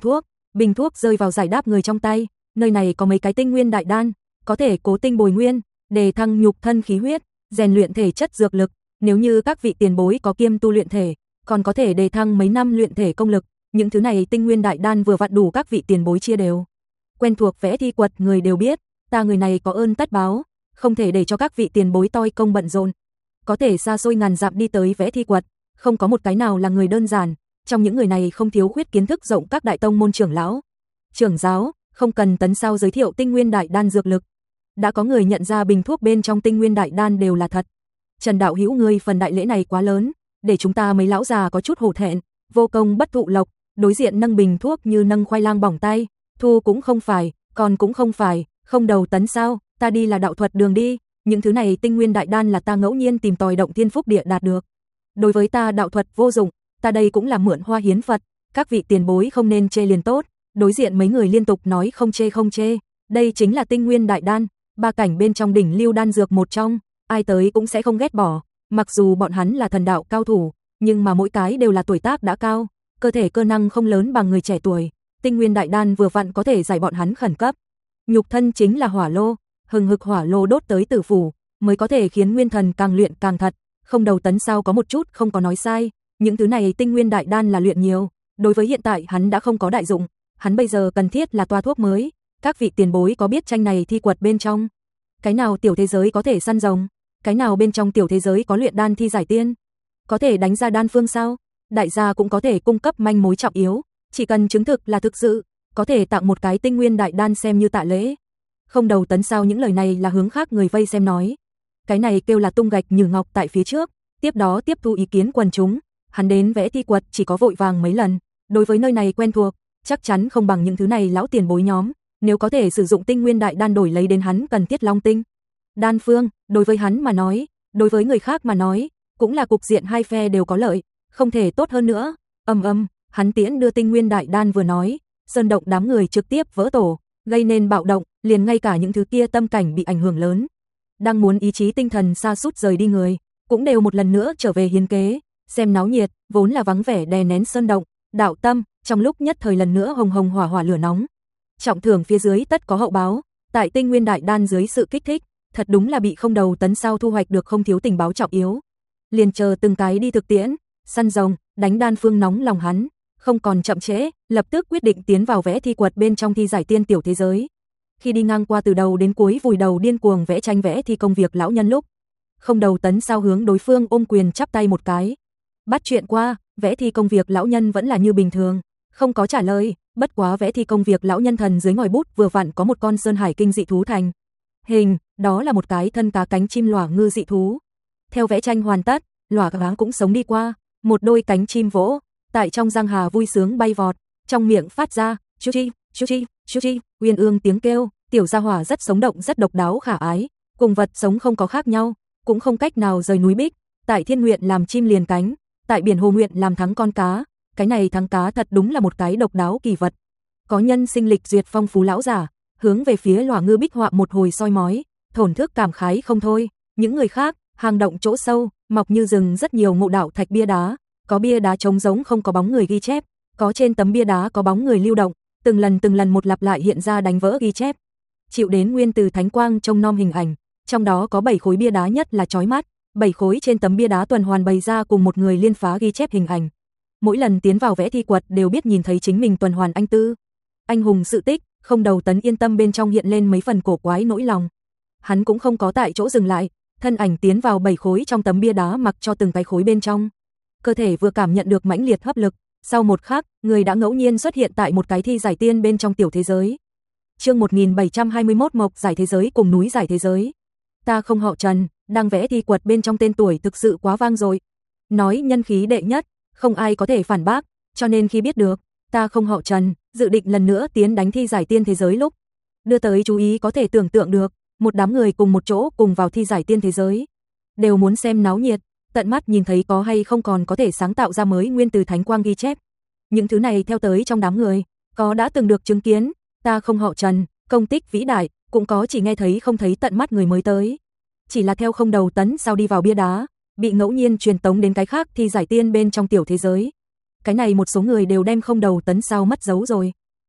Bình thuốc rơi vào giải đáp người trong tay, nơi này có mấy cái tinh nguyên đại đan, có thể cố tinh bồi nguyên, đề thăng nhục thân khí huyết, rèn luyện thể chất dược lực, nếu như các vị tiền bối có kiêm tu luyện thể, còn có thể đề thăng mấy năm luyện thể công lực, những thứ này tinh nguyên đại đan vừa vặn đủ các vị tiền bối chia đều. Quen thuộc vẽ thi quật người đều biết, ta người này có ơn tất báo, không thể để cho các vị tiền bối toi công bận rộn. Có thể xa xôi ngàn dặm đi tới vẽ thi quật, không có một cái nào là người đơn giản, trong những người này không thiếu khuyết kiến thức rộng các đại tông môn trưởng lão, trưởng giáo, không cần Tấn Sao giới thiệu tinh nguyên đại đan dược lực. Đã có người nhận ra bình thuốc bên trong tinh nguyên đại đan đều là thật. Trần đạo hữu ngươi phần đại lễ này quá lớn, để chúng ta mấy lão già có chút hổ thẹn, vô công bất thụ lộc, đối diện nâng bình thuốc như nâng khoai lang bỏng tay, thu cũng không phải, còn cũng không phải, không đầu Tấn Sao, ta đi là đạo thuật đường đi, những thứ này tinh nguyên đại đan là ta ngẫu nhiên tìm tòi động thiên phúc địa đạt được. Đối với ta đạo thuật vô dụng, ta đây cũng là mượn hoa hiến Phật, các vị tiền bối không nên chê liền tốt. Đối diện mấy người liên tục nói không chê không chê, đây chính là tinh nguyên đại đan, ba cảnh bên trong đỉnh lưu đan dược một trong, ai tới cũng sẽ không ghét bỏ, mặc dù bọn hắn là thần đạo cao thủ, nhưng mà mỗi cái đều là tuổi tác đã cao, cơ thể cơ năng không lớn bằng người trẻ tuổi, tinh nguyên đại đan vừa vặn có thể giải bọn hắn khẩn cấp. Nhục thân chính là hỏa lô, hừng hực hỏa lô đốt tới tử phủ, mới có thể khiến nguyên thần càng luyện càng thật, không đầu Tấn Sao có một chút không có nói sai, những thứ này tinh nguyên đại đan là luyện nhiều, đối với hiện tại hắn đã không có đại dụng, hắn bây giờ cần thiết là toa thuốc mới. Các vị tiền bối có biết tranh này thi quật bên trong, cái nào tiểu thế giới có thể săn rồng, cái nào bên trong tiểu thế giới có luyện đan thi giải tiên, có thể đánh ra đan phương sao? Đại gia cũng có thể cung cấp manh mối trọng yếu, chỉ cần chứng thực là thực sự, có thể tặng một cái tinh nguyên đại đan xem như tạ lễ. Không đầu Tấn Sao những lời này là hướng khác người vây xem nói. Cái này kêu là tung gạch như ngọc tại phía trước, tiếp đó tiếp thu ý kiến quần chúng, hắn đến vẽ thi quật chỉ có vội vàng mấy lần, đối với nơi này quen thuộc, chắc chắn không bằng những thứ này lão tiền bối nhóm, nếu có thể sử dụng tinh nguyên đại đan đổi lấy đến hắn cần thiết long tinh. Đan phương, đối với hắn mà nói, đối với người khác mà nói, cũng là cục diện hai phe đều có lợi, không thể tốt hơn nữa. Ầm ầm, hắn tiễn đưa tinh nguyên đại đan vừa nói, sơn động đám người trực tiếp vỡ tổ, gây nên bạo động, liền ngay cả những thứ kia tâm cảnh bị ảnh hưởng lớn, đang muốn ý chí tinh thần sa sút rời đi người, cũng đều một lần nữa trở về hiến kế, xem náo nhiệt, vốn là vắng vẻ đè nén sơn động, đạo tâm, trong lúc nhất thời lần nữa hồng hồng hỏa hỏa lửa nóng. Trọng thưởng phía dưới tất có hậu báo, tại tinh nguyên đại đan dưới sự kích thích, thật đúng là bị không đầu Tấn Sao thu hoạch được không thiếu tình báo trọng yếu. Liền chờ từng cái đi thực tiễn, săn rồng, đánh đan phương nóng lòng hắn, không còn chậm trễ, lập tức quyết định tiến vào vẽ thi quật bên trong thi giải tiên tiểu thế giới. Khi đi ngang qua từ đầu đến cuối vùi đầu điên cuồng vẽ tranh vẽ thi công việc lão nhân lúc, không đầu Tấn Sao hướng đối phương ôm quyền chắp tay một cái. Bắt chuyện qua, vẽ thi công việc lão nhân vẫn là như bình thường, không có trả lời, bất quá vẽ thi công việc lão nhân thần dưới ngòi bút vừa vặn có một con sơn hải kinh dị thú thành hình, đó là một cái thân cá cánh chim lỏa ngư dị thú. Theo vẽ tranh hoàn tất, lỏa cá cũng sống đi qua, một đôi cánh chim vỗ, tại trong giang hà vui sướng bay vọt, trong miệng phát ra chu chi, chu chi, chu chi, uyên ương tiếng kêu, tiểu gia hỏa rất sống động rất độc đáo khả ái, cùng vật sống không có khác nhau, cũng không cách nào rời núi Bích, tại thiên nguyện làm chim liền cánh, tại biển hồ nguyện làm thắng con cá, cái này thắng cá thật đúng là một cái độc đáo kỳ vật. Có nhân sinh lịch duyệt phong phú lão giả, hướng về phía lỏa ngư bích họa một hồi soi mói, thổn thức cảm khái không thôi. Những người khác, hang động chỗ sâu, mọc như rừng rất nhiều ngộ đạo thạch bia đá, có bia đá trống giống không có bóng người ghi chép, có trên tấm bia đá có bóng người lưu động, từng lần từng lần một lặp lại hiện ra đánh vỡ ghi chép. Chịu đến nguyên từ thánh quang trông nom hình ảnh, trong đó có bảy khối bia đá nhất là chói mắt, bảy khối trên tấm bia đá tuần hoàn bày ra cùng một người liên phá ghi chép hình ảnh. Mỗi lần tiến vào vẽ thi quật đều biết nhìn thấy chính mình tuần hoàn anh tư. Anh hùng sự tích, không đầu Tấn yên tâm bên trong hiện lên mấy phần cổ quái nỗi lòng. Hắn cũng không có tại chỗ dừng lại, thân ảnh tiến vào bảy khối trong tấm bia đá mặc cho từng cái khối bên trong. Cơ thể vừa cảm nhận được mãnh liệt hấp lực, sau một khắc, người đã ngẫu nhiên xuất hiện tại một cái thi giải tiên bên trong tiểu thế giới. Chương một nghìn bảy trăm hai mươi mốt Mộc giải thế giới cùng núi giải thế giới. Ta không họ Trần, đang vẽ thi quật bên trong tên tuổi thực sự quá vang rồi. Nói nhân khí đệ nhất, không ai có thể phản bác, cho nên khi biết được ta không họ Trần, dự định lần nữa tiến đánh thi giải tiên thế giới lúc, đưa tới chú ý có thể tưởng tượng được, một đám người cùng một chỗ cùng vào thi giải tiên thế giới, đều muốn xem náo nhiệt, tận mắt nhìn thấy có hay không còn có thể sáng tạo ra mới nguyên từ thánh quang ghi chép. Những thứ này theo tới trong đám người, có đã từng được chứng kiến, ta không họ Trần, công tích vĩ đại, cũng có chỉ nghe thấy không thấy tận mắt người mới tới. Chỉ là theo không đầu Tấn sau đi vào bia đá, bị ngẫu nhiên truyền tống đến cái khác thi giải tiên bên trong tiểu thế giới. Cái này một số người đều đem không đầu Tấn sau mất dấu rồi.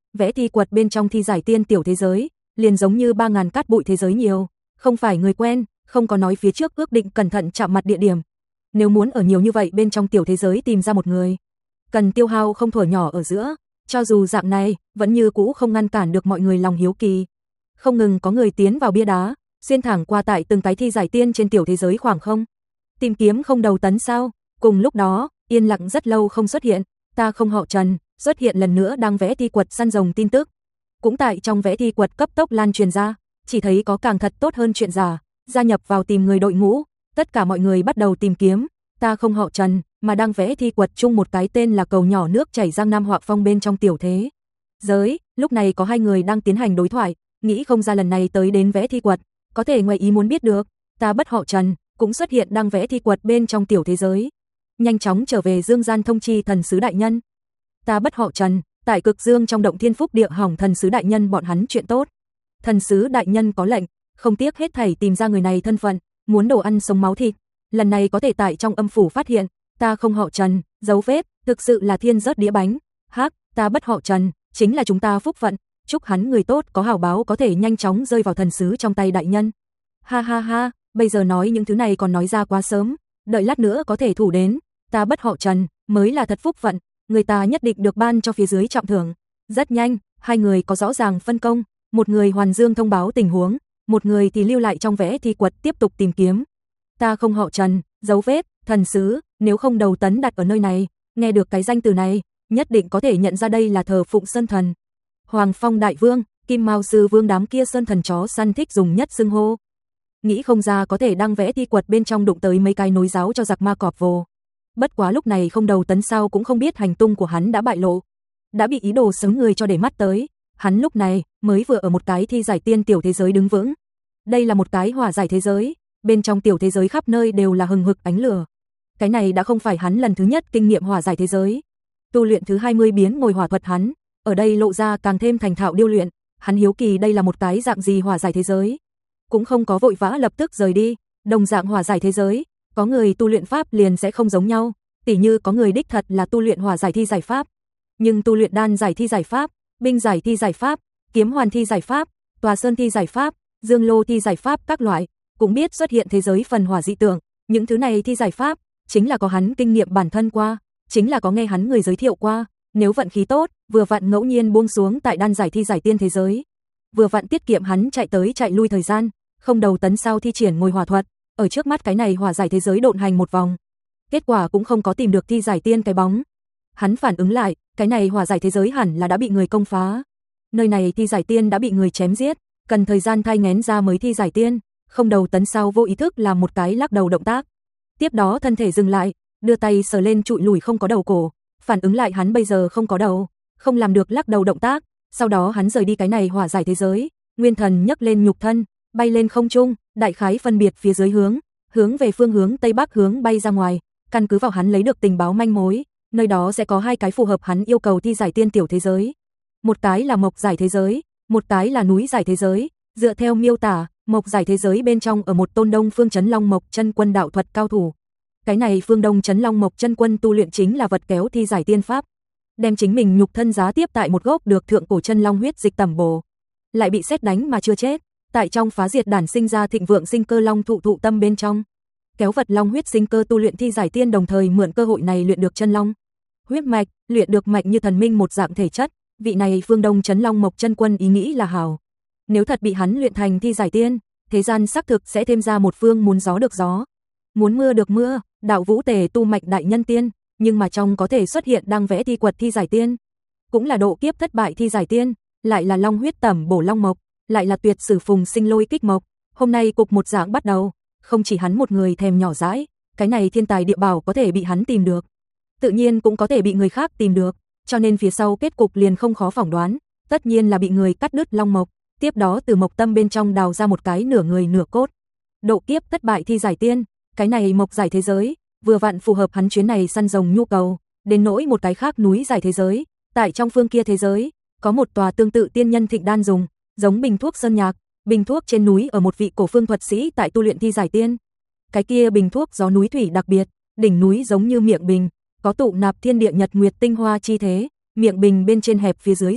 Vẽ thi quật bên trong thi giải tiên tiểu thế giới, liền giống như ba ngàn cát bụi thế giới nhiều, không phải người quen, không có nói phía trước ước định cẩn thận chạm mặt địa điểm. Nếu muốn ở nhiều như vậy bên trong tiểu thế giới tìm ra một người, cần tiêu hao không thuở nhỏ ở giữa, cho dù dạng này, vẫn như cũ không ngăn cản được mọi người lòng hiếu kỳ. Không ngừng có người tiến vào bia đá, xuyên thẳng qua tại từng cái thi giải tiên trên tiểu thế giới khoảng không. Tìm kiếm không đầu tấn sao? Cùng lúc đó, yên lặng rất lâu không xuất hiện, ta không họ Trần, xuất hiện lần nữa đang vẽ thi quật săn rồng tin tức. Cũng tại trong vẽ thi quật cấp tốc lan truyền ra, chỉ thấy có càng thật tốt hơn chuyện giả, gia nhập vào tìm người đội ngũ, tất cả mọi người bắt đầu tìm kiếm, ta không họ Trần, mà đang vẽ thi quật chung một cái tên là cầu nhỏ nước chảy Giang Nam Họa Phong bên trong tiểu thế giới, lúc này có hai người đang tiến hành đối thoại, nghĩ không ra lần này tới đến vẽ thi quật, có thể ngoài ý muốn biết được, ta bất họ Trần, cũng xuất hiện đang vẽ thi quật bên trong tiểu thế giới. Nhanh chóng trở về Dương gian thông chi thần sứ đại nhân. Ta bất họ Trần, tại Cực Dương trong động Thiên Phúc địa hỏng thần sứ đại nhân bọn hắn chuyện tốt. Thần sứ đại nhân có lệnh, không tiếc hết thảy tìm ra người này thân phận, muốn đồ ăn sống máu thịt. Lần này có thể tại trong âm phủ phát hiện, ta không họ Trần, dấu vết, thực sự là thiên rớt đĩa bánh. Hắc, ta bất họ Trần, chính là chúng ta phúc phận, chúc hắn người tốt có hảo báo có thể nhanh chóng rơi vào thần sứ trong tay đại nhân. Ha ha ha, bây giờ nói những thứ này còn nói ra quá sớm, đợi lát nữa có thể thủ đến, ta bất họ Trần, mới là thật phúc phận, người ta nhất định được ban cho phía dưới trọng thưởng. Rất nhanh, hai người có rõ ràng phân công, một người hoàn dương thông báo tình huống, một người thì lưu lại trong vẽ thi quật tiếp tục tìm kiếm. Ta không họ Trần, dấu vết, thần sứ, nếu không đầu tấn đặt ở nơi này, nghe được cái danh từ này, nhất định có thể nhận ra đây là thờ phụng sơn thần. Hoàng Phong đại vương, Kim Mao sư vương đám kia sơn thần chó săn thích dùng nhất xưng hô. Nghĩ không ra có thể đang vẽ thi quật bên trong đụng tới mấy cái nối giáo cho giặc ma cọp vồ. Bất quá lúc này không đầu tấn sao cũng không biết hành tung của hắn đã bại lộ, đã bị ý đồ sớm người cho để mắt tới. Hắn lúc này mới vừa ở một cái thi giải tiên tiểu thế giới đứng vững. Đây là một cái hỏa giải thế giới, bên trong tiểu thế giới khắp nơi đều là hừng hực ánh lửa. Cái này đã không phải hắn lần thứ nhất kinh nghiệm hỏa giải thế giới. Tu luyện thứ hai mươi biến ngồi hỏa thuật hắn, ở đây lộ ra càng thêm thành thạo điêu luyện, hắn hiếu kỳ đây là một cái dạng gì hỏa giải thế giới. Cũng không có vội vã lập tức rời đi, đồng dạng hỏa giải thế giới, có người tu luyện pháp liền sẽ không giống nhau, tỉ như có người đích thật là tu luyện hỏa giải thi giải pháp, nhưng tu luyện đan giải thi giải pháp, binh giải thi giải pháp, kiếm hoàn thi giải pháp, tòa sơn thi giải pháp, dương lô thi giải pháp các loại, cũng biết xuất hiện thế giới phần hỏa dị tượng, những thứ này thi giải pháp chính là có hắn kinh nghiệm bản thân qua, chính là có nghe hắn người giới thiệu qua, nếu vận khí tốt, vừa vặn ngẫu nhiên buông xuống tại đan giải thi giải tiên thế giới, vừa vặn tiết kiệm hắn chạy tới chạy lui thời gian, không đầu tấn sao thi triển ngồi hỏa thuật, ở trước mắt cái này hỏa giải thế giới độn hành một vòng, kết quả cũng không có tìm được thi giải tiên cái bóng. Hắn phản ứng lại, cái này hỏa giải thế giới hẳn là đã bị người công phá. Nơi này thi giải tiên đã bị người chém giết, cần thời gian thai nghén ra mới thi giải tiên, không đầu tấn sau vô ý thức làm một cái lắc đầu động tác. Tiếp đó thân thể dừng lại, đưa tay sờ lên trụi lùi không có đầu cổ, phản ứng lại hắn bây giờ không có đầu, không làm được lắc đầu động tác, sau đó hắn rời đi cái này hỏa giải thế giới, nguyên thần nhấc lên nhục thân, bay lên không trung, đại khái phân biệt phía dưới hướng, hướng về phương hướng tây bắc hướng bay ra ngoài, căn cứ vào hắn lấy được tình báo manh mối, nơi đó sẽ có hai cái phù hợp hắn yêu cầu thi giải tiên tiểu thế giới. Một cái là mộc giải thế giới, một cái là núi giải thế giới, dựa theo miêu tả, mộc giải thế giới bên trong ở một tôn Đông Phương Chấn Long Mộc chân quân đạo thuật cao thủ. Cái này Phương Đông Chấn Long Mộc chân quân tu luyện chính là vật kéo thi giải tiên pháp, đem chính mình nhục thân giá tiếp tại một gốc được thượng cổ chân long huyết dịch tẩm bổ, lại bị sét đánh mà chưa chết, tại trong phá diệt đản sinh ra thịnh vượng sinh cơ long thụ thụ tâm bên trong, kéo vật long huyết sinh cơ tu luyện thi giải tiên, đồng thời mượn cơ hội này luyện được chân long huyết mạch, luyện được mạch như thần minh một dạng thể chất. Vị này Phương Đông Chấn Long Mộc chân quân ý nghĩ là hảo, nếu thật bị hắn luyện thành thi giải tiên, thế gian xác thực sẽ thêm ra một phương muốn gió được gió, muốn mưa được mưa, đạo vũ tề tu mạch đại nhân tiên, nhưng mà trong có thể xuất hiện đang vẽ thi quật thi giải tiên, cũng là độ kiếp thất bại thi giải tiên, lại là long huyết tẩm bổ long mộc, lại là tuyệt sử phùng sinh lôi kích mộc. Hôm nay cục một dạng bắt đầu, không chỉ hắn một người thèm nhỏ dãi, cái này thiên tài địa bảo có thể bị hắn tìm được, tự nhiên cũng có thể bị người khác tìm được, cho nên phía sau kết cục liền không khó phỏng đoán, tất nhiên là bị người cắt đứt long mộc, tiếp đó từ mộc tâm bên trong đào ra một cái nửa người nửa cốt. Độ kiếp thất bại thi giải tiên, cái này mộc giải thế giới, vừa vặn phù hợp hắn chuyến này săn rồng nhu cầu, đến nỗi một cái khác núi giải thế giới, tại trong phương kia thế giới, có một tòa tương tự tiên nhân thịnh đan dùng, giống bình thuốc sơn nhạc, bình thuốc trên núi ở một vị cổ phương thuật sĩ tại tu luyện thi giải tiên. Cái kia bình thuốc gió núi thủy đặc biệt, đỉnh núi giống như miệng bình, có tụ nạp thiên địa nhật nguyệt tinh hoa chi thế, miệng bình bên trên hẹp phía dưới rộng,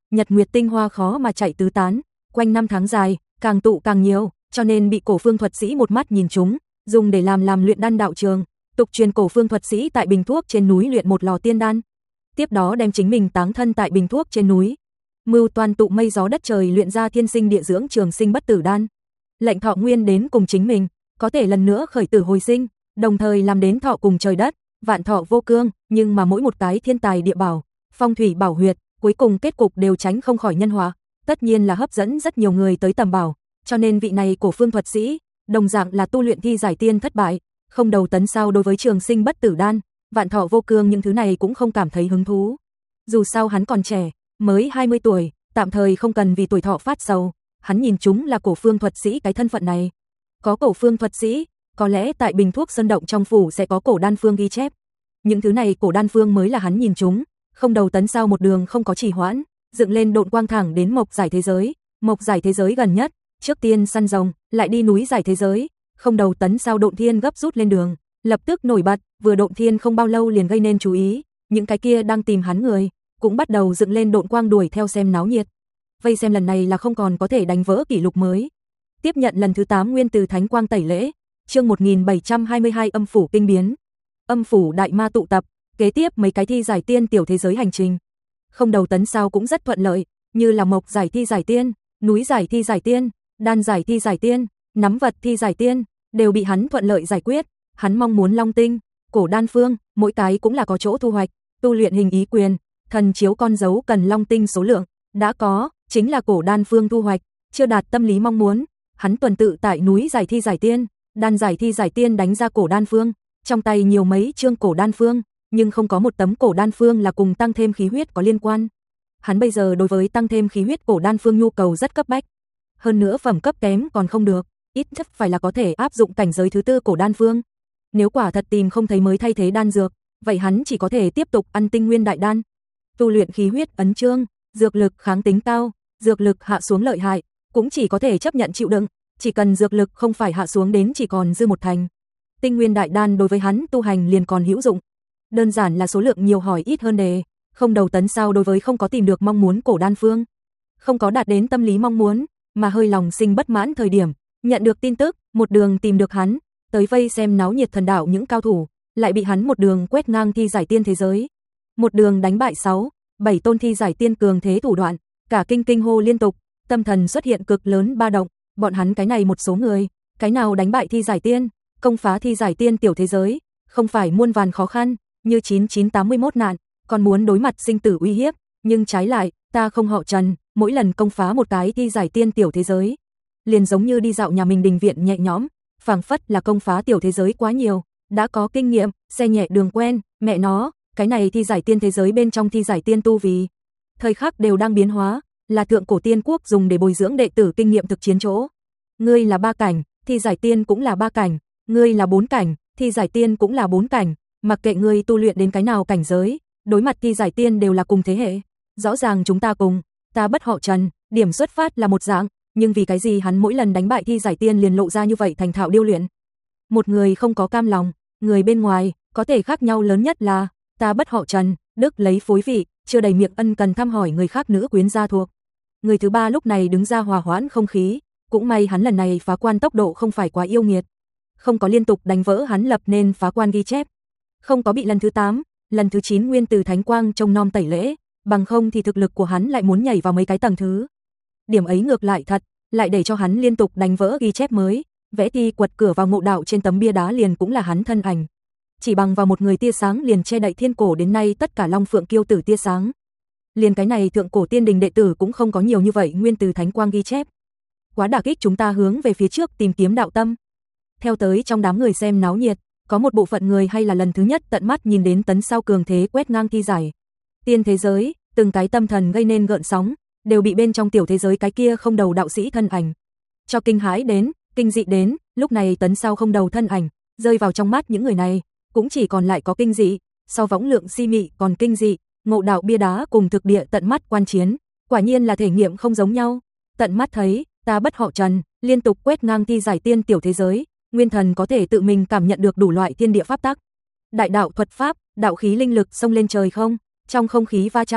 nhật nguyệt tinh hoa khó mà chạy tứ tán, quanh năm tháng dài, càng tụ càng nhiều, cho nên bị Cổ Phương thuật sĩ một mắt nhìn trúng, dùng để làm làm luyện đan đạo trường. Tục truyền Cổ Phương thuật sĩ tại Bình Thuốc trên núi luyện một lò tiên đan, tiếp đó đem chính mình táng thân tại Bình Thuốc trên núi, mưu toàn tụ mây gió đất trời luyện ra thiên sinh địa dưỡng trường sinh bất tử đan. Lệnh thọ nguyên đến cùng chính mình, có thể lần nữa khởi tử hồi sinh, đồng thời làm đến thọ cùng trời đất, vạn thọ vô cương, nhưng mà mỗi một cái thiên tài địa bảo, phong thủy bảo huyệt, cuối cùng kết cục đều tránh không khỏi nhân họa, tất nhiên là hấp dẫn rất nhiều người tới tầm bảo, cho nên vị này Cổ Phương thuật sĩ, đồng dạng là tu luyện thi giải tiên thất bại, không đầu tấn sao đối với trường sinh bất tử đan, vạn thọ vô cương những thứ này cũng không cảm thấy hứng thú. Dù sao hắn còn trẻ, mới hai mươi tuổi, tạm thời không cần vì tuổi thọ phát sầu, hắn nhìn chúng là Cổ Phương thuật sĩ cái thân phận này. Có Cổ Phương thuật sĩ, có lẽ tại Bình Thuốc Sơn động trong phủ sẽ có cổ đan phương ghi chép. Những thứ này cổ đan phương mới là hắn nhìn chúng, không đầu tấn sao một đường không có trì hoãn, dựng lên độn quang thẳng đến Mộc Giải thế giới, Mộc Giải thế giới gần nhất, trước tiên săn rồng, lại đi núi Giải thế giới, không đầu tấn sao độn thiên gấp rút lên đường, lập tức nổi bật, vừa độn thiên không bao lâu liền gây nên chú ý, những cái kia đang tìm hắn người, cũng bắt đầu dựng lên độn quang đuổi theo xem náo nhiệt. Vây xem lần này là không còn có thể đánh vỡ kỷ lục mới. Tiếp nhận lần thứ tám nguyên từ thánh quang tẩy lễ, chương một nghìn bảy trăm hai mươi hai âm phủ kinh biến. Âm phủ đại ma tụ tập, kế tiếp mấy cái thi giải tiên tiểu thế giới hành trình. Không đầu tấn sao cũng rất thuận lợi, như là Mộc Giải thi giải tiên, núi Giải thi giải tiên, đan Giải thi giải tiên, nắm vật thi giải tiên, đều bị hắn thuận lợi giải quyết. Hắn mong muốn long tinh, cổ đan phương, mỗi cái cũng là có chỗ thu hoạch, tu luyện hình ý quyền, thần chiếu con dấu cần long tinh số lượng, đã có, chính là cổ đan phương thu hoạch, chưa đạt tâm lý mong muốn. Hắn tuần tự tại núi Giải thi giải tiên, đan Giải thi giải tiên đánh ra cổ đan phương, trong tay nhiều mấy chương cổ đan phương, nhưng không có một tấm cổ đan phương là cùng tăng thêm khí huyết có liên quan. Hắn bây giờ đối với tăng thêm khí huyết cổ đan phương nhu cầu rất cấp bách. Hơn nữa phẩm cấp kém còn không được, ít nhất phải là có thể áp dụng cảnh giới thứ tư cổ đan phương. Nếu quả thật tìm không thấy mới thay thế đan dược, vậy hắn chỉ có thể tiếp tục ăn tinh nguyên đại đan. Tu luyện khí huyết ấn chương, dược lực kháng tính cao, dược lực hạ xuống lợi hại, cũng chỉ có thể chấp nhận chịu đựng, chỉ cần dược lực không phải hạ xuống đến chỉ còn dư một thành. Tinh nguyên đại đan đối với hắn tu hành liền còn hữu dụng. Đơn giản là số lượng nhiều hỏi ít hơn đề, không đầu tấn sao đối với không có tìm được mong muốn cổ đan phương, không có đạt đến tâm lý mong muốn, mà hơi lòng sinh bất mãn thời điểm, nhận được tin tức, một đường tìm được hắn, tới vây xem náo nhiệt thần đạo những cao thủ, lại bị hắn một đường quét ngang thi giải tiên thế giới. Một đường đánh bại sáu, bảy tôn thi giải tiên cường thế thủ đoạn, cả kinh kinh hô liên tục, tâm thần xuất hiện cực lớn ba động, bọn hắn cái này một số người, cái nào đánh bại thi giải tiên, công phá thi giải tiên tiểu thế giới, không phải muôn vàn khó khăn, như chín chín tám mươi mốt nạn, còn muốn đối mặt sinh tử uy hiếp, nhưng trái lại, ta không họ Trần, mỗi lần công phá một cái thi giải tiên tiểu thế giới, liền giống như đi dạo nhà mình đình viện nhẹ nhõm, phảng phất là công phá tiểu thế giới quá nhiều, đã có kinh nghiệm, xe nhẹ đường quen, mẹ nó, cái này thi giải tiên thế giới bên trong thi giải tiên tu vì thời khắc đều đang biến hóa, là thượng cổ tiên quốc dùng để bồi dưỡng đệ tử kinh nghiệm thực chiến chỗ. Ngươi là ba cảnh, thi giải tiên cũng là ba cảnh, ngươi là bốn cảnh, thi giải tiên cũng là bốn cảnh, mặc kệ ngươi tu luyện đến cái nào cảnh giới, đối mặt thi giải tiên đều là cùng thế hệ. Rõ ràng chúng ta cùng, ta bất họ Trần, điểm xuất phát là một dạng, nhưng vì cái gì hắn mỗi lần đánh bại thi giải tiên liền lộ ra như vậy thành thạo điêu luyện. Một người không có cam lòng, người bên ngoài, có thể khác nhau lớn nhất là, ta bất họ Trần, đức lấy phối vị, chưa đầy miệng ân cần thăm hỏi người khác nữ quyến gia thuộc. Người thứ ba lúc này đứng ra hòa hoãn không khí, cũng may hắn lần này phá quan tốc độ không phải quá yêu nghiệt, không có liên tục đánh vỡ hắn lập nên phá quan ghi chép, không có bị lần thứ tám, lần thứ chín nguyên từ thánh quang trông nom tẩy lễ, bằng không thì thực lực của hắn lại muốn nhảy vào mấy cái tầng thứ. Điểm ấy ngược lại thật, lại để cho hắn liên tục đánh vỡ ghi chép mới, vẽ thi quật cửa vào ngộ đạo trên tấm bia đá liền cũng là hắn thân ảnh. Chỉ bằng vào một người tia sáng liền che đậy thiên cổ đến nay tất cả Long Phượng kiêu tử tia sáng. Liền cái này thượng cổ tiên đình đệ tử cũng không có nhiều như vậy nguyên từ thánh quang ghi chép. Quá đả kích chúng ta hướng về phía trước tìm kiếm đạo tâm. Theo tới trong đám người xem náo nhiệt, có một bộ phận người hay là lần thứ nhất tận mắt nhìn đến tấn sao cường thế quét ngang thi giải tiên thế giới, từng cái tâm thần gây nên gợn sóng, đều bị bên trong tiểu thế giới cái kia không đầu đạo sĩ thân ảnh cho kinh hãi đến, kinh dị đến. Lúc này tấn sao không đầu thân ảnh rơi vào trong mắt những người này, cũng chỉ còn lại có kinh dị, so võng lượng si mị còn kinh dị. Ngộ đạo bia đá cùng thực địa tận mắt quan chiến, quả nhiên là thể nghiệm không giống nhau. Tận mắt thấy, ta bất họ Trần, liên tục quét ngang thi giải tiên tiểu thế giới, nguyên thần có thể tự mình cảm nhận được đủ loại thiên địa pháp tắc. Đại đạo thuật pháp, đạo khí linh lực xông lên trời không, trong không khí va chạm,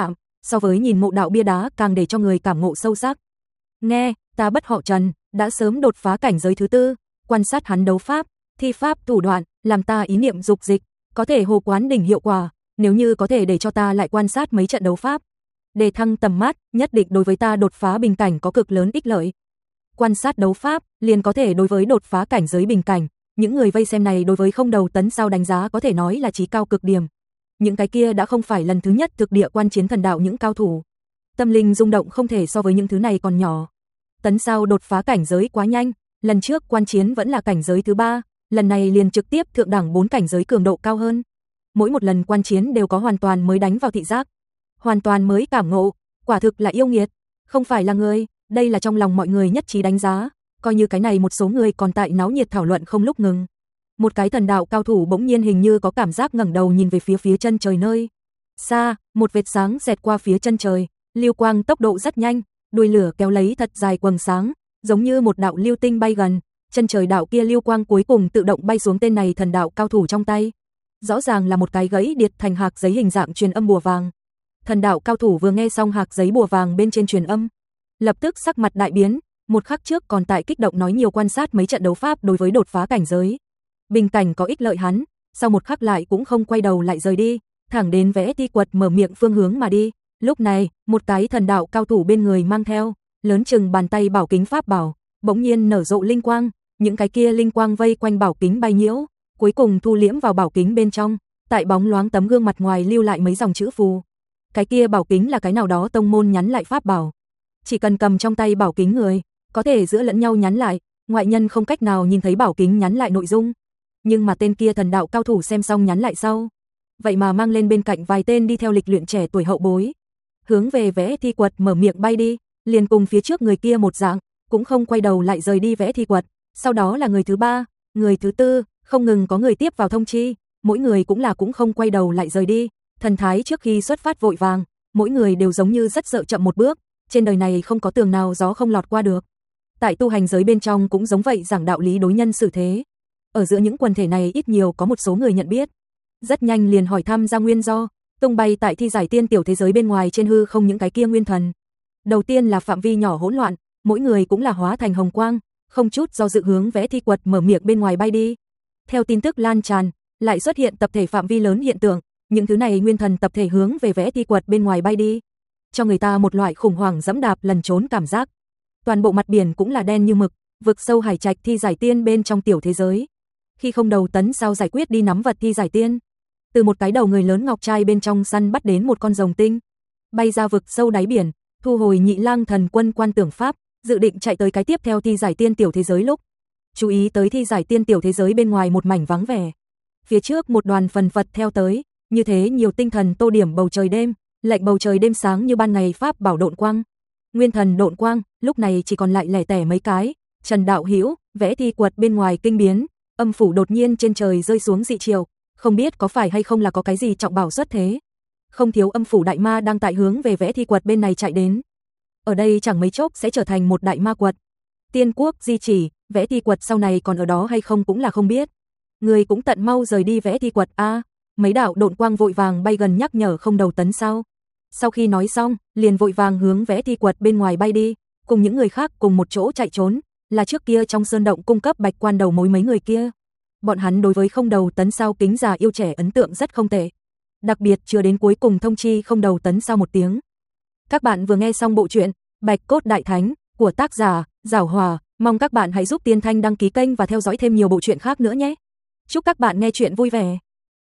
so với nhìn mộ đạo bia đá càng để cho người cảm ngộ sâu sắc. Nghe, ta bất họ Trần, đã sớm đột phá cảnh giới thứ tư, quan sát hắn đấu pháp, thi pháp thủ đoạn, làm ta ý niệm dục dịch, có thể hồ quán đỉnh hiệu quả, nếu như có thể để cho ta lại quan sát mấy trận đấu pháp, để thăng tầm mắt, nhất định đối với ta đột phá bình cảnh có cực lớn ích lợi. Quan sát đấu pháp, liền có thể đối với đột phá cảnh giới bình cảnh, những người vây xem này đối với không đầu tấn sao đánh giá có thể nói là chí cao cực điểm. Những cái kia đã không phải lần thứ nhất thực địa quan chiến thần đạo những cao thủ. Tâm linh rung động không thể so với những thứ này còn nhỏ. Tấn sao đột phá cảnh giới quá nhanh, lần trước quan chiến vẫn là cảnh giới thứ ba, lần này liền trực tiếp thượng đẳng bốn cảnh giới cường độ cao hơn. Mỗi một lần quan chiến đều có hoàn toàn mới đánh vào thị giác, hoàn toàn mới cảm ngộ, quả thực là yêu nghiệt, không phải là người, đây là trong lòng mọi người nhất trí đánh giá, coi như cái này một số người còn tại náo nhiệt thảo luận không lúc ngừng. Một cái thần đạo cao thủ bỗng nhiên hình như có cảm giác ngẩng đầu nhìn về phía phía chân trời nơi xa, một vệt sáng xẹt qua phía chân trời, lưu quang tốc độ rất nhanh, đuôi lửa kéo lấy thật dài quầng sáng, giống như một đạo lưu tinh bay gần, chân trời đạo kia lưu quang cuối cùng tự động bay xuống tên này thần đạo cao thủ trong tay. Rõ ràng là một cái gãy điệt thành hạc giấy hình dạng truyền âm bùa vàng. Thần đạo cao thủ vừa nghe xong hạc giấy bùa vàng bên trên truyền âm, lập tức sắc mặt đại biến, một khắc trước còn tại kích động nói nhiều quan sát mấy trận đấu pháp đối với đột phá cảnh giới bình cảnh có ích lợi hắn, sau một khắc lại cũng không quay đầu lại rời đi, thẳng đến vẽ thi quật mở miệng phương hướng mà đi. Lúc này, một cái thần đạo cao thủ bên người mang theo lớn chừng bàn tay bảo kính pháp bảo, bỗng nhiên nở rộ linh quang, những cái kia linh quang vây quanh bảo kính bay nhiễu, cuối cùng thu liễm vào bảo kính bên trong, tại bóng loáng tấm gương mặt ngoài lưu lại mấy dòng chữ phù. Cái kia bảo kính là cái nào đó tông môn nhắn lại pháp bảo, chỉ cần cầm trong tay bảo kính người, có thể giữa lẫn nhau nhắn lại, ngoại nhân không cách nào nhìn thấy bảo kính nhắn lại nội dung. Nhưng mà tên kia thần đạo cao thủ xem xong nhắn lại sau, vậy mà mang lên bên cạnh vài tên đi theo lịch luyện trẻ tuổi hậu bối, hướng về vẽ thi quật mở miệng bay đi, liền cùng phía trước người kia một dạng, cũng không quay đầu lại rời đi vẽ thi quật. Sau đó là người thứ ba, người thứ tư, không ngừng có người tiếp vào thông chi, mỗi người cũng là cũng không quay đầu lại rời đi, thần thái trước khi xuất phát vội vàng, mỗi người đều giống như rất sợ chậm một bước, trên đời này không có tường nào gió không lọt qua được. Tại tu hành giới bên trong cũng giống vậy, giảng đạo lý đối nhân xử thế. Ở giữa những quần thể này ít nhiều có một số người nhận biết, rất nhanh liền hỏi thăm ra nguyên do, tung bay tại thi giải tiên tiểu thế giới bên ngoài trên hư không những cái kia nguyên thần. Đầu tiên là phạm vi nhỏ hỗn loạn, mỗi người cũng là hóa thành hồng quang, không chút do dự hướng vẽ thi quật mở miệng bên ngoài bay đi. Theo tin tức lan tràn, lại xuất hiện tập thể phạm vi lớn hiện tượng, những thứ này nguyên thần tập thể hướng về vẽ thi quật bên ngoài bay đi, cho người ta một loại khủng hoảng dẫm đạp lần trốn cảm giác. Toàn bộ mặt biển cũng là đen như mực, vực sâu hải trạch thi giải tiên bên trong tiểu thế giới. Khi không đầu tấn sao giải quyết đi nắm vật thi giải tiên, từ một cái đầu người lớn ngọc trai bên trong săn bắt đến một con rồng tinh, bay ra vực sâu đáy biển, thu hồi nhị lang thần quân quan tưởng pháp, dự định chạy tới cái tiếp theo thi giải tiên tiểu thế giới lúc chú ý tới thi giải tiên tiểu thế giới bên ngoài một mảnh vắng vẻ, phía trước một đoàn phần phật theo tới, như thế nhiều tinh thần tô điểm bầu trời đêm, lệnh bầu trời đêm sáng như ban ngày pháp bảo độn quang, nguyên thần độn quang, lúc này chỉ còn lại lẻ tẻ mấy cái. Trần Đạo Hữu, vẽ thi quật bên ngoài kinh biến, âm phủ đột nhiên trên trời rơi xuống dị triều, không biết có phải hay không là có cái gì trọng bảo xuất thế. Không thiếu âm phủ đại ma đang tại hướng về vẽ thi quật bên này chạy đến. Ở đây chẳng mấy chốc sẽ trở thành một đại ma quật. Tiên quốc di chỉ, vẽ thi quật sau này còn ở đó hay không cũng là không biết. Người cũng tận mau rời đi vẽ thi quật a. À, mấy đạo độn quang vội vàng bay gần nhắc nhở không đầu tấn sao. Sau khi nói xong, liền vội vàng hướng vẽ thi quật bên ngoài bay đi, cùng những người khác cùng một chỗ chạy trốn, là trước kia trong sơn động cung cấp bạch quan đầu mối mấy người kia. Bọn hắn đối với không đầu tấn sao kính già yêu trẻ ấn tượng rất không tệ. Đặc biệt chưa đến cuối cùng thông chi không đầu tấn sao một tiếng. Các bạn vừa nghe xong bộ truyện Bạch Cốt Đại Thánh của tác giả Giảo Hòa, mong các bạn hãy giúp Tiên Thanh đăng ký kênh và theo dõi thêm nhiều bộ truyện khác nữa nhé. Chúc các bạn nghe truyện vui vẻ.